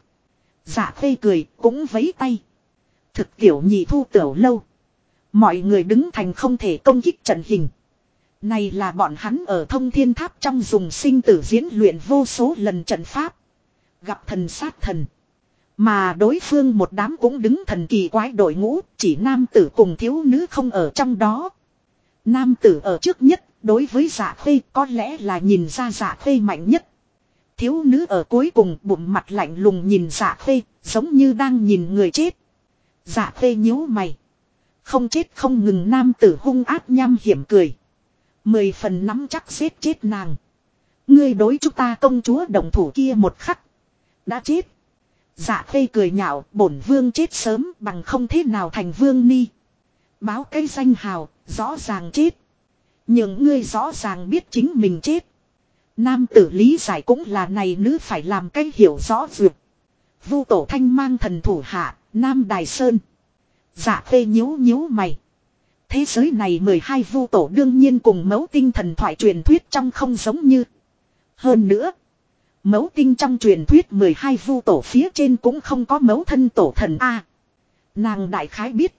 Dạ Khê cười cũng vấy tay. Thực tiểu nhị thu tiểu lâu. Mọi người đứng thành không thể công kích trận hình. Này là bọn hắn ở Thông Thiên Tháp trong dùng sinh tử diễn luyện vô số lần trận pháp. Gặp thần sát thần. Mà đối phương một đám cũng đứng thần kỳ quái đội ngũ, chỉ nam tử cùng thiếu nữ không ở trong đó. Nam tử ở trước nhất, đối với Dạ Khê có lẽ là nhìn ra Dạ Khê mạnh nhất. Thiếu nữ ở cuối cùng bụng mặt lạnh lùng nhìn Dạ Khê, giống như đang nhìn người chết. Dạ Khê nhíu mày. Không chết không ngừng, nam tử hung ác nham hiểm cười. 10 phần nắm chắc giết chết nàng. Ngươi đối chúng ta công chúa động thủ kia một khắc. Đã chết. Dạ Khê cười nhạo, bổn vương chết sớm bằng không thế nào thành vương ni. Báo cái danh hào, rõ ràng chết. Nhưng ngươi rõ ràng biết chính mình chết. Nam tử lý giải cũng là này nữ phải làm cái hiểu rõ dược. Vu tổ thanh mang thần thủ hạ, Nam Đài Sơn. Dạ Khê nhíu nhíu mày. Thế giới này 12 vu tổ đương nhiên cùng mẫu tinh thần thoại truyền thuyết trong không giống như. Hơn nữa. Mẫu tinh trong truyền thuyết 12 vu tổ phía trên cũng không có mẫu thân tổ thần A. Nàng đại khái biết.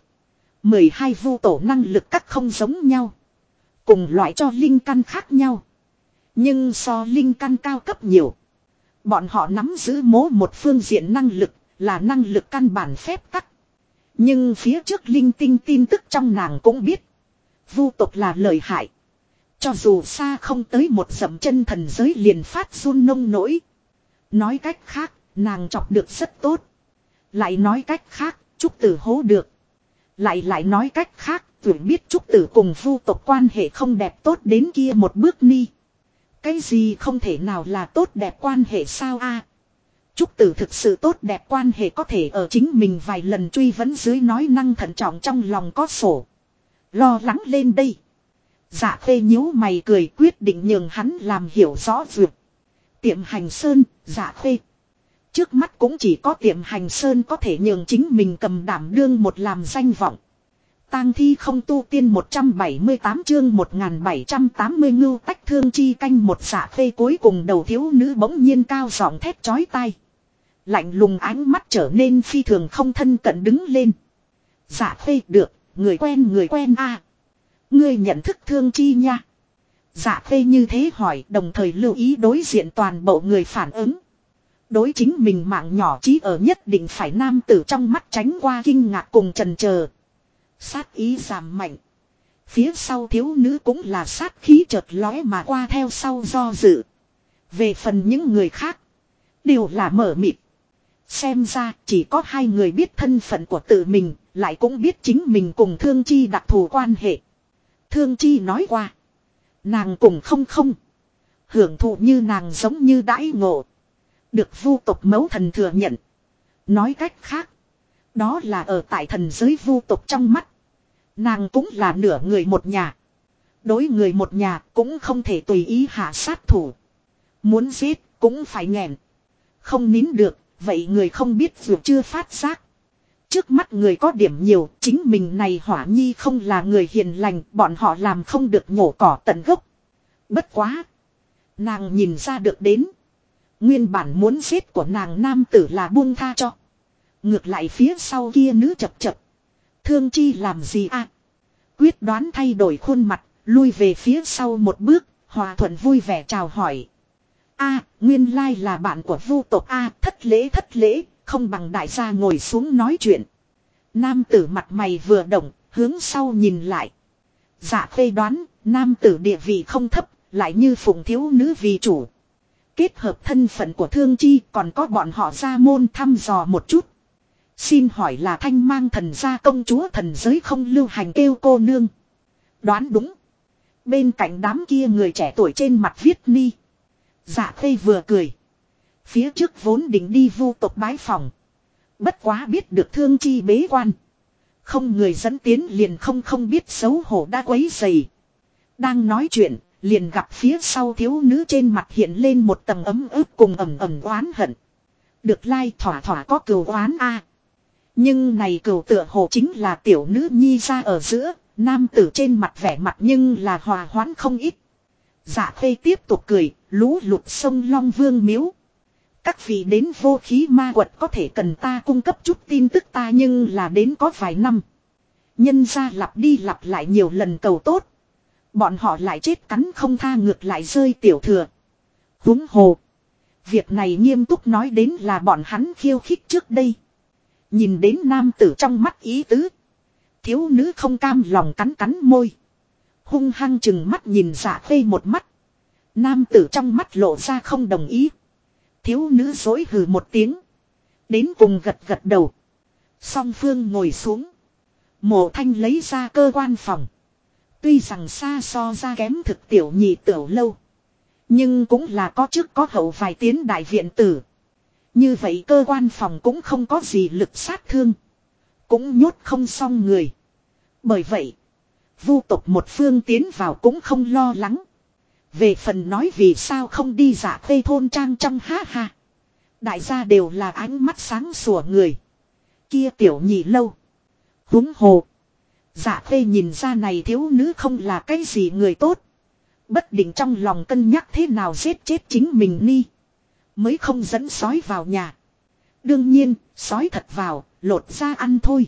12 vu tổ năng lực các không giống nhau. Cùng loại cho linh căn khác nhau. Nhưng so linh căn cao cấp nhiều. Bọn họ nắm giữ một phương diện năng lực, là năng lực căn bản phép tắc. Nhưng phía trước linh tinh tin tức trong nàng cũng biết. Vu tộc là lợi hại. Cho dù xa không tới một dặm chân thần giới liền phát run nông nỗi. Nói cách khác, nàng chọc được rất tốt. Lại nói cách khác, Trúc Tử hố được. Lại nói cách khác, tưởng biết Trúc Tử cùng vu tộc quan hệ không đẹp tốt đến kia một bước ni. Cái gì không thể nào là tốt đẹp quan hệ sao a? Trúc Tử thực sự tốt đẹp quan hệ có thể ở chính mình vài lần truy vấn dưới nói năng thận trọng trong lòng có sổ. Lo lắng lên đây. Dạ Khê nhíu mày cười quyết định nhường hắn làm hiểu rõ việc. Tiệm Hành Sơn, Dạ Khê. Trước mắt cũng chỉ có Tiệm Hành Sơn có thể nhường chính mình cầm đảm đương một làm danh vọng. Tang thi không tu tiên 178 chương 1780 ngưu tách thương chi canh một. Dạ Khê cuối cùng đầu thiếu nữ bỗng nhiên cao giọng thét chói tai. Lạnh lùng ánh mắt trở nên phi thường không thân cận đứng lên. Dạ Khê được, người quen a. Ngươi nhận thức thương chi nha. Dạ Khê như thế hỏi đồng thời lưu ý đối diện toàn bộ người phản ứng. Đối chính mình mạng nhỏ chí ở nhất định phải nam tử trong mắt tránh qua kinh ngạc cùng chần chờ. Sát ý giảm mạnh. Phía sau thiếu nữ cũng là sát khí chợt lóe mà qua theo sau do dự. Về phần những người khác. Đều là mở mịt. Xem ra chỉ có hai người biết thân phận của tự mình. Lại cũng biết chính mình cùng Thương Chi đặc thù quan hệ. Thương Chi nói qua. Nàng cùng không. Hưởng thụ như nàng giống như đãi ngộ. Được vu tộc mẫu thần thừa nhận. Nói cách khác. Đó là ở tại thần giới vu tộc trong mắt. Nàng cũng là nửa người một nhà. Đối người một nhà cũng không thể tùy ý hạ sát thủ. Muốn giết cũng phải nghẹn. Không nín được, vậy người không biết dù chưa phát giác. Trước mắt người có điểm nhiều, chính mình này Hỏa Nhi không là người hiền lành, bọn họ làm không được nhổ cỏ tận gốc. Bất quá. Nàng nhìn ra được đến. Nguyên bản muốn giết của nàng nam tử là buông tha cho. Ngược lại phía sau kia nữ chập. Thương Chi làm gì à? Quyết đoán thay đổi khuôn mặt, lui về phía sau một bước, hòa thuận vui vẻ chào hỏi. Nguyên lai là bạn của vu tộc thất lễ, không bằng đại gia ngồi xuống nói chuyện. Nam tử mặt mày vừa động, hướng sau nhìn lại. Dạ Khê đoán, nam tử địa vị không thấp, lại như phụng thiếu nữ vì chủ. Kết hợp thân phận của Thương Chi còn có bọn họ ra môn thăm dò một chút. Xin hỏi là Thanh Mang thần gia công chúa thần giới không lưu hành kêu cô nương. Đoán đúng. Bên cạnh đám kia người trẻ tuổi trên mặt viết ni. Dạ Khê vừa cười. Phía trước vốn định đi vu tộc bái phòng. Bất quá biết được thương chi bế quan. Không người dẫn tiến liền không biết xấu hổ đã quấy dày. Đang nói chuyện, liền gặp phía sau thiếu nữ trên mặt hiện lên một tầng ấm ức cùng ẩm oán hận. Được lai thỏa thỏa có cừu oán a. Nhưng này cừu tựa hồ chính là tiểu nữ nhi ra ở giữa, nam tử trên mặt vẻ mặt nhưng là hòa hoãn không ít. Dạ Khê tiếp tục cười, lú lụt sông Long Vương miếu. Các vị đến vô khí ma quật có thể cần ta cung cấp chút tin tức ta nhưng là đến có vài năm. Nhân ra lặp đi lặp lại nhiều lần cầu tốt. Bọn họ lại chết cắn không tha ngược lại rơi tiểu thừa. Huống hồ. Việc này nghiêm túc nói đến là bọn hắn khiêu khích trước đây. Nhìn đến nam tử trong mắt ý tứ. Thiếu nữ không cam lòng cắn môi. Hung hăng chừng mắt nhìn Dạ Khê một mắt. Nam tử trong mắt lộ ra không đồng ý. Thiếu nữ dối hừ một tiếng. Đến cùng gật đầu. Song phương ngồi xuống. Mộ Thanh lấy ra cơ quan phòng. Tuy rằng xa so ra kém thực tiểu nhị tiểu lâu. Nhưng cũng là có trước có hậu vài tiến đại viện tử. Như vậy cơ quan phòng cũng không có gì lực sát thương. Cũng nhốt không xong người. Bởi vậy, vu tộc một phương tiến vào cũng không lo lắng. Về phần nói vì sao không đi Dạ Khê thôn trang trong ha ha. Đại gia đều là ánh mắt sáng sủa người. Kia tiểu nhị lâu. Huống hồ. Dạ Khê nhìn ra này thiếu nữ không là cái gì người tốt. Bất định trong lòng cân nhắc thế nào giết chết chính mình ni. Mới không dẫn sói vào nhà. Đương nhiên, sói thật vào, lột ra ăn thôi.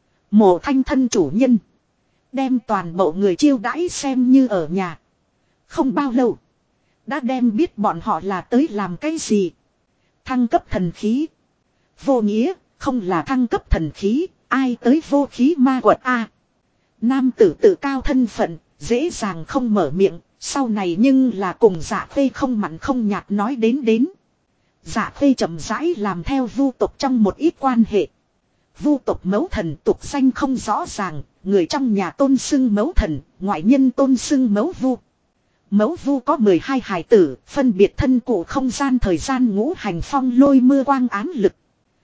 Mộ Thanh thân chủ nhân. Đem toàn bộ người chiêu đãi xem như ở nhà. Không bao lâu. Đã đem biết bọn họ là tới làm cái gì. Thăng cấp thần khí. Vô nghĩa, không là thăng cấp thần khí, ai tới vô khí ma quật a. Nam tử tự cao thân phận, dễ dàng không mở miệng, sau này nhưng là cùng Dạ Khê không mặn không nhạt nói đến. Dạ Khê chậm rãi làm theo vu tộc trong một ít quan hệ. Vu tộc mẫu thần tục danh không rõ ràng, người trong nhà tôn xưng mẫu thần, ngoại nhân tôn xưng mẫu vu. Mẫu vu có 12 hài tử, phân biệt thân cụ không gian thời gian ngũ hành phong lôi mưa quang án lực.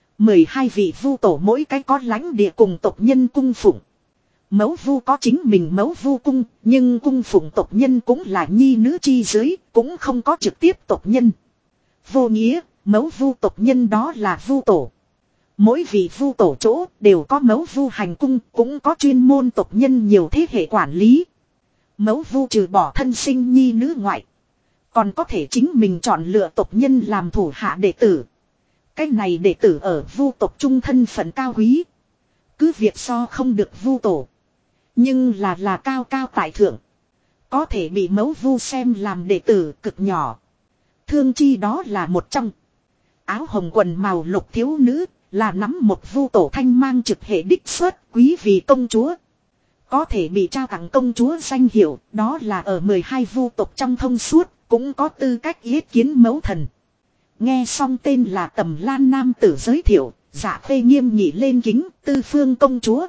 12 vị vu tổ mỗi cái có lãnh địa cùng tộc nhân cung phụng. Mẫu vu có chính mình mẫu vu cung, nhưng cung phụng tộc nhân cũng là nhi nữ chi dưới, cũng không có trực tiếp tộc nhân. Vô nghĩa, mẫu vu tộc nhân đó là vu tổ. Mỗi vị vu tổ chỗ đều có mẫu vu hành cung, cũng có chuyên môn tộc nhân nhiều thế hệ quản lý. Mẫu vu trừ bỏ thân sinh nhi nữ ngoại, còn có thể chính mình chọn lựa tộc nhân làm thủ hạ đệ tử. Cái này đệ tử ở vu tộc trung thân phận cao quý. Cứ việc so không được vu tổ. Nhưng là cao tại thượng. Có thể bị mẫu vu xem làm đệ tử cực nhỏ. Thương chi đó là một trong. Áo hồng quần màu lục thiếu nữ là nắm một vu tổ thanh mang trực hệ đích xuất quý vì công chúa. Có thể bị trao tặng công chúa danh hiệu đó là ở 12 vu tộc trong thông suốt cũng có tư cách yết kiến mẫu thần. Nghe xong tên là Tầm Lan nam tử giới thiệu, Dạ Khê nghiêm nghị lên kính Tư Phương công chúa.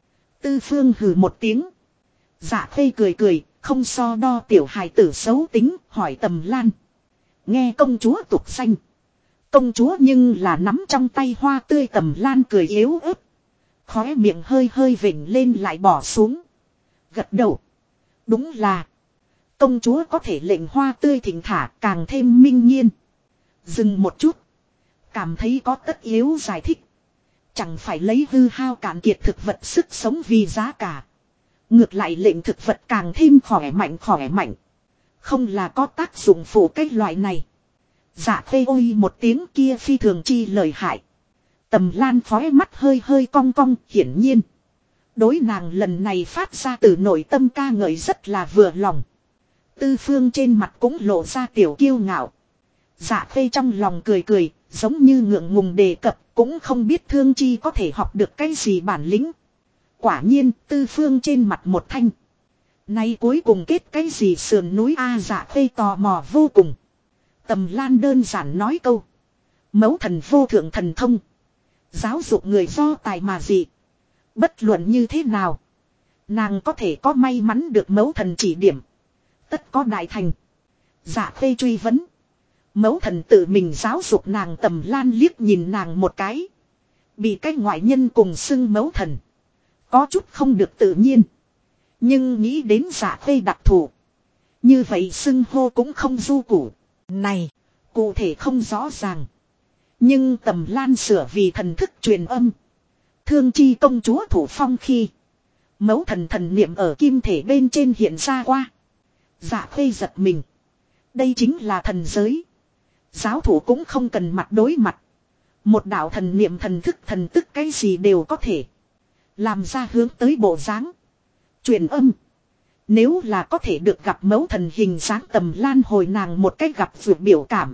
Tư Phương hừ một tiếng. Dạ Khê cười, không so đo tiểu hài tử xấu tính, hỏi Tầm Lan. Nghe công chúa tục danh. Công chúa nhưng là nắm trong tay hoa tươi. Tầm Lan cười yếu ớt. Khóe miệng hơi vểnh lên lại bỏ xuống. Gật đầu. Đúng là. Công chúa có thể lệnh hoa tươi thỉnh thả càng thêm minh nhiên. Dừng một chút. Cảm thấy có tất yếu giải thích. Chẳng phải lấy hư hao cạn kiệt thực vật sức sống vì giá cả. Ngược lại lệnh thực vật càng thêm khỏe mạnh. Không là có tác dụng phụ cái loại này. Dạ Khê ôi một tiếng kia phi thường chi lời hại. Tầm Lan khóe mắt hơi cong hiển nhiên. Đối nàng lần này phát ra từ nội tâm ca ngợi rất là vừa lòng. Tư Phương trên mặt cũng lộ ra tiểu kiêu ngạo. Dạ Khê trong lòng cười, giống như ngượng ngùng đề cập, cũng không biết Thương Chi có thể học được cái gì bản lĩnh. Quả nhiên, Tư Phương trên mặt một thanh. Nay cuối cùng kết cái gì sườn núi A. Dạ Khê tò mò vô cùng. Tầm Lan đơn giản nói câu. Mẫu thần vô thượng thần thông. Giáo dục người do tài mà dị. Bất luận như thế nào. Nàng có thể có may mắn được mẫu thần chỉ điểm. Tất có đại thành. Dạ Khê truy vấn. Mẫu thần tự mình giáo dục nàng. Tầm Lan liếc nhìn nàng một cái. Bị cái ngoại nhân cùng xưng mẫu thần. Có chút không được tự nhiên. Nhưng nghĩ đến Dạ Khê đặc thù. Như vậy xưng hô cũng không du củ. Này, cụ thể không rõ ràng. Nhưng Tầm Lan sửa vì thần thức truyền âm. Thương chi công chúa thủ phong khi. Mẫu thần thần niệm ở kim thể bên trên hiện ra qua. Dạ Khê giật mình. Đây chính là thần giới. Giáo thủ cũng không cần mặt đối mặt. Một đạo thần niệm thần thức thần tức cái gì đều có thể. Làm ra hướng tới bộ dáng. Truyền âm. Nếu là có thể được gặp mẫu thần hình dáng Tầm Lan hồi nàng một cách gặp vượt biểu cảm.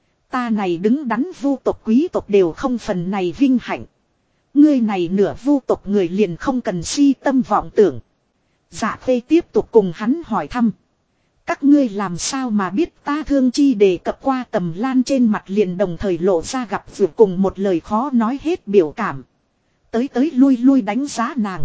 Ta này đứng đắn vu tộc quý tộc đều không phần này vinh hạnh. Ngươi này nửa vu tộc người liền không cần si tâm vọng tưởng. Dạ Khê tiếp tục cùng hắn hỏi thăm. Các ngươi làm sao mà biết ta Thương Chi đề cập qua Tầm Lan trên mặt liền đồng thời lộ ra gặp vượt cùng một lời khó nói hết biểu cảm. Tới lui đánh giá nàng.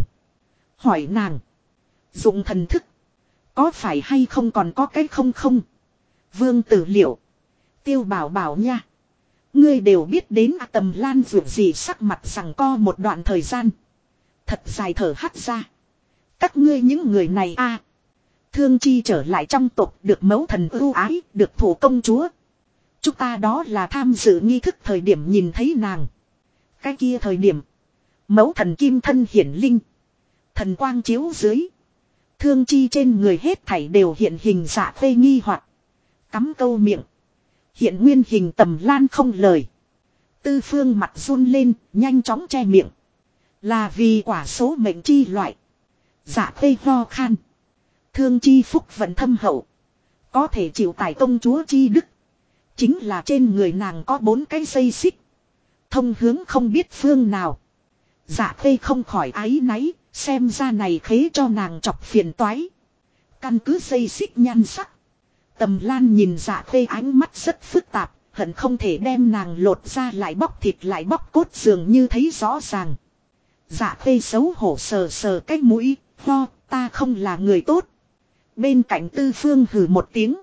Hỏi nàng. Dụng thần thức. Có phải hay không còn có cái không không. Vương Tử Liệu. Tiêu Bảo Bảo nha. Ngươi đều biết đến Tầm Lan vượt gì sắc mặt rằng co một đoạn thời gian. Thật dài thở hắt ra. Các ngươi những người này a, Thương Chi trở lại trong tộc được mẫu thần ưu ái, được thủ công chúa. Chúng ta đó là tham dự nghi thức thời điểm nhìn thấy nàng. Cái kia thời điểm. Mẫu thần kim thân hiển linh. Thần quang chiếu dưới. Thương Chi trên người hết thảy đều hiện hình Dạ Khê nghi hoặc. Cắm câu miệng. Hiện nguyên hình Tầm Lan không lời. Tư Phương mặt run lên, nhanh chóng che miệng. Là vì quả số mệnh chi loại. Dạ Khê ho khan. Thương Chi phúc vận thâm hậu. Có thể chịu tải công chúa chi đức. Chính là trên người nàng có 4 cái dây xích. Thông hướng không biết phương nào. Dạ Khê không khỏi áy náy. Xem ra này khế cho nàng chọc phiền toái. Căn cứ dây xích nhan sắc. Tầm Lan nhìn Dạ Khê ánh mắt rất phức tạp. Hận không thể đem nàng lột ra lại bóc thịt lại bóc cốt dường như thấy rõ ràng. Dạ Khê xấu hổ sờ sờ cái mũi. Ho, ta không là người tốt. Bên cạnh Tư Phương hừ một tiếng.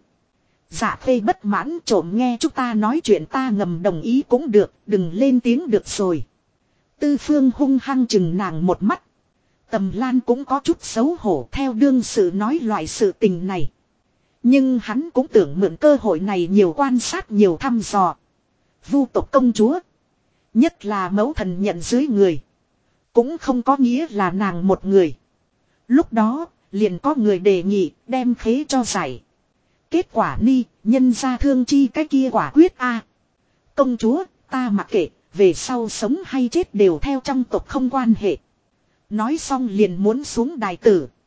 Dạ Khê bất mãn trộm nghe chúng ta nói chuyện ta ngầm đồng ý cũng được. Đừng lên tiếng được rồi. Tư Phương hung hăng chừng nàng một mắt. Tầm Lan cũng có chút xấu hổ theo đương sự nói loại sự tình này. Nhưng hắn cũng tưởng mượn cơ hội này nhiều quan sát nhiều thăm dò. Vu tộc công chúa. Nhất là mẫu thần nhận dưới người. Cũng không có nghĩa là nàng một người. Lúc đó liền có người đề nghị đem khế cho giải. Kết quả ni nhân ra Thương Chi cái kia quả quyết a. Công chúa ta mặc kệ. Về sau sống hay chết đều theo trong tộc không quan hệ. Nói xong liền muốn xuống đài tử.